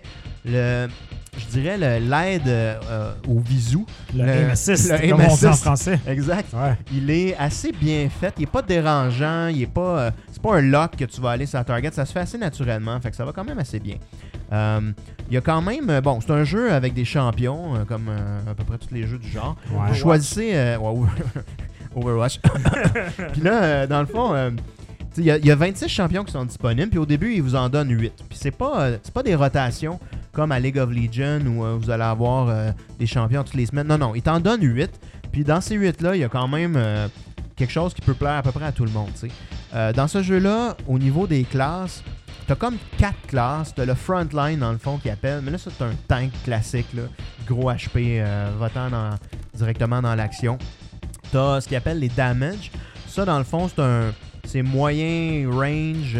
je dirais l'aide au visu. Le aim assist, comme on dit en français. Exact. Ouais. Il est assez bien fait. Il est pas dérangeant. Il est pas... c'est pas un lock que tu vas aller sur la target. Ça se fait assez naturellement. Fait que ça va quand même assez bien. Il y a quand même... bon, c'est un jeu avec des champions, comme à peu près tous les jeux du genre. Ouais. Vous choisissez... Overwatch. Puis là, dans le fond... il y a 26 champions qui sont disponibles, puis au début, ils vous en donnent 8. Puis c'est pas des rotations comme à League of Legends où vous allez avoir des champions toutes les semaines. Non, ils t'en donnent 8. Puis dans ces 8-là, il y a quand même quelque chose qui peut plaire à peu près à tout le monde. Dans ce jeu-là, au niveau des classes, t'as comme 4 classes. T'as le Frontline, dans le fond, qui appelle. Mais là, c'est un tank classique, là, gros HP, votant directement dans l'action. T'as ce qu'ils appellent les Damage. Ça, dans le fond, c'est moyen range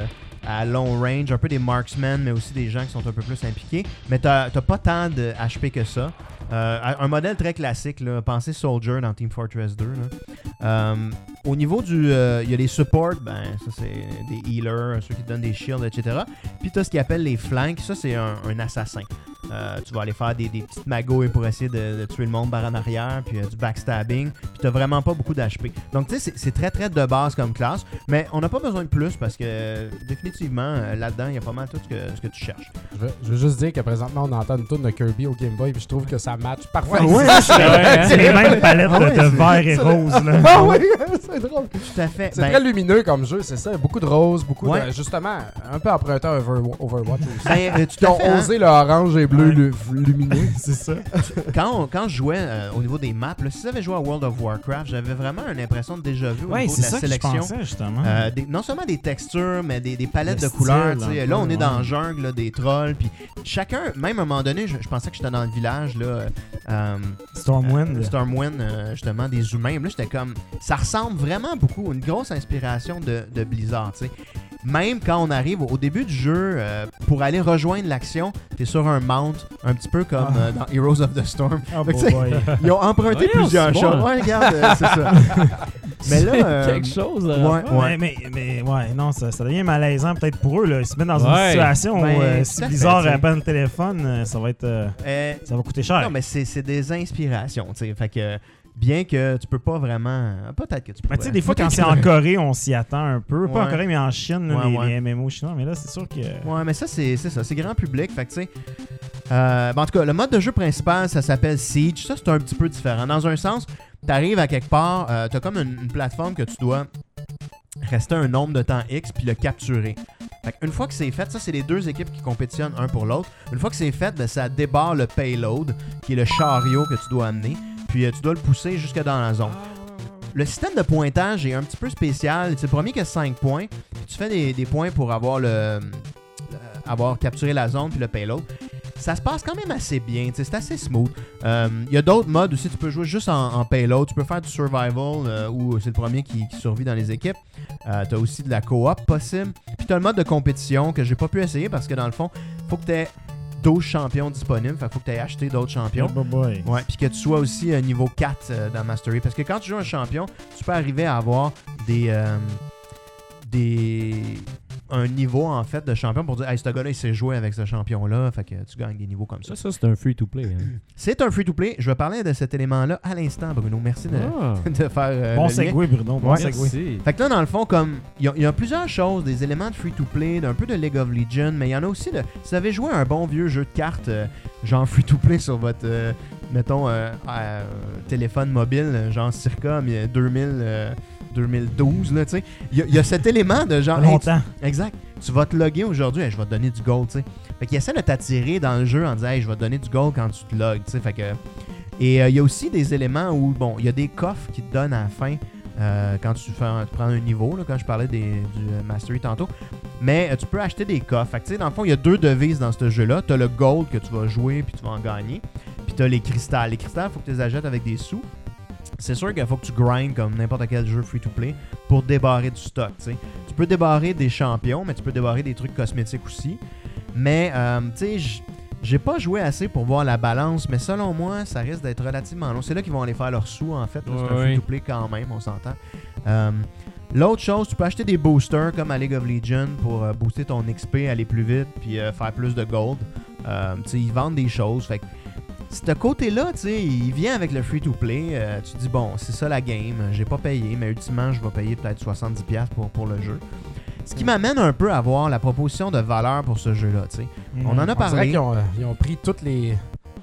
à long range, un peu des marksmen, mais aussi des gens qui sont un peu plus impliqués. Mais t'as pas tant de HP que ça. Un modèle très classique, là, pensez Soldier dans Team Fortress 2. Là. Au niveau du... il y a les supports, ben ça c'est des healers, ceux qui te donnent des shields, etc. Puis t'as ce qu'ils appellent les flanks, ça c'est un assassin. Tu vas aller faire des petites magouilles pour essayer de tuer le monde par en arrière, puis du backstabbing, puis t'as vraiment pas beaucoup d'HP. Donc tu sais, c'est très très de base comme classe, mais on n'a pas besoin de plus parce que définitivement, là-dedans, il y a pas mal tout ce que tu cherches. Je veux juste dire que présentement, on entend une tourne de Kirby au Game Boy, puis je trouve que ça match parfaitement. Ouais, c'est les mêmes palettes de vert et rose. Là. Ah oui, c'est drôle. Tout à fait. C'est très lumineux comme jeu, c'est ça. Beaucoup de rose, beaucoup de... Justement, un peu emprunté à Overwatch aussi. Ben, Ils ont osé le orange et bleu lumineux. C'est ça. Quand je jouais au niveau des maps, là, si j'avais joué à World of Warcraft, j'avais vraiment une impression de déjà-vu au niveau de la sélection. Que je pensais, justement. Non seulement des textures, mais des palettes de couleurs. Là, on est dans la jungle, là, des trolls. Puis chacun, même à un moment donné, je pensais que j'étais dans le village. Là, Stormwind. Justement, des humains. Là, j'étais comme... Ça ressemble vraiment beaucoup, une grosse inspiration de Blizzard, tu sais. Même quand on arrive au début du jeu, pour aller rejoindre l'action, t'es sur un mount, un petit peu comme dans Heroes of the Storm. Ils ont emprunté plusieurs choses. Ouais, regarde, c'est ça. Mais là, quelque chose. Mais non, ça devient malaisant peut-être pour eux. Là. Ils se mettent dans une situation où si Blizzard appelle le téléphone, ça va coûter cher. Non, mais c'est des inspirations, tu sais. Fait que... Bien que tu peux pas vraiment... Peut-être que tu peux. Tu sais, des fois, quand c'est en Corée, on s'y attend un peu. Pas en Corée, mais en Chine, les MMO chinois. Mais là, c'est sûr que... Ouais, mais ça, c'est ça. C'est grand public. Fait que, tu sais... en tout cas, le mode de jeu principal, ça s'appelle Siege. Ça, c'est un petit peu différent. Dans un sens, t'arrives à quelque part, t'as comme une plateforme que tu dois rester un nombre de temps X puis le capturer. Fait une fois que c'est fait, ça, c'est les deux équipes qui compétitionnent un pour l'autre. Une fois que c'est fait, ben, ça débarre le payload, qui est le chariot que tu dois amener. Puis tu dois le pousser jusque dans la zone. le système de pointage est un petit peu spécial. C'est le premier qui a 5 points. Puis tu fais des points pour avoir capturé la zone puis le payload. Ça se passe quand même assez bien, c'est assez smooth. Il y a d'autres modes aussi, tu peux jouer juste en payload, tu peux faire du survival où c'est le premier qui survit dans les équipes. Tu as aussi de la coop possible. Puis tu as le mode de compétition que j'ai pas pu essayer parce que dans le fond, faut que tu aies 12 champions disponibles, faut que tu aies acheté d'autres champions. Ouais, puis que tu sois aussi niveau 4 dans Mastery. Parce que quand tu joues un champion, tu peux arriver à avoir un niveau en fait de champion pour dire hey, ce gars-là il sait jouer avec ce champion-là, fait que tu gagnes des niveaux comme ça. Ça c'est un free-to-play. Hein. C'est un free-to-play. Je vais parler de cet élément-là à l'instant, Bruno. Merci de faire bon segway, Bruno. Bon segway. Fait que là, dans le fond, comme il y a plusieurs choses, des éléments de free-to-play, d'un peu de League of Legends, mais il y en a aussi de... Si vous avez joué à un bon vieux jeu de cartes, genre free-to-play sur votre, mettons, téléphone mobile, genre circa 2012, là, tu sais. Il y a cet élément de genre... Longtemps. Exact. Tu vas te loguer aujourd'hui, hey, je vais te donner du gold, tu sais. Fait qu'il essaie de t'attirer dans le jeu en disant, hey, je vais te donner du gold quand tu te logs, tu sais. Fait que... Et il y a aussi des éléments où, bon, il y a des coffres qui te donnent à la fin quand tu prends un niveau, là, quand je parlais du Mastery tantôt. Mais tu peux acheter des coffres. Fait que, tu sais, dans le fond, il y a 2 devises dans ce jeu-là. Tu as le gold que tu vas jouer puis tu vas en gagner. Puis tu as les cristals. Les cristals, il faut que tu les achètes avec des sous. C'est sûr qu'il faut que tu grindes comme n'importe quel jeu free-to-play pour débarrer du stock, tu sais. Tu peux débarrer des champions, mais tu peux débarrer des trucs cosmétiques aussi. Mais, tu sais, j'ai pas joué assez pour voir la balance, mais selon moi, ça risque d'être relativement long. C'est là qu'ils vont aller faire leurs sous, en fait. C'est un free-to-play quand même, on s'entend. L'autre chose, tu peux acheter des boosters comme à League of Legends pour booster ton XP, aller plus vite, puis faire plus de gold. Tu sais, ils vendent des choses, fait que ce côté-là, tu sais, il vient avec le free-to-play. Tu te dis, bon, c'est ça la game. J'ai pas payé, mais ultimement, je vais payer peut-être 70$ pour le jeu. Ce qui m'amène un peu à voir la proposition de valeur pour ce jeu-là, tu sais. On en a parlé. Ils ont pris toutes les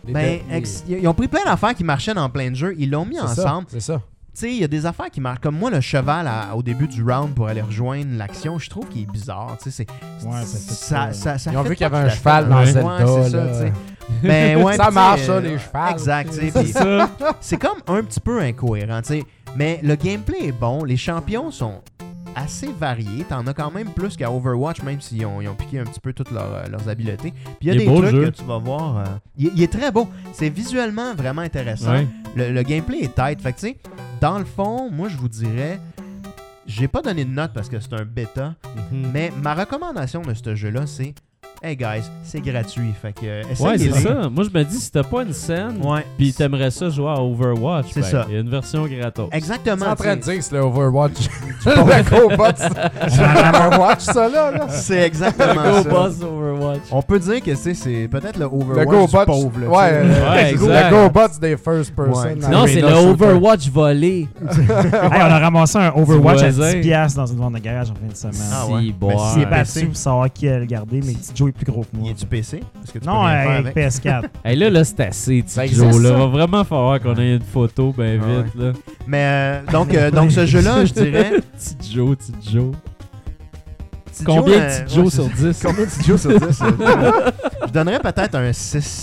ils ont pris plein d'affaires qui marchaient dans plein de jeux. Ils l'ont mis ensemble. C'est ça. Tu sais, il y a des affaires qui marquent. Comme moi, le cheval au début du round pour aller rejoindre l'action, je trouve qu'il est bizarre. Tu sais, ça ils ont vu qu'il y avait un cheval dans Zelda. Ouais, c'est ça, tu sais. Ben, ouais, ça marche, ça, les chevals. Exact. C'est comme un petit peu incohérent, tu sais. Mais le gameplay est bon. Les champions sont assez variés. T'en as quand même plus qu'à Overwatch, même s'ils ont piqué un petit peu toutes leurs habiletés. Puis il y a des trucs que tu vas voir. Il est très beau. C'est visuellement vraiment intéressant. Ouais. Le gameplay est tight. Fait que tu sais, dans le fond, moi je vous dirais, j'ai pas donné de note parce que c'est un bêta, mais ma recommandation de ce jeu-là, c'est hey guys, c'est gratuit. Fait que essayez-le. Ouais, c'est ça. Moi, je me dis, si t'as pas une scène, pis t'aimerais ça jouer à Overwatch, c'est ça. Il y a une version gratos. Exactement. Tu es en train de dire que c'est le Overwatch. Le GoBots. C'est Overwatch, ça, là. C'est exactement le ça. GoBots Overwatch. On peut dire que c'est peut-être le Overwatch du pauvre. Là, ouais, exact. Le GoBots des first person. Ouais. Non, c'est le Overwatch volé. Hey, on a ramassé un Overwatch à 10$ dans une vente de garage en fin de semaine. Ah ouais. Il est battu pour savoir qui a le gardé, mais Joe est plus gros que moi. Il est du PC? Est-ce que tu non, peux rien faire avec PS4. Hey, là, c'est assez, Ça Joe. existe, Là, ça. va vraiment falloir qu'on ait une photo ben Ah vite. Là. Mais donc ce jeu-là, je dirais... Petit Joe. Petit Combien Joe, de petits Joe sur 10? Combien de petits Joe sur 10? Je donnerais peut-être un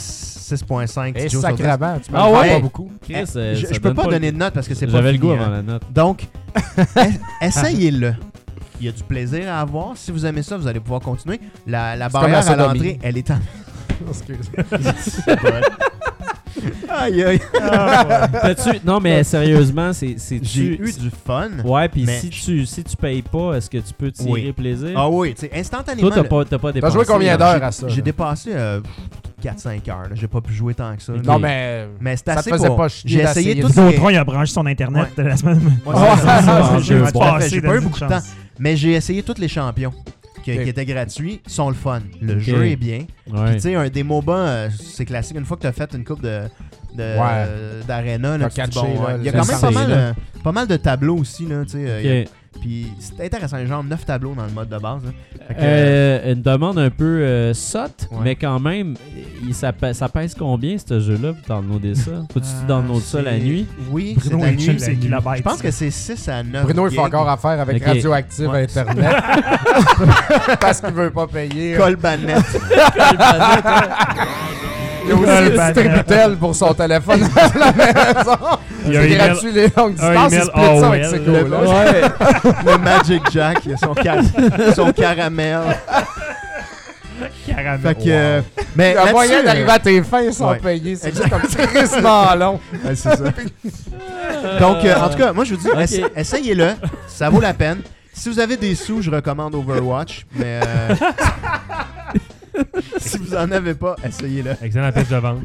6.5 Et petits Joe sur 10. sacrément, tu Ah m'en ouais? fais pas beaucoup. Chris, Je peux pas donner de note parce que c'est pas J'avais le fini, goût hein. avant la note. Donc, essayez-le. Il y a du plaisir à avoir. Si vous aimez ça, vous allez pouvoir continuer. La comme barrière la à sodomie. l'entrée, elle est en... Excuse. Aïe, aïe. Non, mais sérieusement, c'est J'ai eu du fun. Ouais, puis mais si tu payes pas, est-ce que tu peux tirer Oui. plaisir? Ah oui, tu sais, instantanément... Toi, t'as pas dépensé. joué combien d'heures à ça? J'ai dépassé 4-5 heures. Là. J'ai pas pu jouer tant que ça. Non, mais c'est ça assez te faisait pour... pas chier J'ai essayé d'essayer tout de- ce qui est- Vidéotron, il a branché son internet la semaine. Ouais, J'ai j'ai pas eu beaucoup de temps. Mais j'ai essayé tous les champions qui étaient gratuits. Ils sont le fun. Le jeu est bien. Puis Ouais. tu sais, des MOBA, c'est classique. Une fois que tu as fait une coupe d'arena, là, T'as tu dis, catché, bon, là, il y a le quand même sens, pas mal de tableaux aussi. Là, tu sais, Ok. puis c'est intéressant, genre 9 tableaux dans le mode de base. Là. Fait que, Une demande un peu sotte, Ouais. mais quand même, ça pèse combien ce jeu-là pour downloader ça? Faut-tu downloader ça la c'est- nuit? Oui, Bruno c'est la et nuit. Chuck, c'est kilobytes. Je pense que c'est 6 à 9 Bruno, il fait gigs. encore affaire avec Ok. Radioactive Ouais. Internet. Parce qu'il veut pas payer. Colbanet. Il y a aussi un distributel pour son téléphone à la maison. Il y a C'est un gratuit les longues distances. Il email split ça avec AOL, ses là. colocs. Ouais. Le Magic Jack, il a son caramel. Caramel. Fait que, mais Il y a là-dessus, moyen d'arriver à tes fins sans ouais. payer. C'est juste comme tristement long. Ouais, c'est ça. Donc, en tout cas, moi, je vous dis, Ok. essayez-le. Ça vaut la peine. Si vous avez des sous, je recommande Overwatch. Mais si vous en avez pas, essayez-le. Excellent pitch de vente.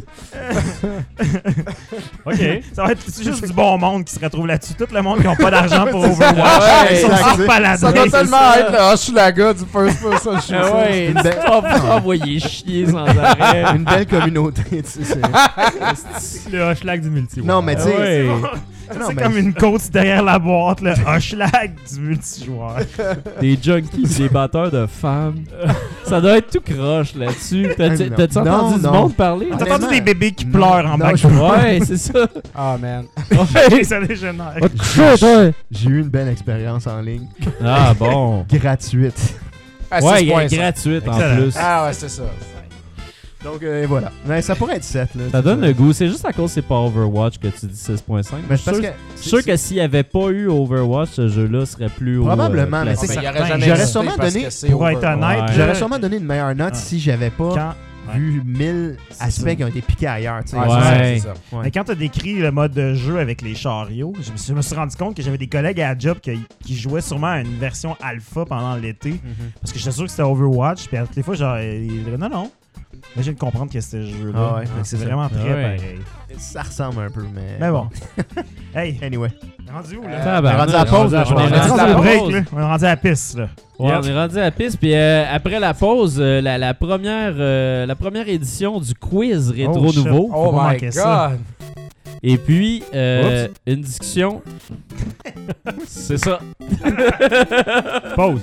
OK. Ça va être juste du bon monde qui se retrouve là-dessus. Tout le monde qui n'a pas d'argent pour Overwatch. Ouais, Ils sont exact. tous paladins, Ça doit c'est tellement ça. être le Hochelaga du first person shooter. Ah ouais, une tu belle- vas envoyer chier sans arrêt. Une belle communauté, tu sais. Le Hochelag du multi. Non, mais tu sais, Ouais. non, C'est mais- comme une côte derrière la boîte, le Hochelag du multijoueur. Des junkies, des batteurs de femmes. Ça doit être tout croche là-dessus. T'as-tu Non. t'as-tu Non, entendu du non. monde parler? T'as Honnêtement, entendu des bébés qui non, pleurent en non, background? Ouais, c'est ça. Ah, man. Ça dégénère. j'ai eu une belle expérience en ligne. Ah bon. Gratuite. Ah, Ouais, 6.5. gratuite en Excellent. plus. Ah, ouais, c'est ça. Donc, voilà. Mais ça pourrait être 7. Là, Ça donne le goût. C'est juste à cause que c'est pas Overwatch que tu dis 6.5. Mais Je c'est parce suis que. sûr- je suis sûr que s'il n'y avait pas eu Overwatch, ce jeu-là serait plus haut. Probablement, mais classé. c'est Mais il certain. aurait jamais J'aurais existé sûrement parce donné- que c'est pour être Overwatch. honnête, Ouais. J'aurais sûrement donné une meilleure note Ah. si j'avais pas Quand, vu 1000 aspects ça. qui ont été piqués ailleurs. Tu sais. Ouais, Ouais. c'est ça. Ouais. mais quand t'as décrit le mode de jeu avec les chariots, je me suis rendu compte que j'avais des collègues à la job qui jouaient sûrement à une version alpha pendant l'été. Mhm. Parce que j'étais sûr que c'était Overwatch. Puis à toutes les fois, genre, ils disaient non. Mais j'ai de comprendre que c'était ce jeu-là. Ah ouais, C'est c'est ça. vraiment très Ouais. pareil. Ça ressemble un peu, mais. Mais bon. Hey, Anyway. rendu où là? Tabarnak, rendu à la pause, on est là, je rendu On est à rendu la au break, pause. là. On est rendu à la piste, là. Ouais, on est rendu à la piste. Puis après la pause, la première édition du quiz rétro Oh, shit. nouveau. Oh pas my manquer ça. god. Et puis, une discussion. C'est ça. Pause.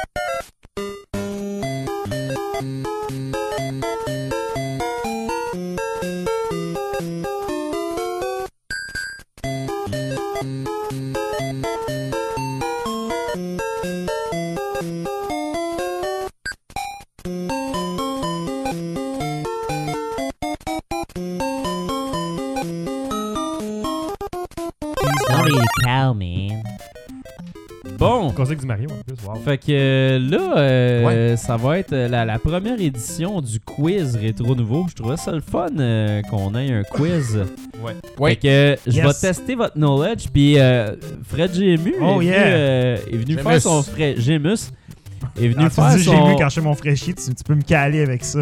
Bon. Conseil du Mario en plus. Wow. Fait que là, ça va être la première édition du quiz rétro nouveau. Je trouvais ça le fun qu'on ait un quiz. Ouais. Oui. Fait que je vais Yes. tester votre knowledge. Puis Fred Gému Oh, est venu Gémus. faire son Gémus est venu Ah, faire tu dis, j'ai son vu quand je fais mon fraîchier, tu peux me caler avec ça.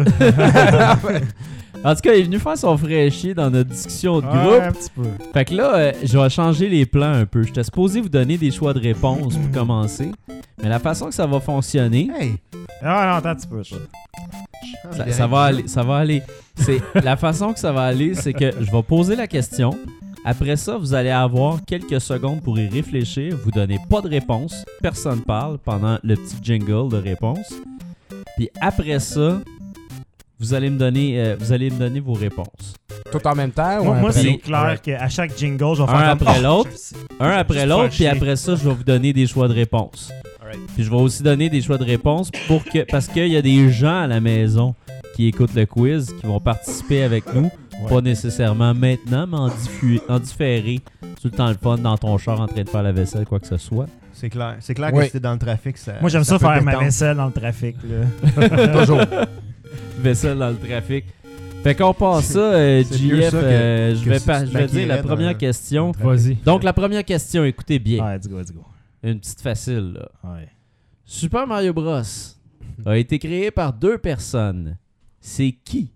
En tout cas, il est venu faire son fraîchier dans notre discussion de Ouais, groupe. un petit peu. Fait que là, je vais changer les plans un peu. J'étais supposé vous donner des choix de réponse pour commencer. Mais la façon que ça va fonctionner, Hey. Ah non, attends un petit peu, ça. ça va aller. C'est la façon que ça va aller, c'est que je vais poser la question. Après ça, vous allez avoir quelques secondes pour y réfléchir. Vous donnez pas de réponse. Personne parle pendant le petit jingle de réponse. Puis après ça, vous allez me donner vos réponses. Tout en même temps ou Moi, après c'est l'autre? clair qu'à chaque jingle, je vais Un faire après comme, l'autre. je le sais. Un après Juste l'autre, faire puis chier. après ça, je vais vous donner des choix de réponse. Puis je vais aussi donner des choix de réponse parce qu'il y a des gens à la maison qui écoutent le quiz, qui vont participer avec nous. Pas nécessairement maintenant, mais en différé. Tout le temps le fun dans ton char en train de faire la vaisselle, quoi que ce soit. C'est clair. C'est clair Oui. que si t'es dans le trafic, ça. Moi, j'aime ça peut faire ma détendre. vaisselle dans le trafic. Là. Toujours. Vaisselle dans le trafic. Fait qu'on passe ça, C'est mieux JF, ça je que vais, si tu te je vais dire la maquillerais première dans- question. Vas-y. Donc la première question, écoutez bien. Ouais, let's go, let's go. Une petite facile, là. Ouais. Super Mario Bros. a été créé par 2 personnes. C'est qui?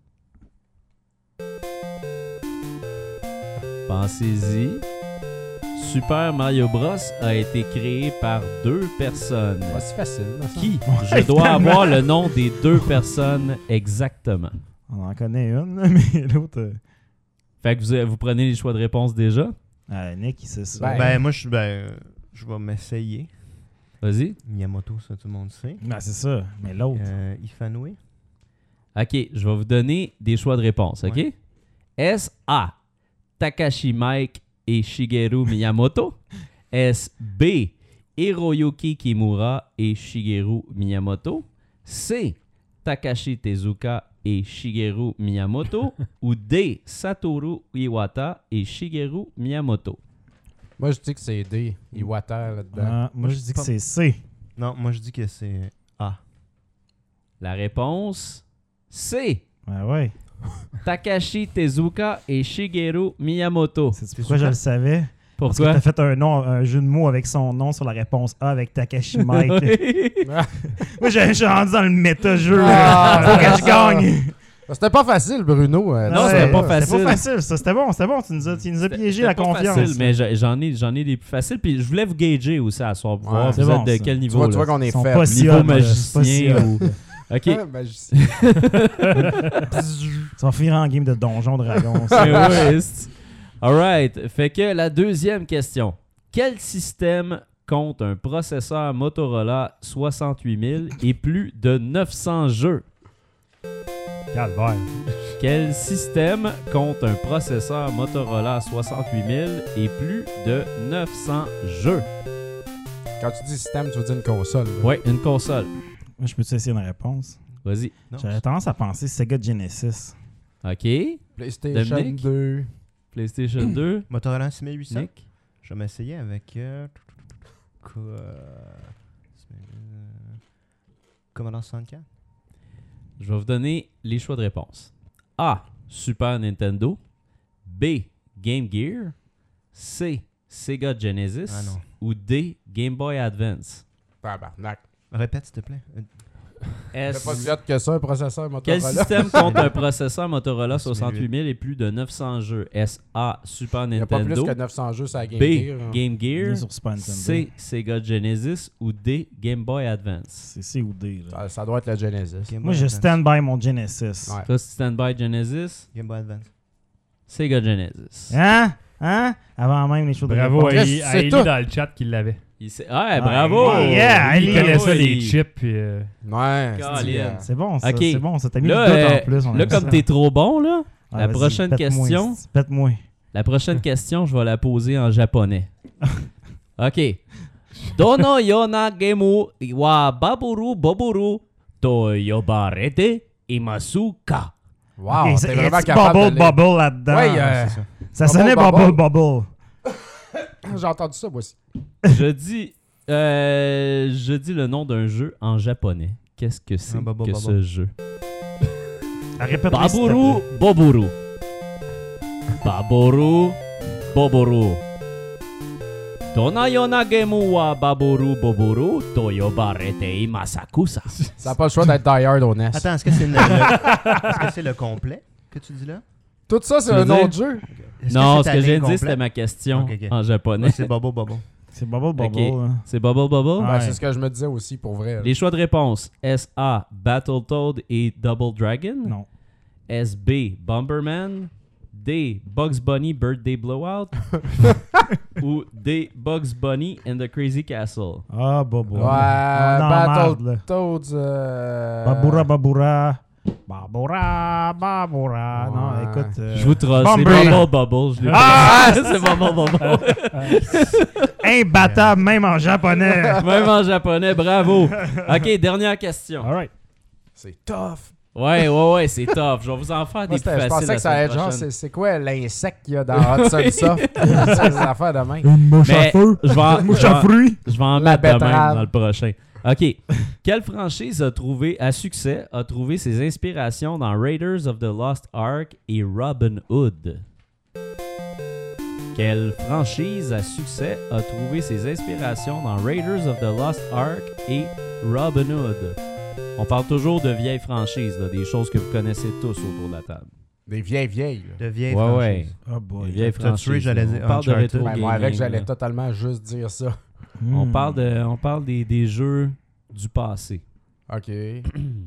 Pensez-y. Super Mario Bros. A été créé par 2 personnes. Pas si facile. là, ça. Qui? Je dois avoir le nom des 2 personnes exactement. On en connaît une, là, mais l'autre. Fait que vous prenez les choix de réponse déjà. Nick, il sait ça. Ben, Moi, je vais m'essayer. Vas-y. Miyamoto, ça, tout le monde sait. C'est ça. Mais l'autre. Ifanoué. OK, je vais vous donner des choix de réponse, OK? Ouais. Est-ce A, Takashi Mike et Shigeru Miyamoto? Est-ce B, Hiroyuki Kimura et Shigeru Miyamoto? C, Takashi Tezuka et Shigeru Miyamoto ou D. Satoru Iwata et Shigeru Miyamoto? Moi, je dis que c'est D. Iwata là-dedans. Moi, je dis que c'est C. Non, moi, je dis que c'est A. La réponse, C. Ouais. Takashi Tezuka et Shigeru Miyamoto. C'est pourquoi je le savais? Parce que Pourquoi? t'as fait un jeu de mots avec son nom sur la réponse A avec Takashi Mike. Moi, je suis rendu dans le méta-jeu. Ah, Faut que je ça. gagne. C'était pas facile, Bruno. Non, c'était pas facile. C'était pas facile, ça. C'était bon. Tu nous as piégé la C'était pas confiance. facile, mais j'en ai des plus faciles. Puis je voulais vous gager aussi à soir pour Ouais, voir c'est vous bon, êtes de ça. quel Tu niveau. vois, là. qu'on est Ils sont faible. pas si Niveau hot, là. C'est pas si magicien hot. ou... OK. Ah, magicien. Tu vas finir en game de Donjon Dragon. Alright. Fait que la deuxième question. Quel système compte un processeur Motorola 68000 et plus de 900 jeux? Calvaire. Quel système compte un processeur Motorola 68000 et plus de 900 jeux? Quand tu dis système, tu veux dire une console. là. Ouais, une console. Moi, je peux-tu essayer une réponse? Vas-y. Non, J'avais tendance à penser Sega Genesis. OK. PlayStation Dominique? 2. PlayStation 2. Motorola 6800. Nick. Je vais m'essayer avec... Commodore 64. Je vais vous donner les choix de réponse. A. Super Nintendo. B. Game Gear. C. Sega Genesis. Ah non. Ou D. Game Boy Advance. Tabarnak. Répète, s'il te plaît. C'est pas si hot que ça, un processeur Quel Motorola. système compte un processeur Motorola 68000 68000 et plus de 900 jeux? S.A. Super Il n'y a pas plus Nintendo. que 900 jeux sur la Game B. Gear. hein. Game Il est Gear. sur Super Nintendo. C. Sega Genesis. Ou D. Game Boy Advance. C'est C ou D. Là. Ça doit être la Genesis. Game Moi, Boy je Advance. stand by mon Genesis. Ouais. Ça, c'est Standby Genesis. Game Boy Advance. Sega Genesis. Hein? Avant même les choses de Bravo réponse. à Chris, Eli c'est Eli tout. dans le chat qui l'avait. Ouais, bravo! ouais, yeah, Il Eli. connaît ça, Oui. les chips. Puis, Ouais. Colin. C'est bon, ça. Ok. C'est bon, ça. T'as mis Là, le doute en plus. on là aime comme ça. t'es trop bon, là, Ouais, la vas-y, prochaine pète-moi, question. Pète-moi. La prochaine question, je vais la poser en japonais. OK. Dono yona gemu wa baburu boburu to yobarete imasu ka. Wow, Ok, t'es c'est- vraiment it's capable Bubble là-dedans. Ouais, C'est ça. Ça sonnait Bubble, Bubble. J'ai entendu ça, moi aussi. Je dis le nom d'un jeu en japonais. Qu'est-ce que c'est Bubble, que bubble. ce jeu? Répète-le, Baburu boburu. Baburu boburu. Dona yona gemu wa baburu boburu to yobarete imasakusa. Ça n'a pas le choix d'être Die Hard au NES. Attends, est-ce que c'est est-ce que c'est le complet que tu dis là? Tout ça, c'est Tu veux un nom dire? de jeu. Est-ce Non, c'est ce ta que j'ai ligne dit, c'était complète? ma question Ok, ok. en japonais. Ouais, c'est Bubble Bubble. C'est Bubble. Ok. Hein. C'est Bubble Bubble? Ouais. Ben, c'est ce que je me disais aussi, pour vrai. là. Les choix de réponse. S.A. Battletoad et Double Dragon. Non. S.B. Bomberman. D. Bugs Bunny Birthday Blowout. Ou D. Bugs Bunny and the Crazy Castle. Ah, Bubble. Ouais, Battle. Battletoads. Babura. Non, Ouais. écoute. Je vous troll, c'est Bomber. Bubble Bubble. Je l'ai Ah! pas dit. C'est Bubble Bubble. Imbattable, même en japonais. Même en japonais, bravo. OK, dernière question. All right. C'est tough. Ouais, c'est tough. Je vais vous en faire des Moi, plus faciles. je pensais la que ça allait être semaine genre, prochaine. c'est quoi l'insecte qu'il y a dans Hudson Soft? C'est des affaires de même. Une mouche Mais je vais en- Mouche à fruits. Je vais en La mettre de même betterave. dans le prochain. OK. Quelle franchise a trouvé ses inspirations dans Raiders of the Lost Ark et Robin Hood? Quelle franchise à succès a trouvé ses inspirations dans Raiders of the Lost Ark et Robin Hood? On parle toujours de vieilles franchises, là, des choses que vous connaissez tous autour de la table. Des vieilles. Là. De vieilles Ouais, franchises. Oh Des boy. vieilles T'as tué, franchises. j'allais là. dire On parle de Uncharted. rétro Ben, moi, gaming, avec, j'allais là. totalement juste dire ça. On parle des jeux du passé. OK. Je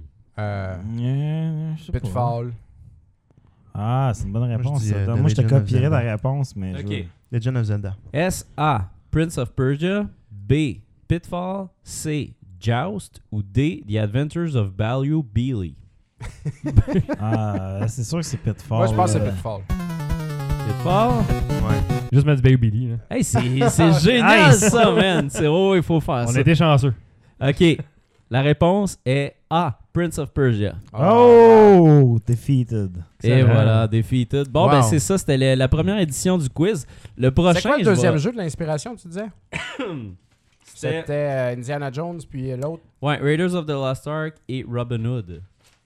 sais pas. Pitfall. Ah, c'est une bonne réponse. dis, ça. The Moi, je te Legend of copierais Zelda. ta réponse, mais. OK. Legend of Zelda. S.A. Prince of Persia. B. Pitfall. C. Joust. Ou D. The Adventures of Baloo Beely. Ah, c'est sûr que c'est Pitfall. Moi, je pense que c'est là. Pitfall. Pitfall? Ouais. Juste mettre du Baby Billy. Là. Hey, c'est génial Nice. ça, man. C'est il faut faire On ça. était chanceux. OK. La réponse est A. Prince of Persia. Oh! Defeated. Et Excellent. voilà, Defeated. Bon, Wow. ben c'est ça, c'était la première édition du quiz. Le prochain, C'est quoi le je deuxième vais- jeu de l'inspiration, tu disais? C'était Indiana Jones, puis l'autre. Ouais, Raiders of the Lost Ark et Robin Hood.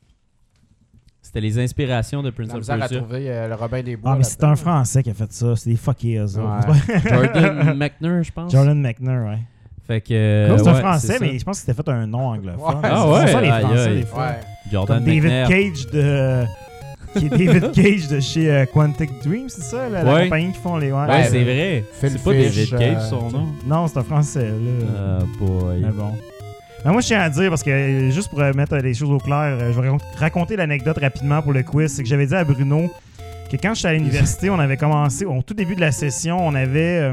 C'était les inspirations de Prince La of misère à Persia. trouver le Robin des Bois. Ah, mais c'est là-dedans. un Français qui a fait ça. C'est des fuckers, eux autres. Ouais. Jordan McNair, je pense. Jordan McNair, ouais. Fait que. Non, c'est un ouais, Français, ça. mais je pense que c'était fait un nom anglophone. Ouais. Ah Ils font ouais, ça, les aïe, Français, aïe. des fois. Ouais. Jordan Comme David McNair. Cage de... qui est David Cage de chez Quantic Dream, c'est ça? La Ouais. compagnie qui font les... Ouais, Ouais, c'est vrai. Phil C'est pas Fish, David Cage, son nom. Non, c'est un Français, là. Ah, boy. Mais bon. Mais moi, je tiens à dire, parce que juste pour mettre les choses au clair, je vais raconter l'anecdote rapidement pour le quiz. C'est que j'avais dit à Bruno que quand j'étais à l'université, on avait commencé, au tout début de la session, on avait...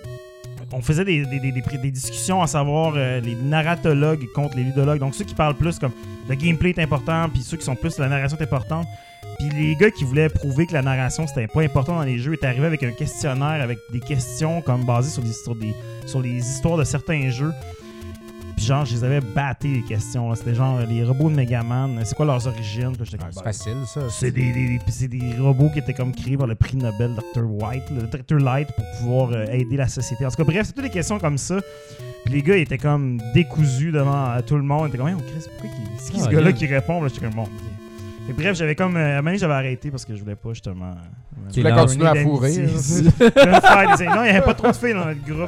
on faisait des discussions à savoir les narratologues contre les ludologues. Donc ceux qui parlent plus comme le gameplay est important, puis ceux qui sont plus la narration est importante. Puis les gars qui voulaient prouver que la narration c'était pas important dans les jeux étaient arrivés avec un questionnaire avec des questions comme basées sur les histoires de certains jeux. Puis genre, je les avais battés les questions. Là. C'était genre les robots de Megaman, c'est quoi leurs origines? Puis j'étais comme, C'est facile, ça. c'est des robots qui étaient comme créés par le prix Nobel Dr. White, le Dr. Light, pour pouvoir aider la société. En tout cas, bref, c'est toutes des questions comme ça. Puis les gars, ils étaient comme décousus devant tout le monde. Ils étaient comme, oh, Chris, pourquoi c'est qui ce gars-là qui répond? Là, j'étais comme, bon. Et bref, j'avais comme. À un moment donné, j'avais arrêté parce que je voulais pas justement. Tu voulais continuer à fourrer. Je voulais faire des... Non, il n'y avait pas trop de filles dans notre groupe.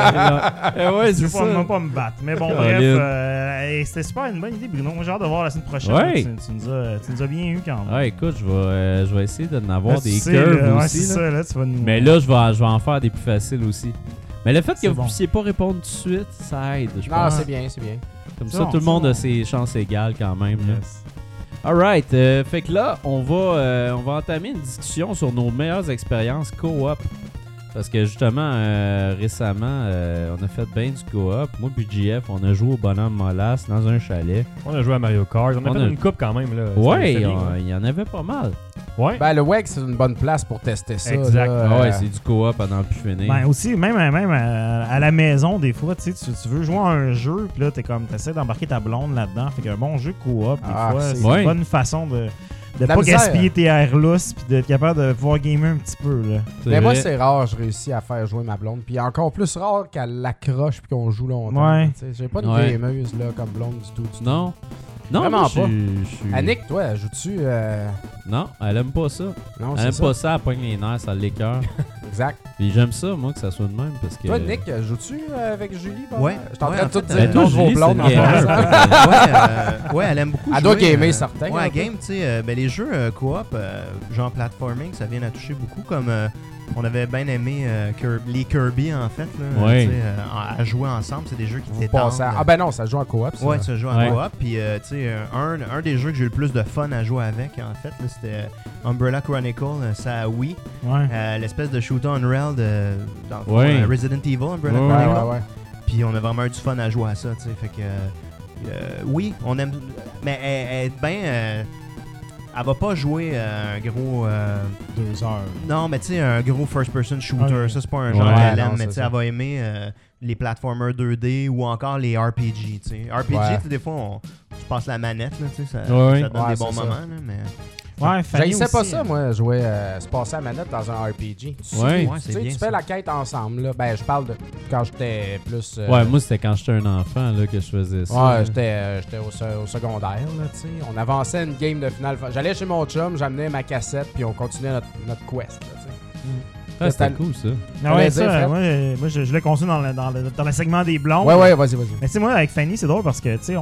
Ouais, Je c'est veux ça. pas me battre. Mais bon, Caroline. bref, c'était super une bonne idée, Bruno. Moi, j'ai hâte de voir la semaine prochaine. Ouais. Tu nous as bien eu quand même. Ah, écoute, je vais essayer d'en avoir Là, tu des sais, curves là, ouais, aussi. c'est là. ça, là, tu vas nous... Mais là, je vais en faire des plus faciles aussi. Mais le fait que C'est vous bon. puissiez pas répondre tout de suite, ça aide, je Non, pense. c'est bien, c'est bien. Comme c'est ça, bon, tout le c'est monde bon. a ses chances égales quand même. là. Yes. Alright, fait que là, on va entamer une discussion sur nos meilleures expériences co-op. Parce que justement, récemment, on a fait bien du co-op. Moi puis JF, on a joué au bonhomme Molas dans un chalet. On a joué à Mario Kart. On a On fait a- une coupe quand même. Là. Ouais, C'était bien, il y en avait pas mal. Ouais. Ben, le WEG, c'est une bonne place pour tester ça. Exact. là. Ah ouais, c'est du co-op à n'en plus finir. Ben aussi, même à la maison, des fois, tu sais, tu veux jouer à un jeu, puis là, t'essaies d'embarquer ta blonde là-dedans. Fait qu'un bon jeu coop, des Ah, fois, c'est- c'est Ouais. une bonne façon de La pas misère. gaspiller tes airs lousses, puis d'être capable de pouvoir gamer un petit peu, là. C'est Mais moi, vrai. c'est rare, je réussis à faire jouer ma blonde. Puis encore plus rare qu'elle l'accroche puis qu'on joue longtemps. Ouais. Tu sais, j'ai pas de Ouais. gameuse là, comme blonde du tout. Du tout. Non. Non, Vraiment moi, pas. je suis- Annick, toi, joues-tu Non, elle aime pas ça. Non, Elle c'est aime ça. pas ça, elle pogne les nerfs, ça l'écœure. Exact. Puis j'aime ça, moi, que ça soit de même, parce que... Toi, Nick, joues-tu avec Julie? pas Ouais. mal? Je suis en Ouais, train en de tout fait, dire le toi, nom de vos Julie, blondes. c'est une en gamer. passant. Ouais, elle aime beaucoup Elle doit jouer, gamer certains. Ouais, un à peu. game, tu sais, ben, les jeux coop, genre platforming, ça vient à toucher beaucoup. Comme on avait bien aimé les Kirby, en fait, là, Ouais. tu sais, à jouer ensemble. C'est des jeux qui Vous détendent. passez à- Ah ben non, ça se joue en coop. ça. Ouais, tu joues en Ouais. coop. Puis, tu sais, un des jeux que j'ai eu le plus de fun à jouer avec, en fait, là, c'était Umbrella Chronicle, ça Wii. Ouais. L'espèce de shooter on rail dans le fond, Ouais. Resident Evil, Umbrella Ouais, Ouais, Chronicle. ouais, ouais. Puis on a vraiment eu du fun à jouer à ça, tu sais. Fait que, oui, on aime. Mais elle est bien. Elle va pas jouer un gros. 2 heures. Non, mais tu sais, un gros first-person shooter. Ok. Ça, c'est pas un Ouais, genre qu'elle non, aime, mais c'est tu sais, ça. elle va aimer les platformers 2D ou encore les RPG, tu sais. RPG, Ouais. tu sais, des fois, tu passes la manette, là, tu sais, ça, Ouais. ça donne Ouais, des c'est bons ça. moments, là, mais. Ouais, Fanny J'haïssais pas aussi, ça, moi, jouer, se passer à manette dans un RPG. Ouais. Ouais, Tu c'est sais, bien. tu ça. fais la quête ensemble, là. Ben, je parle de quand j'étais plus... Ouais, moi, c'était quand j'étais un enfant là, que je faisais ça. Ouais, j'étais au secondaire, là, tu sais. On avançait une game de finale. J'allais chez mon chum, j'amenais ma cassette, puis on continuait notre quest, là, tu sais. Ah, c'était cool, ça. Ah ouais, Fallait ça, dire, Fred. moi, je l'ai conçu dans le segment des blondes. Ouais, ouais, vas-y, vas-y. Mais tu sais, moi, avec Fanny, c'est drôle parce que, tu sais,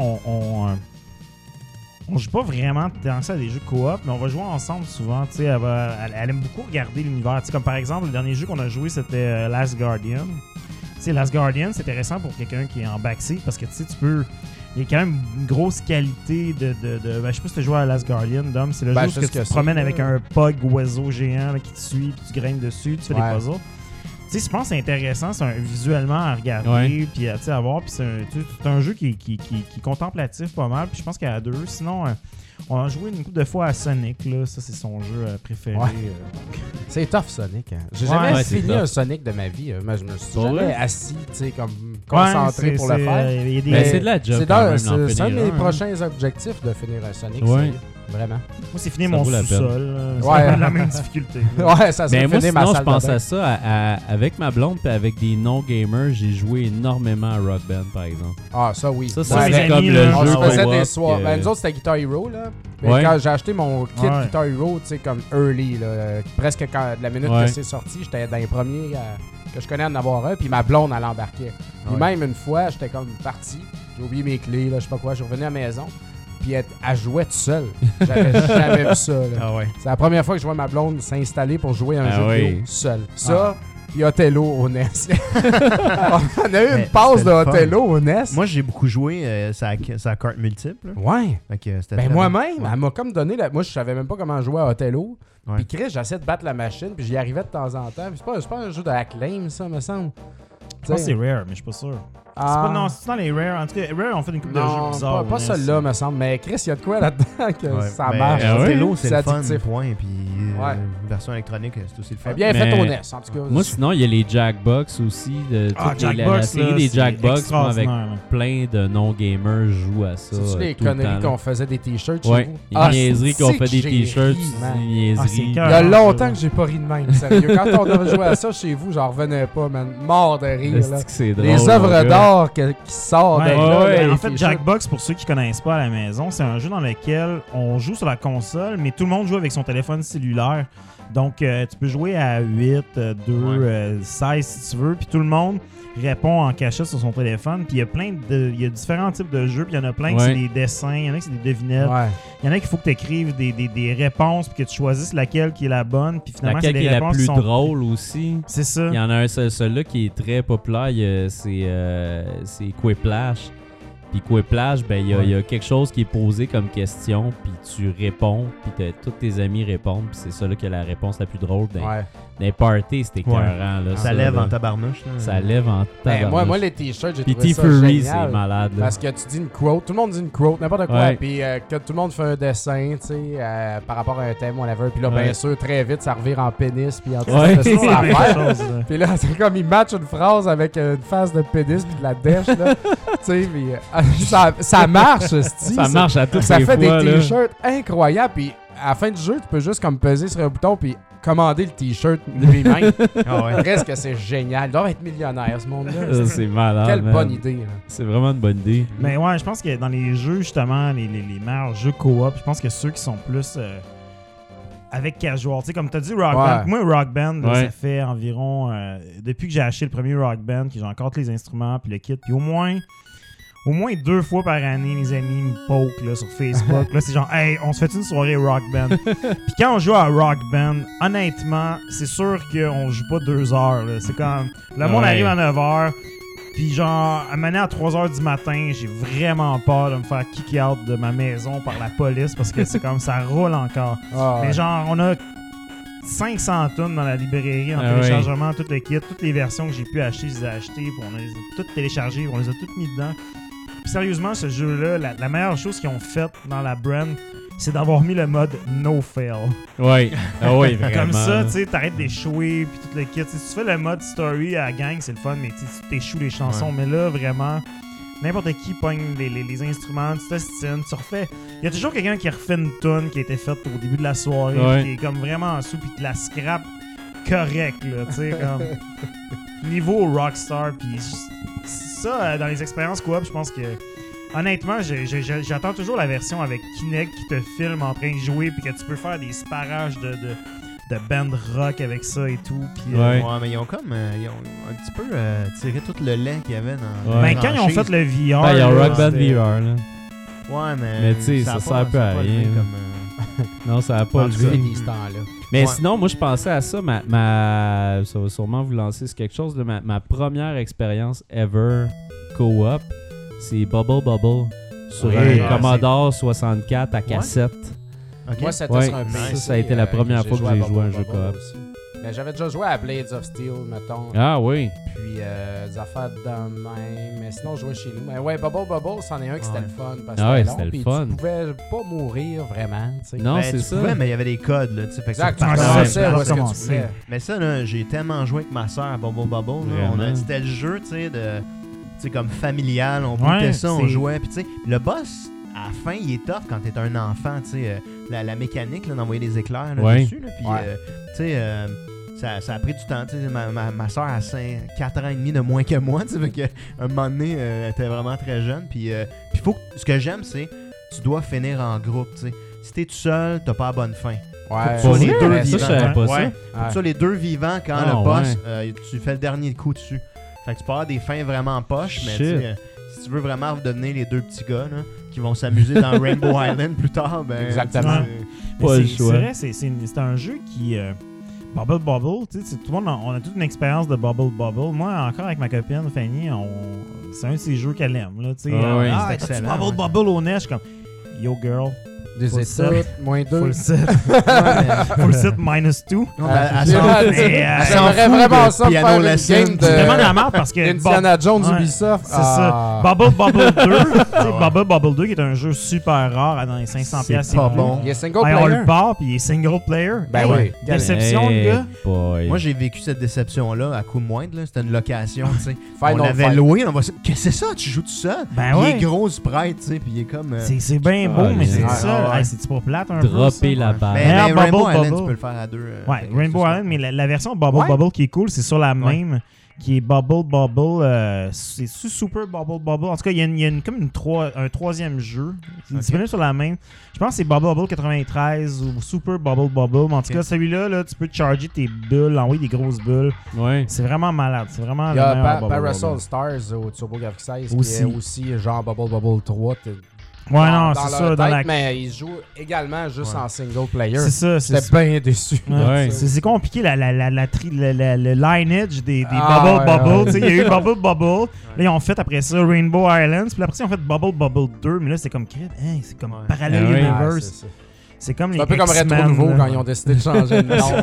on joue pas vraiment tant que ça à des jeux coop, mais on va jouer ensemble souvent. Tu sais, elle aime beaucoup regarder l'univers. Tu sais, comme par exemple, le dernier jeu qu'on a joué, c'était Last Guardian. Tu sais, Last Guardian, c'est intéressant pour quelqu'un qui est en backseat parce que, tu sais, tu peux... Il y a quand même une grosse qualité de ben, je sais pas si tu as joué à Last Guardian, Dom. C'est le Ben, jeu je où sais tu ce que te promènes c'est, avec là. un pug oiseau géant là, qui te suit, puis tu grimpes dessus, tu fais Ouais. des puzzles. Tu sais, je pense que c'est intéressant, visuellement à regarder, puis à voir. Puis c'est un jeu qui est contemplatif pas mal. Puis je pense qu'à 2, sinon, on a joué une couple de fois à Sonic. Là. Ça, c'est son jeu préféré. Ouais. C'est tough, Sonic. Hein. J'ai Ouais, jamais c'est fini tough. un Sonic de ma vie. Mais je me suis Pour jamais vrai? assis, tu sais, comme concentré pour le faire. Il y a des... Mais c'est de la job C'est quand même, c'est d'en un de finir mes un, hein. prochains objectifs de finir un Sonic. Ouais. sérieux. Vraiment. Moi, c'est fini Ça mon vaut la peine. sous-sol. là. Ouais. C'est la même difficulté. Ouais, ça serait Mais moi, finir ma sinon, je salle de pense bain. à ça. Avec ma blonde puis avec des non-gamers, j'ai joué énormément à Rock Band, par exemple. Ah, ça oui. Ça, Ouais, c'est mes comme amis, le là, jeu On se faisait co-op des soirs. que- Ben, nous autres, c'était Guitar Hero, là. Mais Ouais. quand j'ai acheté mon kit Ouais. Guitar Hero, tu sais, comme early, là, presque de la minute Ouais. que c'est sorti, j'étais dans les premiers que je connais en avoir un, puis ma blonde, elle embarquait. Puis Ouais. même une fois, j'étais comme parti, j'ai oublié mes clés, là, je sais pas quoi, je suis revenu à la maison, puis elle jouait toute seule. J'avais jamais vu ça, là. Ah ouais. C'est la première fois que je vois ma blonde s'installer pour jouer à un Ah jeu oui. vidéo seule. Ça, puis Othello au NES. On a eu Mais une pause c'était de le fun. Othello au NES. Moi, j'ai beaucoup joué sa carte multiple. Ouais. Fait que c'était Ben très moi-même, bon. elle m'a comme donné moi je savais même pas comment jouer à Othello. Ouais. Puis Chris, j'essaie de battre la machine, puis j'y arrivais de temps en temps. Puis c'est pas un jeu de Acclaim, ça, me semble. Je pense que c'est Rare, mais je suis pas sûr. C'est pas, non, c'est dans les Rare. En tout cas, Rare ont fait une couple de jeux non, bizarres. pas au NES. celui-là, me semble. Mais Chris, il y a de quoi là-dedans que Ouais, ça mais marche. Ah ouais? Othello, c'est le fun, addictif. point. Puis Ouais. version électronique, c'est aussi le fun. C'est bien fait Mais au NES, en tout cas. Moi, sinon, il y a les Jackbox aussi. La Jackbox, série là, des c'est Jackbox, moi, avec extraordinaire, là. plein de non-gamers jouent à ça. C'est-tu les tout le conneries temps, qu'on faisait des t-shirts là. Ouais, chez vous? les niaiseries qu'on fait des j'ai t-shirts, ri, man. des niaiseries. c'est Il y cœur. a longtemps que j'ai pas ri de même, sérieux. Quand on devait jouer à ça chez vous, j'en revenais pas, man. Mort de rire, là. Est-ce que c'est drôle, Les mon œuvres gars? d'art qui sortent Ouais, de là. ouais, là, en les fait, t-shirts. Jackbox, pour ceux qui connaissent pas à la maison, c'est un jeu dans lequel on joue sur la console, mais tout le monde joue avec son téléphone cellulaire. Donc, tu peux jouer à 8, 2, 16 si tu veux, puis tout le monde répond en cachette sur son téléphone. Puis il y a différents types de jeux, puis il y en a plein que Ouais. c'est des dessins, il y en a que c'est des devinettes, Ouais. il y en a qu'il faut que tu écrives des réponses, puis que tu choisisses laquelle qui est la bonne, puis finalement, c'est Laquelle des qui est la réponses plus qui sont... drôle aussi. C'est ça. Il y en a un celui-là qui est très populaire, c'est Quiplash. Puis Quiplash, ben il y a quelque chose qui est posé comme question, puis tu réponds, puis tous tes amis répondent, puis c'est ça là qui a la réponse la plus drôle. Dans Ouais. les parties, c'était écœurant. Là, Ça lève là. en tabarnouche. Là. Ça lève en Ben, tabarnouche. moi, les t-shirts, j'ai Puis trouvé ça T-Fury, génial. c'est malade. Là. Parce que tu dis une quote, tout le monde dit une quote, n'importe quoi, Ouais. puis que tout le monde fait un dessin, tu sais, par rapport à un thème, whatever. Puis là, Ouais. bien sûr, très vite, ça revire en pénis, puis en tout Ouais. cas, c'est C'est ça la même l'affaire. chose, là. Puis là, c'est comme il match une phrase avec une face de pénis puis de la dèche, là. Tu sais, puis ça marche, esti, Ça marche à toutes Ça les fait fois. des là. t-shirts incroyables, puis à la fin du jeu, tu peux juste comme peser sur un bouton puis commander le t-shirt lui-même. Ah ouais. Presque que c'est génial. Ils doivent être millionnaires, ce monde-là. Ça, c'est malade. Quelle man. bonne idée, là. C'est vraiment une bonne idée. Mais ouais, je pense que dans les jeux, justement, les meilleurs jeux coop, je pense que ceux qui sont plus avec casual, tu sais, comme tu as dit, Rock Ouais. Band. Moi, Rock Band, là, Ouais. ça fait environ. Depuis que j'ai acheté le premier Rock Band, que j'ai encore tous les instruments, puis le kit, puis au moins 2 fois par année, mes amis me poke là, sur Facebook. Là, c'est genre, hey, on se fait une soirée Rock Band. Puis quand on joue à Rock Band, honnêtement, c'est sûr qu'on joue pas 2 heures. Là. C'est comme, le monde Ouais. arrive à 9 heures. Puis genre, à mener à 3 heures du matin, j'ai vraiment peur de me faire kick out de ma maison par la police parce que c'est comme ça roule encore. Ah, Mais ouais. genre, on a 500 tonnes dans la librairie en Ah téléchargement, tout le kit, toutes les versions que j'ai pu acheter, je les ai achetées, puis on les a toutes téléchargées, on les a toutes mis dedans. Puis sérieusement, ce jeu-là, la meilleure chose qu'ils ont faite dans la brand, c'est d'avoir mis le mode no fail. Ouais. Ah ouais, vraiment. Comme ça, tu sais, t'arrêtes d'échouer, puis tout le kit. T'sais, si tu fais le mode story à la gang, c'est le fun, mais tu t'échoues les chansons. Mais là, vraiment, n'importe qui pogne les instruments, tu t'ostines, tu refais. Il y a toujours quelqu'un qui refait une tune qui a été faite au début de la soirée, Ouais. qui est comme vraiment en dessous, puis qui la scrap correct, là, tu sais, comme niveau rockstar. Puis ça, dans les expériences coop, je pense que. Honnêtement, j'attends toujours la version avec Kinect qui te filme en train de jouer puis que tu peux faire des sparages de band rock avec ça et tout. Puis, Ouais. Ouais, mais ils ont comme ils ont un petit peu tiré tout le lait qu'il y avait dans Ouais. Ben, la quand ils ont franchise. fait le VR. Ben, il y a là, Rock Band c'était- VR, là. Ouais, Mais tu sais, ça a sert pas- un peu ça a à pas rien, levé là. comme, Non, ça a pas En tout levé. cas, Fini ce temps-là. Mais Ouais. sinon, moi, je pensais à ça. Ça va sûrement vous lancer sur quelque chose. Là, ma première expérience ever co-op, c'est Bubble Bubble sur Oui, un ouais, Commodore 64 à cassette. Ok. Moi, c'était Ouais, sur un PC. ça a été la première fois que joué j'ai à joué à un Bubble jeu Bubble coop. aussi. Ben, j'avais déjà joué à Blades of Steel, mettons. Ah oui. Puis des affaires de même. Mais sinon, je jouais chez nous. Mais ouais, Bubble Bubble, c'en est un qui c'était le fun. Parce que Ah ouais, long, c'était le puis fun. Tu pouvais pas mourir vraiment. Tu sais. Non, Ben, c'est tu ça. pouvais, mais il y avait des codes, là, tu sais. Fait que Exact, ça, tu Ah, connaissais ouais, où est-ce que commencer. tu voulais. Mais ça, là, j'ai tellement joué avec ma soeur à Bubble Bubble. Là, Vraiment. c'était le jeu, tu sais, de... Tu sais, comme familial. On Ouais, boutait ça, on c'est- jouait. Puis, tu sais, le boss, à la fin, il est tough quand t'es un enfant, tu sais. La mécanique, là, d'envoyer des éclairs là, Ouais. dessus, là. Puis, Ouais. tu sais... ça a pris du temps. Tu sais, ma soeur a 4 ans et demi de moins que moi. Tu sais, fait que, un moment donné, elle était vraiment très jeune. Puis, ce que j'aime, c'est tu dois finir en groupe. Tu sais. Si t'es tout seul, t'as pas la bonne fin. Ouais, Faut que les ouais, deux ouais, ça, je vivants. savais pas Ouais. ça. Ouais. Ça, les deux vivants, quand Ah, le boss, ouais. tu fais le dernier coup dessus. Fait que tu peux avoir des fins vraiment poches, mais Shit. tu sais, si tu veux vraiment devenir les deux petits gars là, qui vont s'amuser dans Rainbow Island plus tard, ben. Exactement. Mais Pas le c'est choix. vrai, c'est un jeu qui. Bubble Bubble, tu sais, tout le monde, on a toute une expérience de Bubble Bubble. Moi, encore avec ma copine Fanny, c'est un de ces jeux qu'elle aime. Là, tu sais. Ah oui, Ah, c'est t'as-tu excellent, Bubble ouais. Bubble au NES, je suis comme, yo girl, Des Faut le études, moins 2. full set, Ouais, full set -2. non, Ah, ben, elle c'est s'en- vrai, mais, elle s'en J'aimerais fout vraiment de ça piano faire une lesson. game C'est vraiment de de la merde parce que Indiana Jones Ouais, Ubisoft. c'est ça. Bubble Bubble 2, tu sais, Bubble Bubble 2 qui est un jeu super rare dans les 500$. C'est pas bon. Il est single Ouais, on player. le part puis il est single player. Ben Hey, oui. Déception, Hey le gars. boy. Moi, j'ai vécu cette déception-là à coup de moindre. là. C'était une location, tu sais. Final On l'avait Fight. loué. On va se dire, qu'est-ce que c'est ça? Tu joues tout seul? Ben Il ouais. est gros sprite, tu sais, puis il est comme... C'est bien beau, Ah, mais c'est ouais. ça. Ouais. Hey, c'est-tu pas plate un peu? Dropper ça? la balle. Mais, Meilleur Rainbow Bubble Island, Bubble. tu peux le faire à deux. Ouais, fait que Rainbow c'est ça. Island, mais la version Bubble Ouais. Bubble qui est cool, c'est sur la Ouais. même, qui est Bubble Bubble. C'est Super Bubble Bubble. En tout cas, il y a un troisième jeu. C'est Ok. disponible sur la même. Je pense que c'est Bubble Bubble 93 ou Super Bubble Bubble. Mais en tout Ok. cas, celui-là, là, tu peux charger tes bulles, envoyer des grosses bulles. Ouais. C'est vraiment malade. C'est vraiment Il y le a meilleur Bubble Parasol Bubble. Stars au TurboGrafx 16 Aussi. qui est aussi genre Bubble Bubble 3. Ouais, non, dans c'est leur ça. Dans tête, la... mais ils jouent également juste Ouais. en single player. C'est ça. J'étais bien déçu. Ouais. C'est compliqué le lineage des Ah, Bubble ouais, Bubble. ouais. Tu sais, il y a eu Bubble Bubble. Là, ils ont fait après ça Rainbow Islands. Puis après ça, ils ont fait Bubble Bubble 2. Mais là, c'est comme c'est comme Ouais. Parallel Ah ouais. Universe. C'est comme les C'est un peu comme Retro X-Men, Nouveau là. quand ils ont décidé de changer de nom.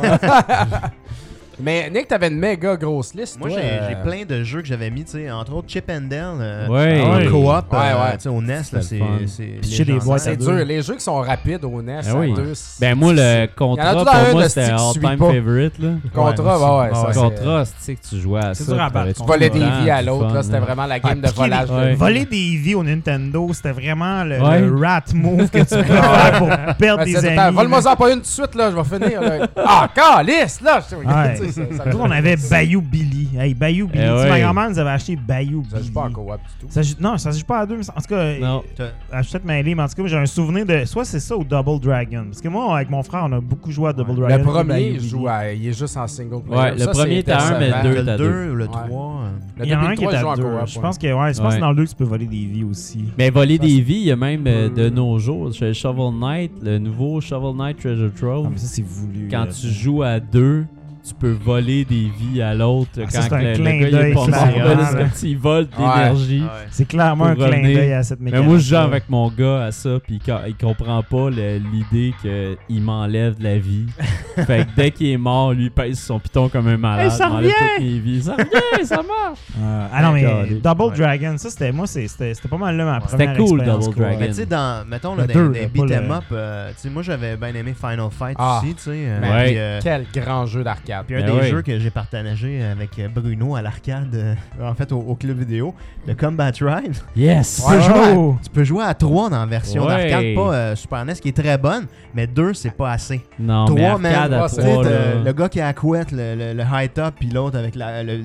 Mais Nick, t'avais une méga grosse liste. Moi, toi, j'ai plein de jeux que j'avais mis, tu sais, entre autres Chip and Dale, Ouais. en Ouais. coop, Ouais, ouais. tu sais, au NES, là, C'était le fun. c'est Pitcher des légendaire. boîtes à C'est deux. dur. Les jeux qui sont rapides au NES, Ah oui. à deux, Ben moi, le Il y en a contrat, tout pour dans un moi, de c'était style qui all-time suit pas. favorite. Là. Contrat, Ouais, ouais, ça, ouais. c'est- Contrat, tu sais que tu jouais à C'est ça. dur à battre. Tu volais des Tout le vies à temps, l'autre, du là, fun, c'était là. vraiment la game de piquer volage. Ouais. de Voler des vies au Nintendo, c'était vraiment le Ouais. rat move que tu peux faire pour perdre Ben, des c'est tout le amis. temps, vole-moi-en pas une tout de suite, là, je vais finir. Là. Ah, calice, là! Ouais. Tu sais, ça Nous, on avait Bayou Billy. Hey, Bayou Billy. Eh Tu sais, ouais. ma grand-mère nous avait acheté Bayou Ça Billy. joue pas en coop du tout. Non, ça se joue pas à deux. Mais en tout cas, Non. je suis peut-être mêlé, mais en tout cas, j'ai un souvenir de. Soit c'est ça ou Double Dragon. Parce que moi, avec mon frère, on a beaucoup joué à Double Dragon. Le et premier, Bayou il Billy. joue il est juste en single player. Ouais, le Ça, premier c'est était un, mais décevant. deux, Le t'as 2 ou le Ouais. 3. Le Il y en a 2 un et qui le 3 est à jouent en deux. coop. Je pense que, ouais, je pense Ouais. que dans le 2, tu peux voler des vies aussi. Mais voler Ça, des vies, il y a même de nos jours, chez Shovel Knight, le nouveau Shovel Knight Treasure Ah, Trove. mais ça, c'est voulu. Quand là. tu joues à deux, tu peux voler des vies à l'autre. Ah, ça, Quand c'est un le clin gars il est d'œil pas mort, flagrant, là, là. c'est comme s'il vole de Ouais. l'énergie. C'est clairement un Pour clin revenir. d'œil à cette Mais mécanique. moi, je joue avec mon gars à ça, puis il comprend pas l'idée qu'il m'enlève de la vie. Fait que dès qu'il est mort, lui, il pèse son piton comme un malade. Hey, ça m'enlève revient! toutes mes vies. Ça revient, ça marche! Ah non, mais Calé. Double Ouais. Dragon, ça, c'était pas mal là ma C'était première cool, expérience, Double quoi. Dragon. Mais tu sais, mettons, là, Le deux, des pas beat'em le- up, tu sais, moi, j'avais bien aimé Final Fight Ah. aussi, tu sais. Ouais. Puis, Quel grand jeu d'arcade. puis un Ben des ouais. jeux que j'ai partagé avec Bruno à l'arcade, en fait, au club vidéo, le Combat Ride. Yes! Tu peux, jouer Oh! tu peux jouer à 3 dans la version Ouais. d'arcade, pas Super NES, qui est très bonne, mais 2, c'est pas assez. Non, 3, mais arcade man, à tu tu sais, 3, là. le gars qui a la couette, le high top, puis l'autre avec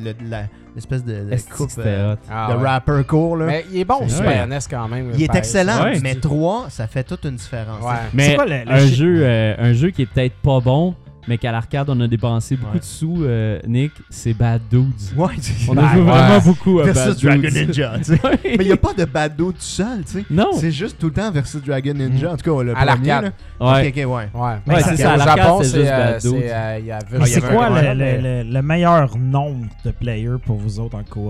l'espèce de Est-ce que coupe c'était hot? Ah, de ouais. rapper court. Là. Mais il est bon, C'est Super vrai. NES quand même. Il est pareil. excellent, Ouais. mais 3, ça fait toute une différence. Ouais. Mais quoi le un jeu qui est peut-être pas bon, mais qu'à l'arcade, on a dépensé beaucoup Ouais. de sous, Nick, c'est Bad Dudes. Ouais, On a joué ouais. vraiment beaucoup à Bad versus Dudes. Dragon Ninja, tu sais. Ouais. Mais il n'y a pas de Bad Dude tout seul, tu sais. Non! C'est juste tout le temps versus Dragon Ninja. En tout cas, le À premier, l'arcade. là. Ouais. Ok, ouais. Ouais, Ouais, c'est ça, à Au l'arcade, Japon, c'est juste Bad Dudes. il y avait C'est un quoi gars, mais- le meilleur nombre de players pour vous autres en coop?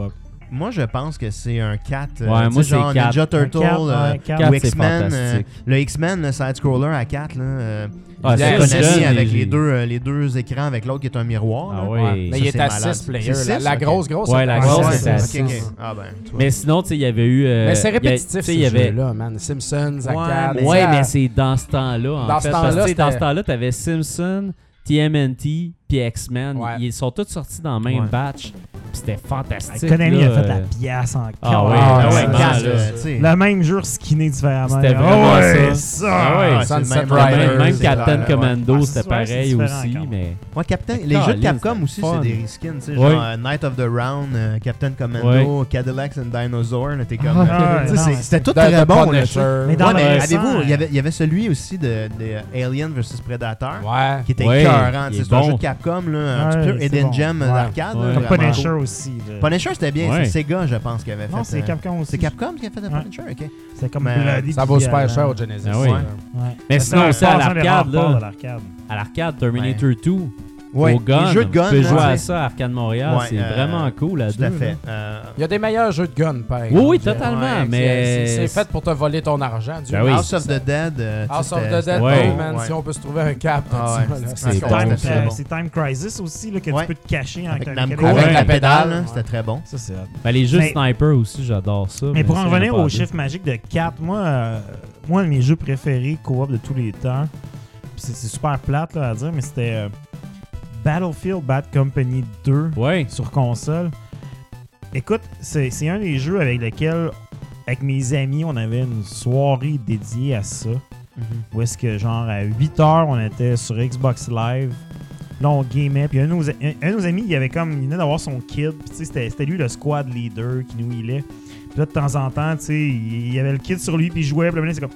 Moi, je pense que c'est un 4. Ouais, moi, c'est genre 4. Ninja Turtle Un 4, Quatre, ou c'est X-Men. fantastique. Le X-Men, le side-scroller à 4, là. Ah, c'est Konami jeune, avec j'ai- les deux écrans avec l'autre qui est un miroir. Ah là. oui. Ouais. Mais Ça, il est c'est à malade. 6 players. C'est La six, ok. grosse. Ouais, la à grosse, six. c'est à ok, six. ok. Ah ben, tu vois. Mais sinon, tu sais, il y avait eu. Mais c'est il y a- répétitif, tu sais, ce il y avait. jeu-là, man. Simpsons, à Ouais, 4. mais Ouais, ça- mais c'est dans ce temps-là. En Dans fait, ce parce que, temps-là, tu sais, dans ce c'était- temps-là, t'avais Simpson, TMNT, puis X-Men. Ouais. Ils sont tous sortis dans le même Ouais. batch. Puis c'était fantastique. Konami là, a fait la pièce en Ah quatre. ouais, Ah, ah ouais, ouais, non, quatre, là. tu sais. Le même jeu skinné différemment. C'était Ah vraiment ouais, ça. ça. Ah ouais, c'est le Sunset même Riders, Même, même c'est Captain clair, Commando, ouais. c'était Ah, c'est pareil différent aussi, quand même. mais... Ouais, les jeux de Caroline, Capcom c'était aussi, fun. c'est des reskins, tu sais, Ouais. genre Night of the Round, Captain Commando, Cadillacs and Dinosaurs, là, t'es comme... Ah, tu sais, non, c'était tout The très bon, là, tu sais. Punisher. Mais dans Ouais, le mais récent, avez-vous, il y avait celui aussi de Alien vs Predator, Ouais. qui était Ouais, écœurant, tu il sais, est c'est un bon. jeu de Capcom, là, un Ouais, petit peu c'est Hidden bon. Gem Ouais. d'arcade, Ouais. là, Comme vraiment Punisher cool. aussi. là. Punisher, c'était bien, Ouais. c'est Sega, je pense, qui avait fait... Non, c'est Capcom aussi. C'est Capcom qui a fait le Ouais. Punisher, ok. C'est comme Mais Bloody Ça vaut puis super violent. cher au Genesis. Ah oui. Ouais. Ouais. Mais Ça, sinon, c'est aussi à un l'arcade, rapport là, de l'arcade. à l'arcade, Terminator 2, Ouais, au gun, les jeux de gun, tu peux là, jouer tu à sais. ça à Arcade Montréal, Ouais, c'est vraiment cool à Tout à deux, fait. là. Il y a des meilleurs jeux de gun, par Oui, exemple. oui, totalement, Ouais, mais... C'est fait pour te voler ton argent. Dieu Ben oui. House of the Dead. House of c'était- the Dead, c'était Ouais. oh, bon, man, ouais. si on peut se trouver un cap. Ah ouais, là, c'est c'est C'est bon, Time, c'était bon. c'est Time Crisis aussi, là, que Ouais. tu peux te cacher Avec un Namco, mécanique. avec la pédale, pédale, ouais. c'était très bon. Ça, c'est hot. Ben, les jeux Mais- Sniper aussi, j'adore ça. Mais pour en ça, revenir j'en ai pas au dit. chiffre magique de 4, moi, un de mes jeux préférés coop de tous les temps, pis c'est super plate là, à dire, mais c'était Battlefield Bad Company 2 Ouais. sur console. Écoute, c'est un des jeux avec lequel, avec mes amis, on avait une soirée dédiée à ça. Où est-ce que, genre, à 8h, on était sur Xbox Live. Là, on gamait. Puis un de nos amis, il avait comme, il venait d'avoir son kid. Puis, tu sais, c'était lui le squad leader qui nous healait. Puis là, de temps en temps, tu sais, il y avait le kid sur lui, puis il jouait. Puis là, c'est comme,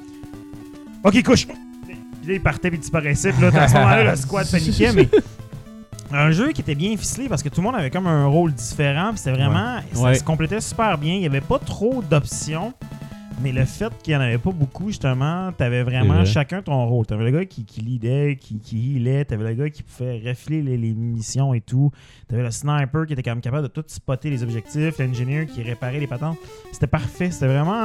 OK, couche. Puis là, il partait, puis il disparaissait. Puis là, à ce moment-là, le squad paniquait. Mais un jeu qui était bien ficelé parce que tout le monde avait comme un rôle différent. Puis c'était vraiment, ça Ouais. se complétait super bien. Il n'y avait pas trop d'options. Mais le fait qu'il n'y en avait pas beaucoup, justement, t'avais C'est vraiment vrai. chacun ton rôle. T'avais le gars qui leadait, qui healait, t'avais le gars qui pouvait refler les munitions et tout. T'avais le sniper qui était quand même capable de tout spotter les objectifs, l'ingénieur qui réparait les patentes. C'était parfait. C'était vraiment...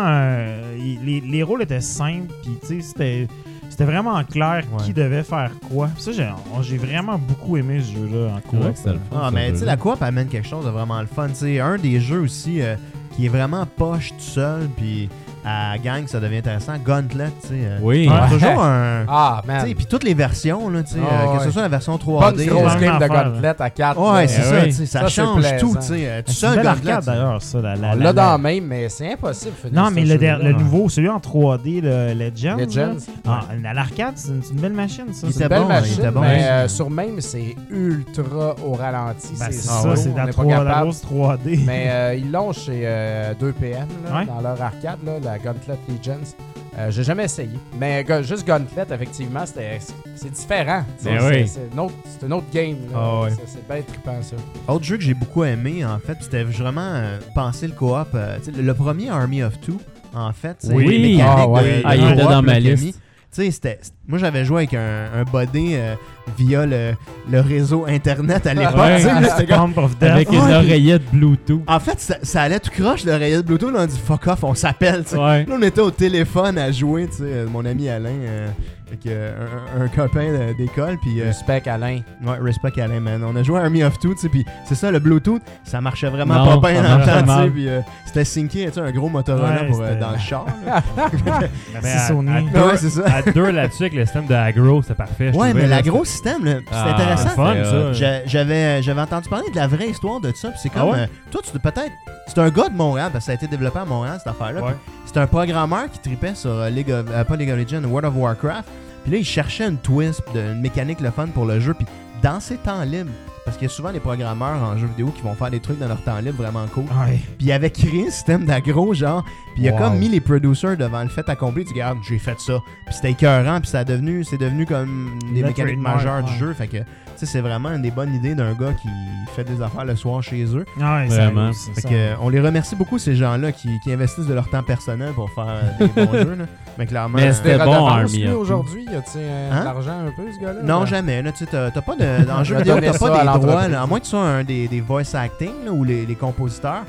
les rôles étaient simples, puis tu sais, c'était vraiment clair qui devait faire quoi. Puis ça, j'ai vraiment beaucoup aimé ce jeu-là en C'est coop. vrai que c'était le fun, Ah, ce mais tu sais, jeu-là. la coop amène quelque chose de vraiment le fun. Tu sais, un des jeux aussi qui est vraiment poche tout seul, puis à gang, ça devient intéressant. Gauntlet, tu sais. Oui. Ouais. Toujours un. Ah, Tu sais, man. puis toutes les versions, là, tu sais, Ah, que ce ouais. soit la version Bonne 3D. grosse Même game de affaire, Gauntlet à 4. Ouais, c'est ça, oui. tu sais, ça Ça, c'est change tout, plaisant. tu sais. Tout C'est une seul, belle Gauntlet. arcade, d'ailleurs, ça. Là, dans la même, mais c'est impossible. de finir Non, ce mais jeu-là. le nouveau, celui en 3D, le Legends. Legends. là. Ah, à l'arcade, c'est une belle machine, ça. Il C'est était Belle bon, machine, il était bon. mais Ouais. sur même, c'est ultra au ralenti. Ben, c'est slow, ça, c'est on la n'est pas capable. grosse 3D. Mais ils l'ont chez 2PM, là, Ouais. dans leur arcade, là, la Gauntlet Legends. J'ai jamais essayé. Mais juste Gauntlet, effectivement, c'est différent. Ben C'est oui. c'est une autre game. là. Ah ouais. C'est bien trippant, ça. Autre jeu que j'ai beaucoup aimé, en fait, c'était vraiment penser le coop. Tu sais, le premier Army of Two, en fait, c'est Oui. les mécaniques Ah ouais. de Ah, il coop, était dans là, ma qu'il a liste. mis. Tu sais, moi j'avais joué avec un buddy via le réseau internet à l'époque. Ouais. Tu sais, là, c'était comme- Pump of Death. Avec une Ouais, oreillette Bluetooth. En fait, ça allait tout croche, l'oreillette Bluetooth. Là, on dit fuck off, on s'appelle. Tu sais. Ouais. Là, on était au téléphone à jouer, tu sais, mon ami Alain, avec un copain d'école. Puis, Respect, Alain. ouais, respect Alain, man. On a joué à Army of Two, tu sais, puis c'est ça, le Bluetooth, ça marchait vraiment Non, pas bien ça dans le marchait temps, tu sais, mal. puis c'était synqué, tu sais, un gros Motorola Ouais, pour, c'était- dans le char. là. C'est Sony. Ouais, c'est ça. À deux là-dessus, avec le système de aggro, c'était parfait. je Ouais, trouvais, mais là, l'agro système, là, c'est Ah, intéressant. c'est fun, C'est ça. J'avais entendu parler de la vraie histoire de ça, puis c'est comme, Ah ouais? toi, tu peut-être, c'est un gars de Montréal, parce que ça a été développé à Montréal, cette affaire-là. Ouais. puis C'est un programmeur qui tripait sur pas League of Legends, World of Warcraft. Puis là, il cherchait une twist, une mécanique le fun pour le jeu. Puis dans ses temps libres, parce qu'il y a souvent des programmeurs en jeux vidéo qui vont faire des trucs dans leur temps libre vraiment cool. Ouais. Puis il avait créé un système d'aggro, genre. Puis il a Wow. comme mis les producers devant le fait accompli. Il dit, regarde, j'ai fait ça. Puis c'était écœurant. Puis c'est devenu comme des Le mécaniques trademark, majeures du ouais. jeu. Fait que, tu sais, c'est vraiment une des bonnes idées d'un gars qui fait des affaires le soir chez eux. Ouais, Vraiment. Fait que, on les remercie beaucoup, ces gens-là, qui investissent de leur temps personnel pour faire des bons jeux. Là. Mais clairement. Mais c'était Des bon, redevances, Army lui, of Two. aujourd'hui. Y a-t-il Hein? de l'argent un peu, ce gars-là? Non, Ouais. jamais. Là, tu sais, t'as pas de. Dans le jeu Je vais vidéo, donner t'as ça à pas des droits. l'entreprise. Là, à moins que tu sois un des voice acting là, ou les compositeurs.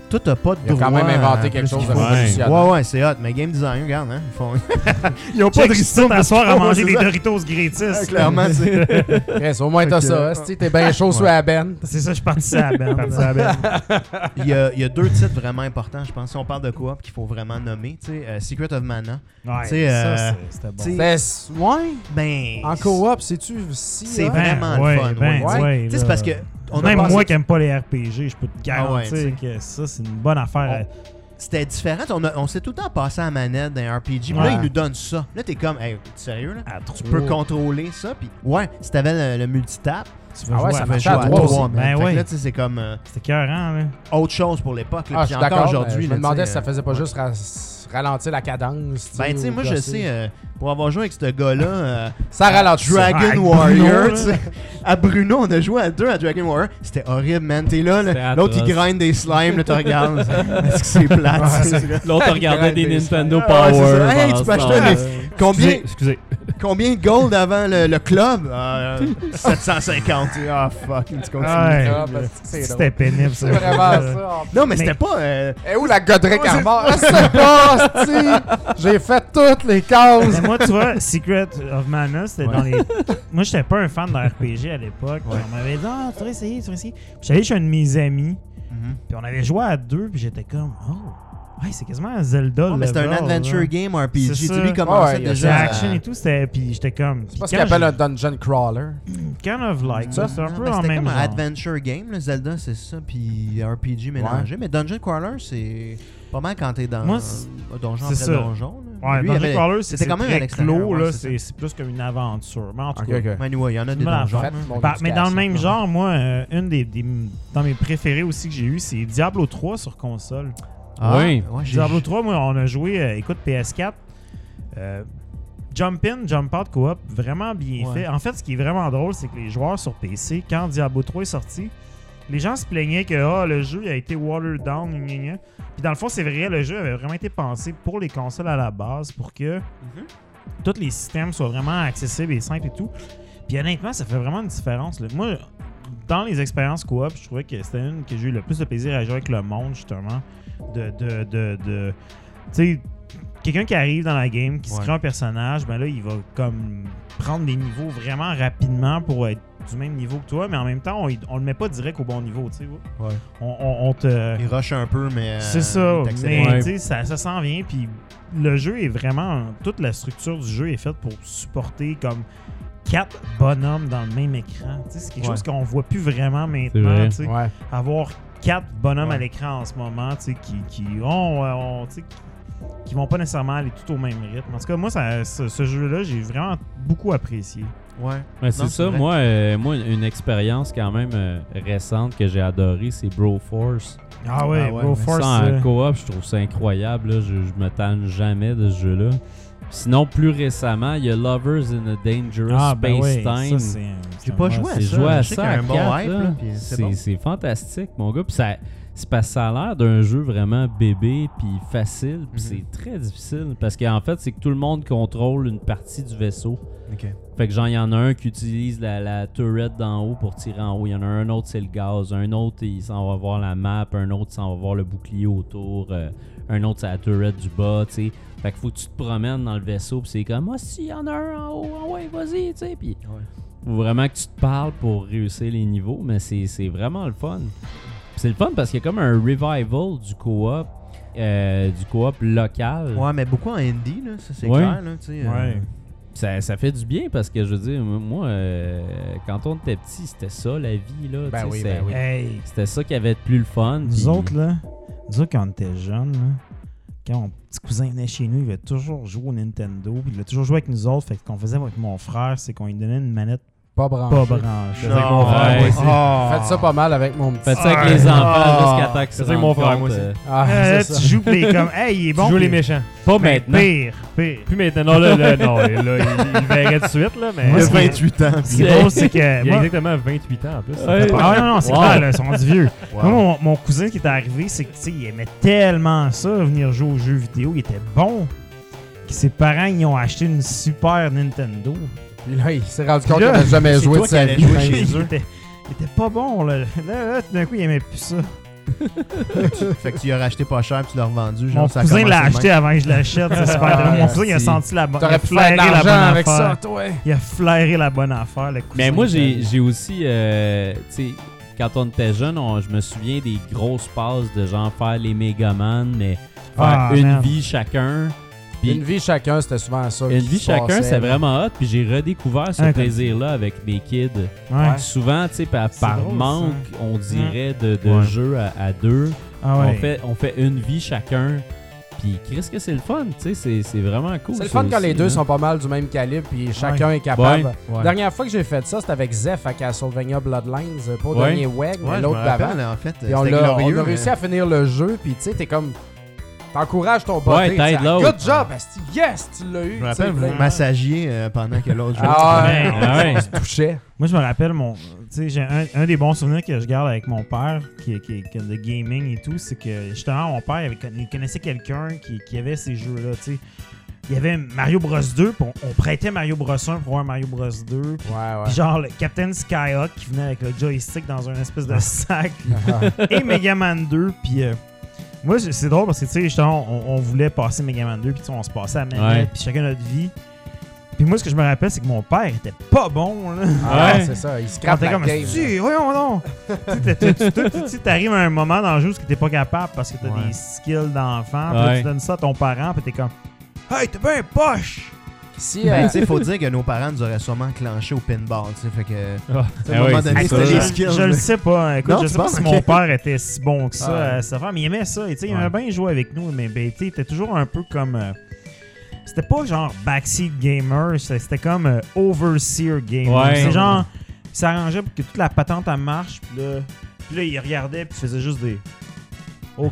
toi, t'as pas de Il a droit. quand même inventé quelque plus chose qu'il de faut. révolutionnaire. Ouais, c'est hot. Mais Game Design, regarde, hein. Ils ont pas Check de ça risotto t'asseoir à pour manger ça. des Doritos Gratis. Clairement, c'est. Chris, au moins t'as Fait ça. que- Si t'es bien chaud sur la benne. C'est ça, je suis parti à la benne. Il y a 2 titres vraiment importants, je pense. Si on parle de coop qu'il faut vraiment nommer, tu sais, Secret of Mana. Ouais, Tu sais, c'était bon. tu sais, Ouais. Ben. En coop, c'est-tu si. C'est hot? vraiment ouais, le fun. ben, ouais. ouais, Tu sais, là. c'est parce que. On a Même passé- moi qui aime pas les RPG, je peux te Ah ouais, garantir tu que ça, c'est une bonne affaire. C'était différent. On s'est tout le temps passé à la manette d'un RPG. Puis Ouais. là, ils nous donnent ça. Là, t'es comme, hey, t'es sérieux, là? À Tu peux contrôler ça. Puis, ouais, si t'avais le multitap, Tu veux Ah ouais, jouer ça à marche jouer à à 3 3, aussi. man. Ben Fait que ouais. là, tu sais, c'est comme C'était écœurant, là. autre chose pour l'époque. là. Ah, je Puis suis encore d'accord. aujourd'hui. Je me là, demandais tu si sais, ça faisait pas juste ralentir la cadence. Ben, tu sais, ou moi, je gosser. sais, pour avoir joué avec ce gars-là, Ça ralentit. Dragon Avec Warrior, Bruno, tu sais. À Bruno, on a joué à 2 à Dragon Warrior. C'était horrible, man. T'es là, C'était l'autre, il atroce. grind des slimes, là, tu regardes. Est-ce que c'est plate? Ouais, tu sais, c'est- là? L'autre regardait des Des Nintendo Ah, ouais, c'est Power. ça. Hey, pendant tu peux ce acheter temps-là. Excusez. Combien de gold avant le club? 750. Ah, fuck. Tu continues. Ouais. Ah, parce que c'est C'était pénible, ça. C'est vraiment ça. Non, mais Mais- c'était pas... Et où la Godric Armor? Je sais pas, hostie. J'ai fait toutes les cases. Mais moi, tu vois, Secret of Mana, c'était Ouais. dans les. Moi, j'étais pas un fan de RPG à l'époque. Puis on m'avait dit, ah, tu devrais essayer, tu devrais essayer. Puis j'allais chez un de mes amis, puis on avait joué à 2, puis j'étais comme, oh, ouais, c'est quasiment un Zelda. mais c'était un level, adventure là. game RPG. C'est Tu ça. sais, lui commençait Ouais, il y a C'est déjà... action et tout, c'était. Puis j'étais comme. C'est pas ce quand qu'il appelle j'ai- un dungeon crawler. Kind of like ça, c'est un peu en C'était même comme un genre. adventure game. Là, Zelda, c'est ça, puis RPG mélangé. Mais Dungeon Crawler, c'est pas mal quand t'es dans Moi, donjon c'est après ça. donjon. là. Ouais, Lui, il Dungeon avait- Crawler, c'était c'est quand même à très l'extérieur, clos, ouais, là, c'est c'est plus comme une aventure. Mais en tout Ok, cas. ok. Mais anyway, il y en a des Bonne donjons. affaire. là. Mon Mais dans le même éducation. genre, moi, une dans mes préférés aussi que j'ai eu, c'est Diablo 3 sur console. Ah, Oui. ouais, j'ai- Diablo 3, moi, on a joué, écoute, PS4. Jump in, jump out co-op, vraiment bien Ouais. fait. En fait, ce qui est vraiment drôle, c'est que les joueurs sur PC, quand Diablo 3 est sorti, les gens se plaignaient que le jeu a été watered down. Gna, gna, gna. Puis dans le fond, c'est vrai, le jeu avait vraiment été pensé pour les consoles à la base, pour que tous les systèmes soient vraiment accessibles et simples et tout. Puis honnêtement, ça fait vraiment une différence, là. Moi, dans les expériences coop, je trouvais que c'était une que j'ai eu le plus de plaisir à jouer avec le monde, justement. Tu sais, quelqu'un qui arrive dans la game, qui se Ouais. crée un personnage, ben là, il va comme prendre des niveaux vraiment rapidement pour être du même niveau que toi, mais en même temps, on le met pas direct au bon niveau, tu sais. Ouais. On te... Il rush un peu, mais. C'est ça, il t'accélère. mais Ouais. tu sais, ça s'en vient, puis le jeu est vraiment... Toute la structure du jeu est faite pour supporter comme 4 bonhommes dans le même écran. Tu sais, c'est quelque Ouais. chose qu'on voit plus vraiment C'est maintenant, vrai. tu sais. Ouais. Avoir 4 bonhommes Ouais. à l'écran en ce moment, tu sais, qui vont pas nécessairement aller tout au même rythme. En tout cas, moi, ce jeu-là, j'ai vraiment beaucoup apprécié. Ouais. Ouais, c'est Non, ça. vrai. Moi, une expérience quand même récente que j'ai adorée, c'est Broforce. Ah ouais, Ah ouais, Broforce, Ça, en coop, je trouve ça incroyable. Là. Je me tanne jamais de ce jeu-là. Sinon, plus récemment, il y a Lovers in a Dangerous ben ouais, Space-Time. ça, J'ai pas joué à C'est ça. joué à Je sais ça qu'il y a à un bon 4, hype, là. là, puis c'est bon. C'est fantastique, mon gars. Puis c'est parce que ça a l'air d'un jeu vraiment bébé puis facile. Puis c'est très difficile. Parce qu'en fait, c'est que tout le monde contrôle une partie du vaisseau. Ok. Fait que genre, il y en a un qui utilise la turret d'en haut pour tirer en haut. Il y en a un autre, c'est le gaz. Un autre, il s'en va voir la map. Un autre, il s'en va voir le bouclier autour. Un autre, c'est la turret du bas, tu sais. Fait que faut que tu te promènes dans le vaisseau. Puis c'est comme, si, il y en a un en haut. Ah ouais, vas-y, tu sais. Puis faut vraiment que tu te parles pour réussir les niveaux. Mais c'est vraiment le fun. Puis c'est le fun parce qu'il y a comme un revival du co-op local. Ouais, mais beaucoup en indie, là. Ça, c'est Ouais. clair, là. Tu sais. Ouais. Ça fait du bien parce que je veux dire, moi, quand on était petit, c'était ça la vie. Là, Ben tu sais, oui, c'est- ben oui. Hey, C'était ça qui avait de plus le fun. nous puis- autres, quand on était jeunes, là, quand mon petit cousin venait chez nous, il avait toujours joué au Nintendo, puis il a toujours joué avec nous autres. Fait que ce qu'on faisait avec mon frère, c'est qu'on lui donnait une manette Pas branché. pas branchée. avec mon frère, Ouais. moi aussi. Faites ça pas mal avec mon petit. Faites ça avec les enfants jusqu'à temps qu'ils se C'est ça avec mon rendent frère, compte, moi aussi. Ah, Là, c'est ça. tu joues pis il est comme, hey, il est bon. Tu joues les puis- méchants. Pas Mais maintenant. Pire. Plus maintenant. Non, non, là, il verrait tout de suite, là, mais... Moi, Il a ce qui est- 28 ans. Ce qui est drôle, c'est que. Il a moi- exactement 28 ans, en plus. Ouais. Ah non, c'est Wow. clair, là, ils sont rendus vieux. Wow. Moi, mon cousin qui est arrivé, c'est que, tu sais, il aimait tellement ça, venir jouer aux jeux vidéo. Il était bon. Que ses parents, ils ont acheté une Super Nintendo. Puis là, il s'est rendu compte Puis qu'il là, n'avait jamais c'est joué toi de sa qui allais vie. jouer Ben, chez il eux. était pas bon, là. Là, tout d'un coup, il aimait plus ça. Fait que tu l'as racheté pas cher puis tu l'as revendu. Genre, Mon ça a cousin commencé l'a de acheté même. avant que je l'achète. C'est super Ah, drôle. Mon cousin, il a si. senti la bonne. T'aurais pu faire de l'argent avec ça, toi. Il a flairé la bonne affaire. Le cousin Mais moi, italien. j'ai aussi, tu sais, quand on était jeune, je me souviens des grosses passes de genre faire les Megaman, mais faire une man. vie chacun. Puis Une vie chacun, c'était souvent ça. une qui vie se chacun, passait, c'est là. vraiment hot. Puis j'ai redécouvert ce Ouais, plaisir-là avec mes kids. Ouais. Souvent, tu sais, par drôle, manque, ça. on dirait de Ouais. jeu à deux. Ah ouais. On fait une vie chacun. Puis qu'est-ce que c'est le fun, tu sais, c'est vraiment cool. C'est le ça fun quand aussi, les deux là. sont pas mal du même calibre, puis chacun est capable. Ouais, ouais. Dernière fois que j'ai fait ça, c'était avec Zeph à Castlevania Bloodlines, pas au Ouais. dernier WEG, Ouais, mais je l'autre me d'avant. rappelle, en fait. Puis on C'était a glorieux. réussi à finir le jeu, puis tu sais, t'es comme. T'encourages ton Ouais, botté. t'aides l'autre. Good job, asti. Yes, tu l'as eu. Je me rappelle, vous massiagiez pendant que l'autre jouait. Ah ouais, Ah ouais. on se touchait. Moi, je me rappelle, tu sais, j'ai un des bons souvenirs que je garde avec mon père, qui de gaming et tout, c'est que justement, mon père, il connaissait quelqu'un qui avait ces jeux-là, tu sais. Il y avait Mario Bros 2, puis on prêtait Mario Bros 1 pour voir Mario Bros 2. Ouais, Puis genre le Captain Skyhawk qui venait avec le joystick dans un espèce de sac. ouais. Et Mega Man 2, puis moi, c'est drôle parce que, tu sais, justement, on voulait passer Mega Man 2, puis tu sais, on se passait à la manette, Ouais. puis chacun notre vie. Puis moi, ce que je me rappelle, c'est que mon père était pas bon, là. Ah, Ouais. c'est ça, il Quand scrape t'es la comme, game. si, voyons donc! Tu sais, t'arrives à un moment dans le jeu où t'es pas capable parce que t'as Ouais. des skills d'enfant, puis là, Ouais. tu donnes ça à ton parent, puis t'es comme, hey, t'es bien poche! Si, Ben, tu sais, faut dire que nos parents nous auraient sûrement clenché au pinball, tu sais, fait que... Ah. tu sais, à un moment donné, c'est c'était ça. les Je skills. le sais pas. Écoute, Non, je tu sais pas penses? si Ok. mon père était si bon que ça Ouais. à cette affaire, mais il aimait ça. Et tu sais, il aimait Ouais. bien jouer avec nous, mais ben, tu sais, il était toujours un peu comme. C'était pas genre backseat gamer, c'était comme overseer gamer. Ouais. C'est genre, il s'arrangeait pour que toute la patente elle marche, puis là, il regardait, puis il faisait juste des. OK.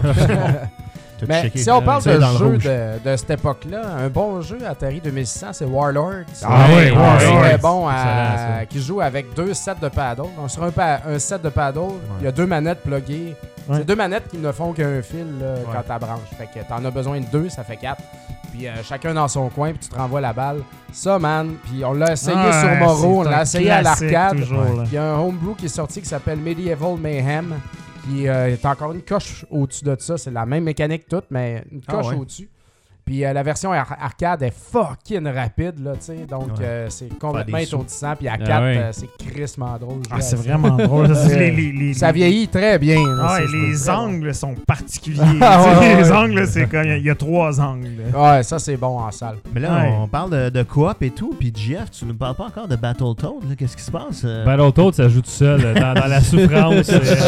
Tout mais checké. si on parle Tu sais, de dans le jeux rouge. de cette époque-là, un bon jeu Atari 2600, c'est Warlords. Ah ouais, Warlords. Très bon, Excellent, ça. qui joue avec 2 sets de paddle. Donc sur un set de paddle, il y a 2 manettes pluggées. Ouais. C'est 2 manettes qui ne font qu'un fil là, Ouais. quand tu branches. Fait que t'en as besoin de 2, ça fait 4. Puis chacun dans son coin, puis tu te renvoies la balle. Ça, man, puis on l'a essayé Ouais, sur Moreau, on c'est l'a un essayé à classique, l'arcade. toujours, là. Il y a un homebrew qui est sorti qui s'appelle Medieval Mayhem, qui est encore une coche au-dessus de ça. C'est la même mécanique toute, mais une Ah coche ouais. au-dessus. Puis la version arcade est fucking rapide, là, tu sais. Donc, Ouais. c'est complètement Faire des étourdissant. Puis à 4, Ah ouais. c'est crissement drôle. Ah, c'est vraiment drôle. Ça, Ça vieillit très bien. là, Ah, c'est- et c'est les très bon. angles sont particuliers. Ah, Tu sais, ouais, les ouais. angles, c'est comme. Il y a 3 angles. Ouais, ça, c'est bon en salle. Mais là, Ouais. on parle de coop et tout, puis Jeff, tu nous parles pas encore de Battletoads, là, qu'est-ce qui se passe? Battletoads, ça joue tout seul, dans la souffrance.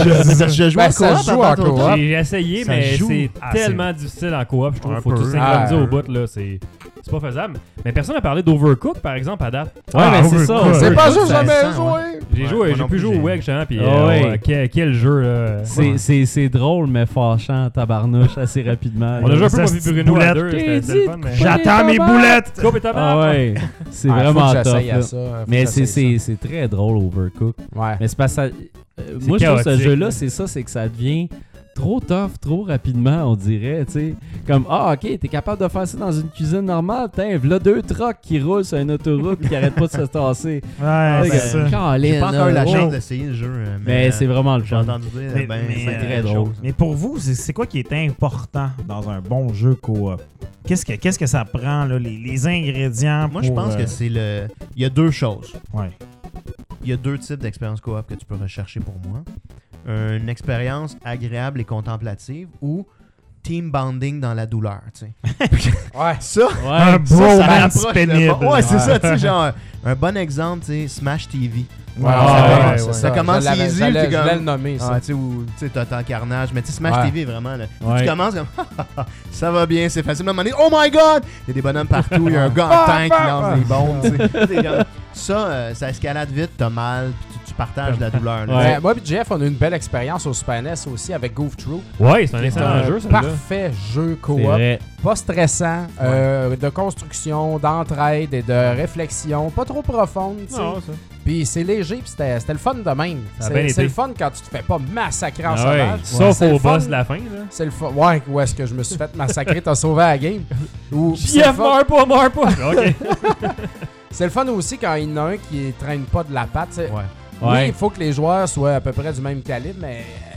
Je joue Ben, en ça coop à joue en Battletoads. coop. J'ai essayé, Ça mais joue. c'est Ah, tellement difficile en coop, je trouve. Un Faut peu. tout synchroniser Ah. au bout, là. C'est pas faisable. Mais personne n'a parlé d'Overcook, par exemple, à date. Ouais, mais c'est ça. Overcooked. C'est pas juste ça jamais sent, joué. J'ai Ouais, joué, moi j'ai non pu plus, jouer j'ai- au WEG, justement, puis Ah ouais. quel jeu, là. C'est drôle, mais fâchant, tabarnouche, assez rapidement. On a joué un peu, Ça, moi, puis c'est Bruno, à boulette. deux, c'était le fun, mais... J'attends mes boulettes! Coupe et tabac! Ah ouais, c'est Ah, faut vraiment que top. j'essaye à là. ça, faut Mais que j'essaye c'est très drôle, Overcooked. ça. Ouais. Mais c'est parce que moi, je trouve que ce chaotique, jeu-là, là. c'est ça, c'est que ça devient trop tough, trop rapidement, on dirait, tu sais. Comme, ah, ok, t'es capable de faire ça dans une cuisine normale, tiens, v'là 2 trucks qui roulent sur une autoroute qui arrêtent pas de se tasser. Ouais, Ouais, c'est ça. J'ai pas encore eu la Oh. chance d'essayer le jeu, Mais c'est vraiment le j'ai fun. entendu dire, Mais- ben, mais, c'est très drôle. drôle. Mais pour vous, c'est quoi qui est important dans un bon jeu coop? Qu'est-ce que ça prend, là, les ingrédients Moi, je pour, pense que c'est le... Il y a 2 choses. Ouais. Il y a 2 types d'expériences coop que tu peux rechercher pour moi. Une expérience agréable et contemplative ou team bonding dans la douleur, tu sais. Ouais. Ça, Un ça bromance rapproche le pénible. bon- Ouais, c'est Ouais. ça, tu sais, genre, un bon exemple, tu sais, Smash TV. Ouais, ouais, c'est ouais. Ça commence Je l'avais- easy, j'allais- puis Je voulais comme- le nommer, ça. Ah, tu sais, où tu sais, t'as tant carnage, mais tu sais, Smash Ouais. TV, vraiment, là. Ouais. Tu commences comme, ça va bien, c'est facile. À un moment donné, oh my god! Il y a des bonhommes partout, il y a un gars en tank qui lance des bombes, tu sais. C'est comme- ça escalade vite, t'as mal, puis tu partages la douleur, là. Ouais. Ben, moi et Jeff, on a eu une belle expérience au Super NES aussi avec Goof Troop. Ouais, c'est un C'est excellent un jeu, celui-là. parfait jeu C'est coop. vrai. Pas stressant, de construction, d'entraide et de réflexion, pas trop profonde, tu sais. Non, ça. Puis c'est léger, puis c'était le fun de même. Ça a bien C'est été. le fun quand tu te fais pas massacrer en Ah ouais. sauvage. Sauf C'est au le fun. boss de la fin, là. C'est le fun. Ouais, où est-ce que je me suis fait massacrer, t'as sauvé la game. Ou, puis c'est le Jeff, fun- meurs pas! OK. c'est le fun aussi quand il y en a un qui traîne pas de la patte. tu sais. Ouais. Oui, Ouais. il faut que les joueurs soient à peu près du même calibre, mais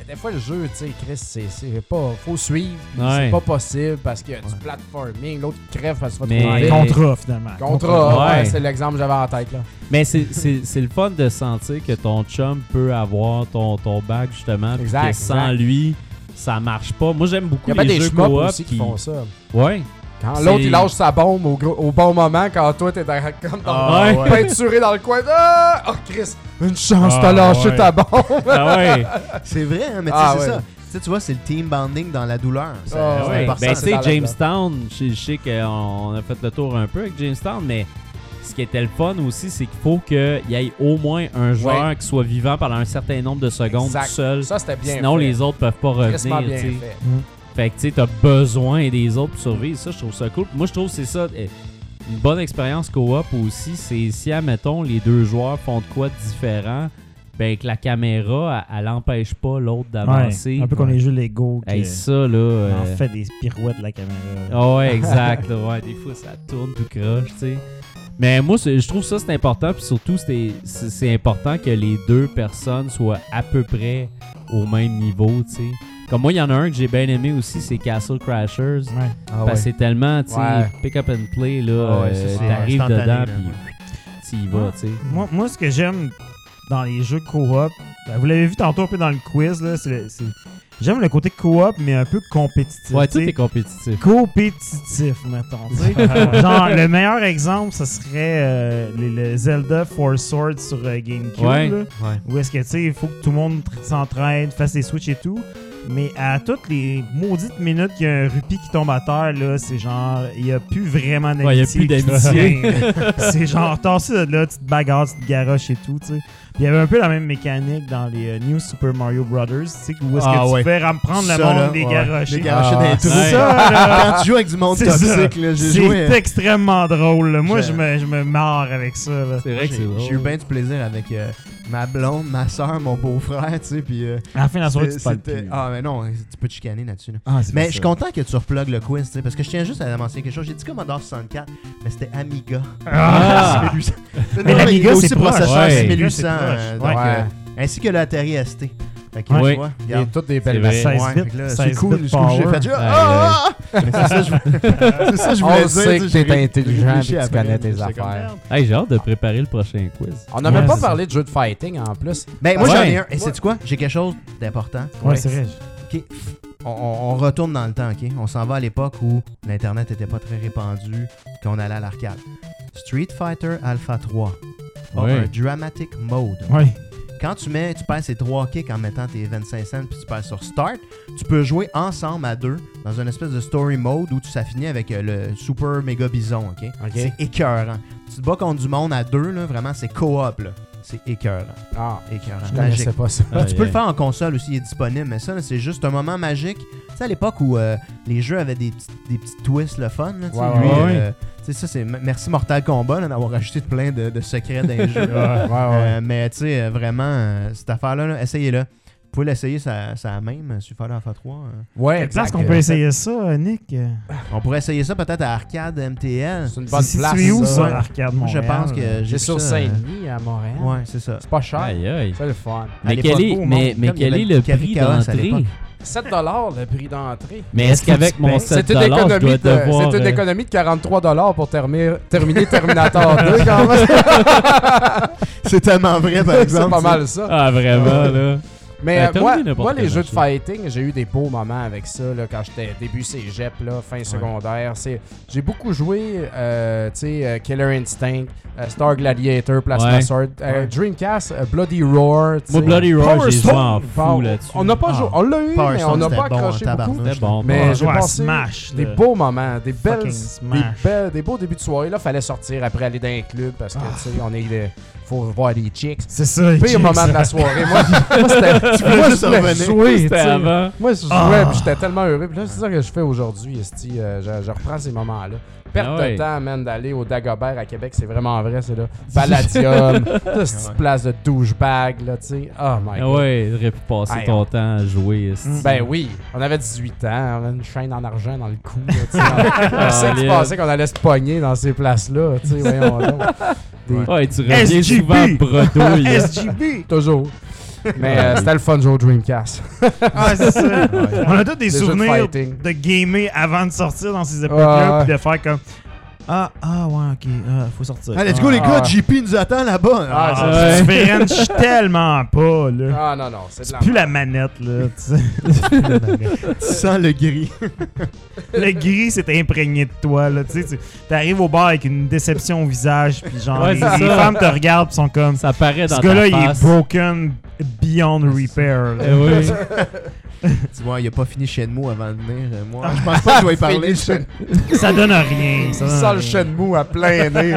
des fois, le jeu, tu sais, Chris, c'est pas... Faut suivre, puis Ouais. c'est pas possible parce qu'il y a du platforming, l'autre crève parce qu'il va Mais- trop Ouais, vite. Contra, finalement. Contra, Ouais. ouais, c'est l'exemple que j'avais en tête, là. Mais c'est le fun de sentir que ton chum peut avoir ton bac, justement. puis Exact, que sans exact. lui, ça marche pas. Moi, j'aime beaucoup Il y a bien les des jeux schmops coop aussi qui font ça. Ouais. Quand C'est- l'autre, il lâche sa bombe au bon moment, quand toi, t'es comme Ah, ouais. peinturé dans le coin. Ah! Oh, Chris, une chance, Ah, t'as lâché ouais. ta bombe. Ah ouais. C'est vrai, hein, mais Ah, c'est ouais. ça. Tu vois, c'est le team bonding dans la douleur. C'est Ah, c'est ouais. important. Ben, c'est tu sais, dans la- Jamestown, je sais qu'on a fait le tour un peu avec Jamestown, mais ce qui était le fun aussi, c'est qu'il faut qu'il y ait au moins un joueur qui soit vivant pendant un certain nombre de secondes Exact. tout seul. Ça, c'était bien Sinon, fait. les autres peuvent pas Crissement revenir. bien tu sais. fait. Fait que tu sais, t'as besoin des autres pour survivre. Ça, je trouve ça cool. Moi, je trouve que c'est ça. Une bonne expérience co-op aussi, c'est si, admettons, les deux joueurs font de quoi de différent, ben que la caméra, elle empêche pas l'autre d'avancer. Ouais, un peu comme les jeux Lego. Hey, que ça, là... on fait des pirouettes de la caméra. Ah ouais, exact. là, ouais, des fois, ça tourne tout croche, tu sais. Mais moi, je trouve ça, c'est important. Puis surtout, c'est important que les deux personnes soient à peu près au même niveau, tu sais. Comme moi, il y en a un que j'ai bien aimé aussi, c'est Castle Crashers. Ouais. Ah, Parce que c'est tellement, tu sais, Ouais. pick up and play, là. Ah ouais, ça, c'est t'arrives instantané, dedans, là, puis tu y vas, tu sais. Moi, ce que j'aime dans les jeux coop, ben, vous l'avez vu tantôt un peu dans le quiz, là, j'aime le côté coop, mais un peu compétitif. Ouais, tu tout sais. est compétitif. Compétitif, mettons. tu sais. Genre, le meilleur exemple, ce serait le Zelda Four Swords sur GameCube. Ouais. là, Ouais. où est-ce que, tu sais, il faut que tout le monde s'entraide, fasse des switches et tout. Mais à toutes les maudites minutes qu'il y a un rupee qui tombe à terre, là, c'est genre, il n'y a plus vraiment d'amitié. Ouais, il y a plus qui d'amitié. tient, là. C'est genre, tassé de là, tu te bagarres, tu te garoches et tout, tu sais. Puis il y avait un peu la même mécanique dans les New Super Mario Brothers, tu sais, où est-ce Ah, que ouais. tu fais prendre le Ça, monde, là, les ouais. garocher. Les garocher dans les trous. C'est ça, là. Quand tu joues avec du monde C'est ça. toxique, là, j'ai C'est joué. extrêmement drôle. là. Moi, Je- je me marre avec ça. Là. C'est vrai que c'est drôle. J'ai eu bien du plaisir avec ma blonde, ma soeur, mon beau-frère, tu sais, puis À la fin de la soirée, tu te parles c'était- plus. Ah, mais non, tu peux te chicaner là-dessus. là. Ah, c'est Mais ça. je suis content que tu replugues le quiz, tu sais, parce que je tiens juste à mentionner quelque chose. J'ai dit Commodore 64, mais c'était Amiga. Ah! 6800. Mais Non, l'Amiga, il y a aussi c'est proche. processeur Ouais. 6800, C'est proche. donc, Ouais. ainsi que l'Atari ST. Fait que, Ouais. tu vois, Il y a regarde. toutes des C'est belles vrai. machines. 16 Ouais, bits, fait que là, 16 c'est cool, bits ce que j'ai power. fait. Ouais, Mais c'est ça, c'est ça, je voulais On dire. sait tu que sais, t'es j'ai intelligent et réfléchi que tu après, connais tes j'étais comme, affaires. merde. Hey, j'ai hâte de préparer le prochain quiz. On n'a même Ouais, pas c'est parlé de jeux de fighting en plus. Ben, moi, j'en ai Ouais. un. Et sais-tu quoi? J'ai quelque chose d'important. Ouais, c'est vrai. OK. On retourne dans le temps, OK? On s'en va à l'époque où l'Internet n'était pas très répandu, qu'on allait à l'arcade. Street Fighter Alpha 3 a Ouais. un dramatic mode. Ouais. Quand tu passes ces 3 kicks en mettant tes 25 cents puis tu passes sur Start, tu peux jouer ensemble à deux dans une espèce de story mode où ça finit avec le Super Méga Bison, OK? OK. C'est écœurant. Tu te bats contre du monde à deux, là, vraiment, c'est co-op, là. C'est écœurant. Ah, Écœurant. je connaissais Magique. pas ça. Tu peux le faire en console aussi, il est disponible, mais ça, là, c'est juste un moment magique. Tu sais, à l'époque où les jeux avaient des petits twists, le fun, là, tu sais, Ouais, lui, ouais. tu sais, ça, c'est merci Mortal Kombat là, d'avoir rajouté plein de secrets dans les jeux. Ouais. Mais tu sais, vraiment, cette affaire-là, là, essayez-le. Vous pouvez l'essayer, ça a même, Street Fighter Alpha 3. Ouais, Quelle place exact. qu'on peut essayer ça, Nick? On pourrait essayer ça peut-être à Arcade MTL. C'est une bonne C'est place. situé où, ça. ça, Ouais. Arcade Moi, je Montréal? pense que j'ai J'ai vu sur ça, Saint-Denis à Montréal. Ouais, c'est ça. C'est pas cher. Aïe, aïe. C'est le fun. À Mais l'époque, quel est, beau monde, mais comme il y quel avait est le Carrie prix Calas à d'entrée? l'époque. 7 le prix d'entrée. Mais est-ce qu'avec mon 7 C'est une je économie, dois devoir... c'est une économie de 43 pour terminer Terminator 2 quand même. C'est tellement vrai, par C'est exemple. pas mal ça. Ah, vraiment, là. Mais Ben, t'as moi, oublié n'importe moi, les quel jeux de marché. fighting, j'ai eu des beaux moments avec ça là, quand j'étais début cégep, là, fin secondaire. J'ai beaucoup joué, tu sais, Killer Instinct, Star Gladiator, Plasma Ouais. Sword, Dreamcast, Bloody Roar. tu Moi, sais. Bloody Roar, Power j'ai joué en Stone. fou là-dessus. On n'a pas joué, on l'a eu, Power mais Stone, on n'a c'était pas bon en accroché beaucoup. tabarnouche. C'était bon. Mais Ouais, j'ai jouer à passé Smash, des là. beaux moments, des Fucking Smash. des beaux débuts de soirée. Là, fallait sortir après aller dans un club parce que, tu sais, on est faut voir des chicks. C'est ça. Pire Jake, moment ça. de la soirée. Moi, c'était. voulais Moi, juste je voulais revenir. jouer, tu C'était sais. avant. Moi, je jouais Ah. puis j'étais tellement heureux. Puis là, c'est ça que je fais aujourd'hui, esti. Je reprends ces moments-là. Perte Ah ouais. de temps, man, d'aller au Dagobert à Québec, c'est vraiment vrai, c'est là. Palladium, toute cette place de douchebag, là, tu sais. Oh my Ah god. ouais, j'aurais pu passer Hey, ton temps à jouer. esti. Ben oui, on avait 18 ans, on avait une chaîne en argent dans le cou, là, tu sais. On sait que tu yeah. pensais qu'on allait se pogner dans ces places-là, tu sais, voyons donc. Ouais, tu reviens SGP. souvent bredouille. SGB. Toujours. Mais c'était le fun de jouer au Dreamcast. Ah, c'est ça. On a tous des Des jeux de souvenirs fighting. de gamer avant de sortir dans ces époques-là, Ouais. puis de faire comme ouais, ok, faut sortir. Ah, let's go, les gars, JP nous attend là-bas. Ah, Tu différencies tellement pas, là. Ah non, c'est de C'est la plus merde. la manette, là. Tu sais. Tu sens le gris. Le gris s'est imprégné de toi, là. Tu sais, t'arrives au bar avec une déception au visage, puis genre, Ouais, les c'est ça. femmes te regardent, pis sont comme. Ça paraît dans Ce ta gars-là, il est face. broken beyond repair. là. Eh oui. Tu vois, il a pas fini Shenmue avant de venir. Moi, je pense pas que je vais y parler. Ça donne rien. Ça Il donne sent le rien. Shenmue à plein nez.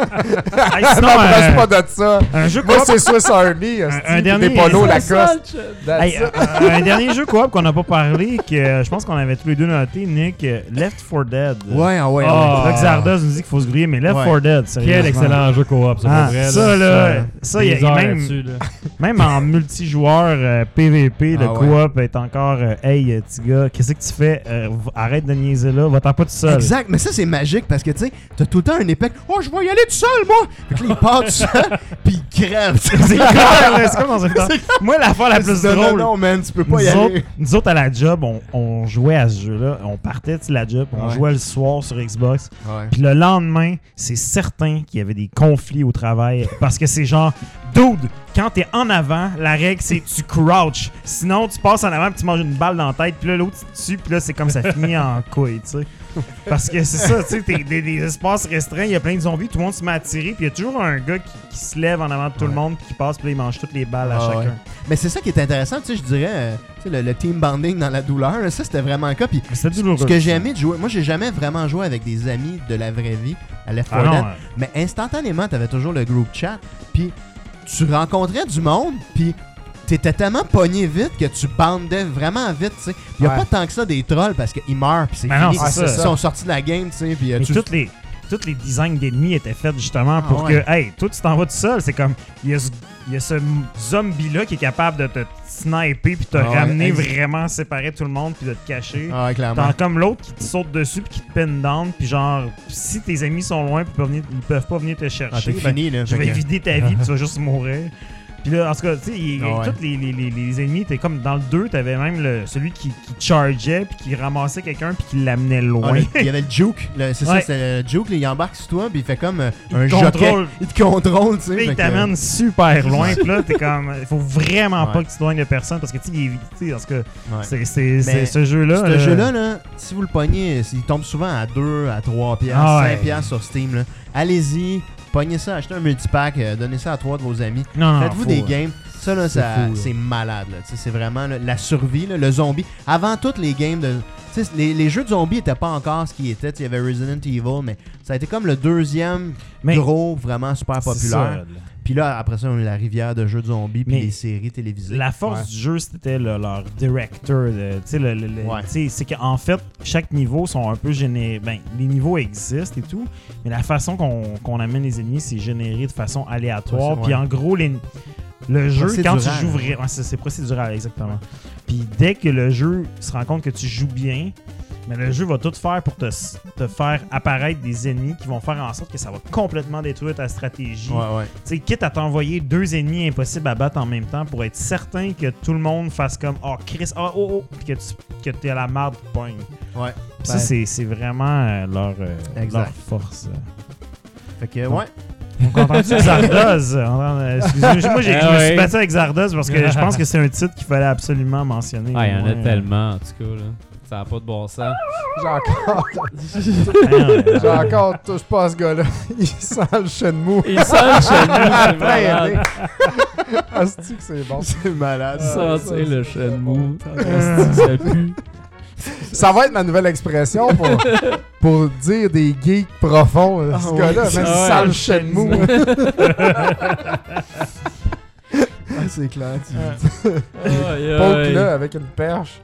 Hey, sinon, N'embrasse pas de ça. un jeu Moi, coop, c'est Swiss Army. un dernier- Des polos c'est Lacoste. That's hey, it. un dernier jeu coop qu'on n'a pas parlé, que je pense qu'on avait tous les deux noté, Nick, Left 4 Dead. Ouais, ah ouais. Ah. Là, Xardas nous dit qu'il faut se griller, mais Left Ouais. 4 Dead, Quel sérieusement. excellent jeu coop, ça, Ah, pour vrai. ça, là, ça, il y Des a heures même, là-dessus, là. même en multijoueur PVP, le Ah ouais. coop est encore hey, petit gars, qu'est-ce que tu fais? Arrête de niaiser là, va-t'en pas tout seul. Exact, mais ça c'est magique parce que tu sais, t'as tout le temps un épée. Oh, je vais y aller tout seul, moi! Fait que là, il part tout seul, puis il crève. C'est clair, là, c'est comme dans un film. Moi, l'affaire la plus Non, drôle. non, man, tu peux pas y Nous autres, aller. nous autres, à la job, on jouait à ce jeu-là. On partait de la job, on Ouais. jouait le soir sur Xbox. Ouais. Puis le lendemain, c'est certain qu'il y avait des conflits au travail. Parce que c'est genre, dude, quand t'es en avant, la règle c'est tu crouch. Sinon, tu passes en avant puis tu manges une balle dans la tête. Puis là, l'autre, tu tues. Puis là, c'est comme ça finit en couille, tu sais. Parce que c'est ça, tu sais, t'es des espaces restreints, il y a plein de zombies, tout le monde se met à tirer. Puis il y a toujours un gars qui se lève en avant de tout le monde puis qui passe. Puis là, il mange toutes les balles à Ah chacun. ouais. Mais c'est ça qui est intéressant, tu sais, je dirais, tu sais, le team bonding dans la douleur, là, ça c'était vraiment le cas. Puis Mais c'était douloureux. ce que j'ai aimé de jouer, moi j'ai jamais vraiment joué avec des amis de la vraie vie à Left 4 Ah non, Dead, mais instantanément t'avais toujours le group chat, puis tu rencontrais du monde, puis t'étais tellement pogné vite que tu bandais vraiment vite, tu sais. Il y a Ouais. pas tant que ça des trolls parce qu'ils meurent, puis c'est Ben non, fini. c'est Ils ça. sont sortis de la game, tu sais, puis Mais tu... tous les designs d'ennemis étaient faits justement pour Ah ouais. que, hey, toi tu t'en vas tout seul. C'est comme, il y a ce zombie-là qui est capable de te sniper puis te Ah ouais, ramener exact. vraiment séparer tout le monde puis de te cacher. Ah ouais, clairement. T'as comme l'autre qui te saute dessus puis qui te pin down puis genre, si tes amis sont loin puis ils peuvent pas venir te Ah, chercher, t'es ben, fini, là. je fait vais que- vider ta vie puis tu vas juste mourir. Puis là, en tout cas, tu sais, Ah ouais. tous les ennemis, t'es comme dans le 2, t'avais même celui qui chargeait puis qui ramassait quelqu'un puis qui l'amenait Ah, loin. il y avait le juke, c'est Ouais. ça, c'est le juke, là, il embarque sur toi, puis il fait comme un te jockey. contrôle. Il te contrôle, tu sais. Là, il fait que- t'amène super loin. Puis là, t'es comme. Il faut vraiment Ouais. pas que tu t'éloignes de personne parce que, tu sais, il est tu sais, en tout cas, Ouais. c'est ce jeu-là. Ce jeu-là, là, si vous le pognez, il tombe souvent à 2, à 3 piastres, Ah 5 ouais. piastres sur Steam. Là. Allez-y, pognez ça, achetez un multipack, donnez ça à 3 de vos amis. Non, Faites-vous faut, des games. Ça, là, c'est fou, là. c'est malade. Là. Tu sais, c'est vraiment là, la survie, là, le zombie. Avant toutes les games de... tu sais, les jeux de zombies n'étaient pas encore ce qu'ils étaient. Tu sais, il y avait Resident Evil, mais ça a été comme le deuxième Mais- gros, vraiment super c'est populaire. ça, là. Puis là, après ça, on a eu la rivière de jeux de zombies puis Mais les séries télévisées. La force Ouais. du jeu, c'était leur director. Tu sais, Ouais. tu sais, c'est qu'en fait, chaque niveau sont un peu générés. Ben, les niveaux existent et tout, mais la façon qu'on amène les ennemis, c'est généré de façon aléatoire. Ouais, c'est- Puis ouais. en gros, le jeu, quand tu Procédural. joues vraiment. Ouais, c'est procédural, exactement. Puis dès que le jeu se rend compte que tu joues bien, mais le jeu va tout faire pour te faire apparaître des ennemis qui vont faire en sorte que ça va complètement détruire ta stratégie. Ouais, ouais. Tu sais, quitte à t'envoyer 2 ennemis impossibles à battre en même temps pour être certain que tout le monde fasse comme oh Chris, oh, puis que t'es à la marde pogne. Ouais. Ça, Ben, c'est vraiment leur Exact. force. Fait que, Bon. ouais. Donc, entends-tu Zardoz? Excusez-moi, moi, je me Ah suis ouais. battu avec Zardoz parce que je pense que c'est un titre qu'il fallait absolument mentionner. Ah, il y en a Ouais. tellement, en tout cas, là. Ça n'a pas de bon sens. J'ai encore, Ouais, touche pas à ce gars-là. Il sent le Shenmue. Il sent le Shenmue, c'est Plein malade. nez. Asti que c'est bon. C'est malade. Sentir le Shenmue. Ça pue. Ça va être ma nouvelle expression pour dire des geeks profonds. Ce Ah gars-là, oui. même Ah ouais. sale Shenmue. Ah, c'est clair. Aïe, Poke aïe. là avec une perche.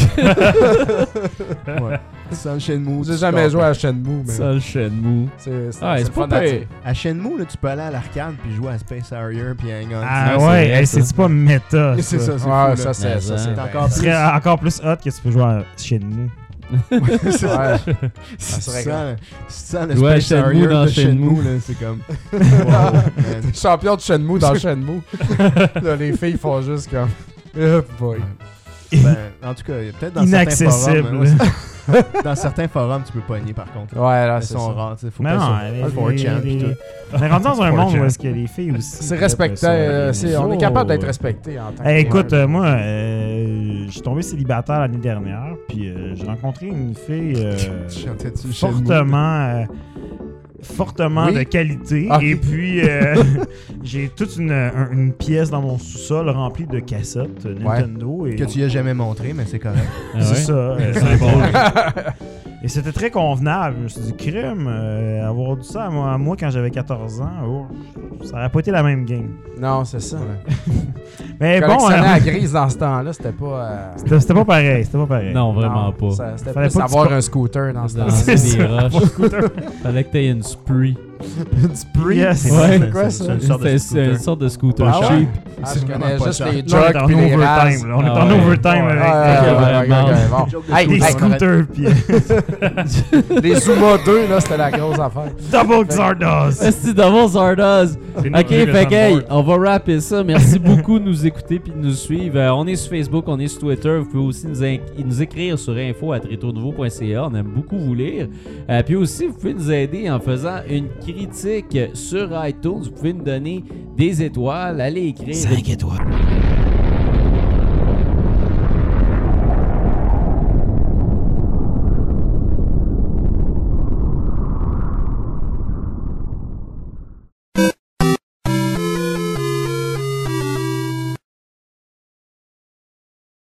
Ouais. Sans Shenmue. J'ai tu jamais scores joué pas. à Shenmue, mais Ça, le Shenmue. c'est Ah, c'est pas fun à pire. dire. À Shenmue, là, tu peux aller à l'arcade puis jouer à Space Harrier puis à Hang On. Ah Ouais, c'est ouais, vrai, hey, ça. c'est pas méta. C'est ça, c'est Ouais, fou, ça là. c'est Mais ça, ça. c'est C'est encore Ce serait encore plus hot que tu peux jouer à Shenmue. Ouais. Si Ça serait tu sens le Ouais, Space Shenmue Harrier dans de Shenmue. Shenmue, là, c'est comme... Wow, man. Champion de Shenmue dans Shenmue. Là, les filles font juste comme. Oh boy. Ben, en tout cas, peut-être dans certains Inaccessible. forums... ouais, dans certains forums, tu peux pogner, par contre. Ouais, là, Elles c'est sont ça. rares, tu sais. Faut Mais pas non, sur 4chan pis tout. on est rendu dans un monde 4chan. où est-ce que les filles aussi... C'est respecté. On est capable d'être respecté en tant que. Écoute, moi, je suis tombé célibataire l'année dernière, puis j'ai rencontré une fille Chantais-tu Shenmue? fortement Oui. de qualité. Ah. Et puis, j'ai toute une pièce dans mon sous-sol remplie de cassettes Nintendo. Et Que tu y as jamais montré, mais c'est correct. Ah c'est ouais? ça. C'est un bon- Et c'était très convenable. Je me suis dit, crime, avoir dit ça à moi quand j'avais 14 ans, oh, ça aurait pas été la même game. Non, c'est ça. Mais bon, Collectionner la grise dans ce temps-là, c'était pas. c'était pas pareil. C'était pas pareil. Non, vraiment non, pas. C'était Fallait plus pas que tu avoir pa- un scooter dans ce Dans temps-là. C'est des ça. roches. Fallait que t'aies une spree. Yes. Ouais. C'est quoi, ça? C'est une sorte de C'est scooter. une sorte de scooter Ah ouais? cheap. Ah, C'est je vraiment connais pas juste cher. les Là, on est jugs en puis les rases. overtime. Là. On est Ah en ouais. overtime avec Ok, Hey, des hey, scooters puis les Zuma 2, là, c'était la grosse affaire. double Zardos. Esti Double Zardoz. C'est nous, Ok, on a eu le fait que, hey, soundboard. on va rapper ça. Merci beaucoup de nous écouter puis de nous suivre. On est sur Facebook, on est sur Twitter. Vous pouvez aussi nous écrire sur info@retronouveau.ca. On aime beaucoup vous lire. Puis aussi, vous pouvez nous aider en faisant une critique sur iTunes. Vous pouvez nous donner des étoiles. Allez écrire. 5 étoiles.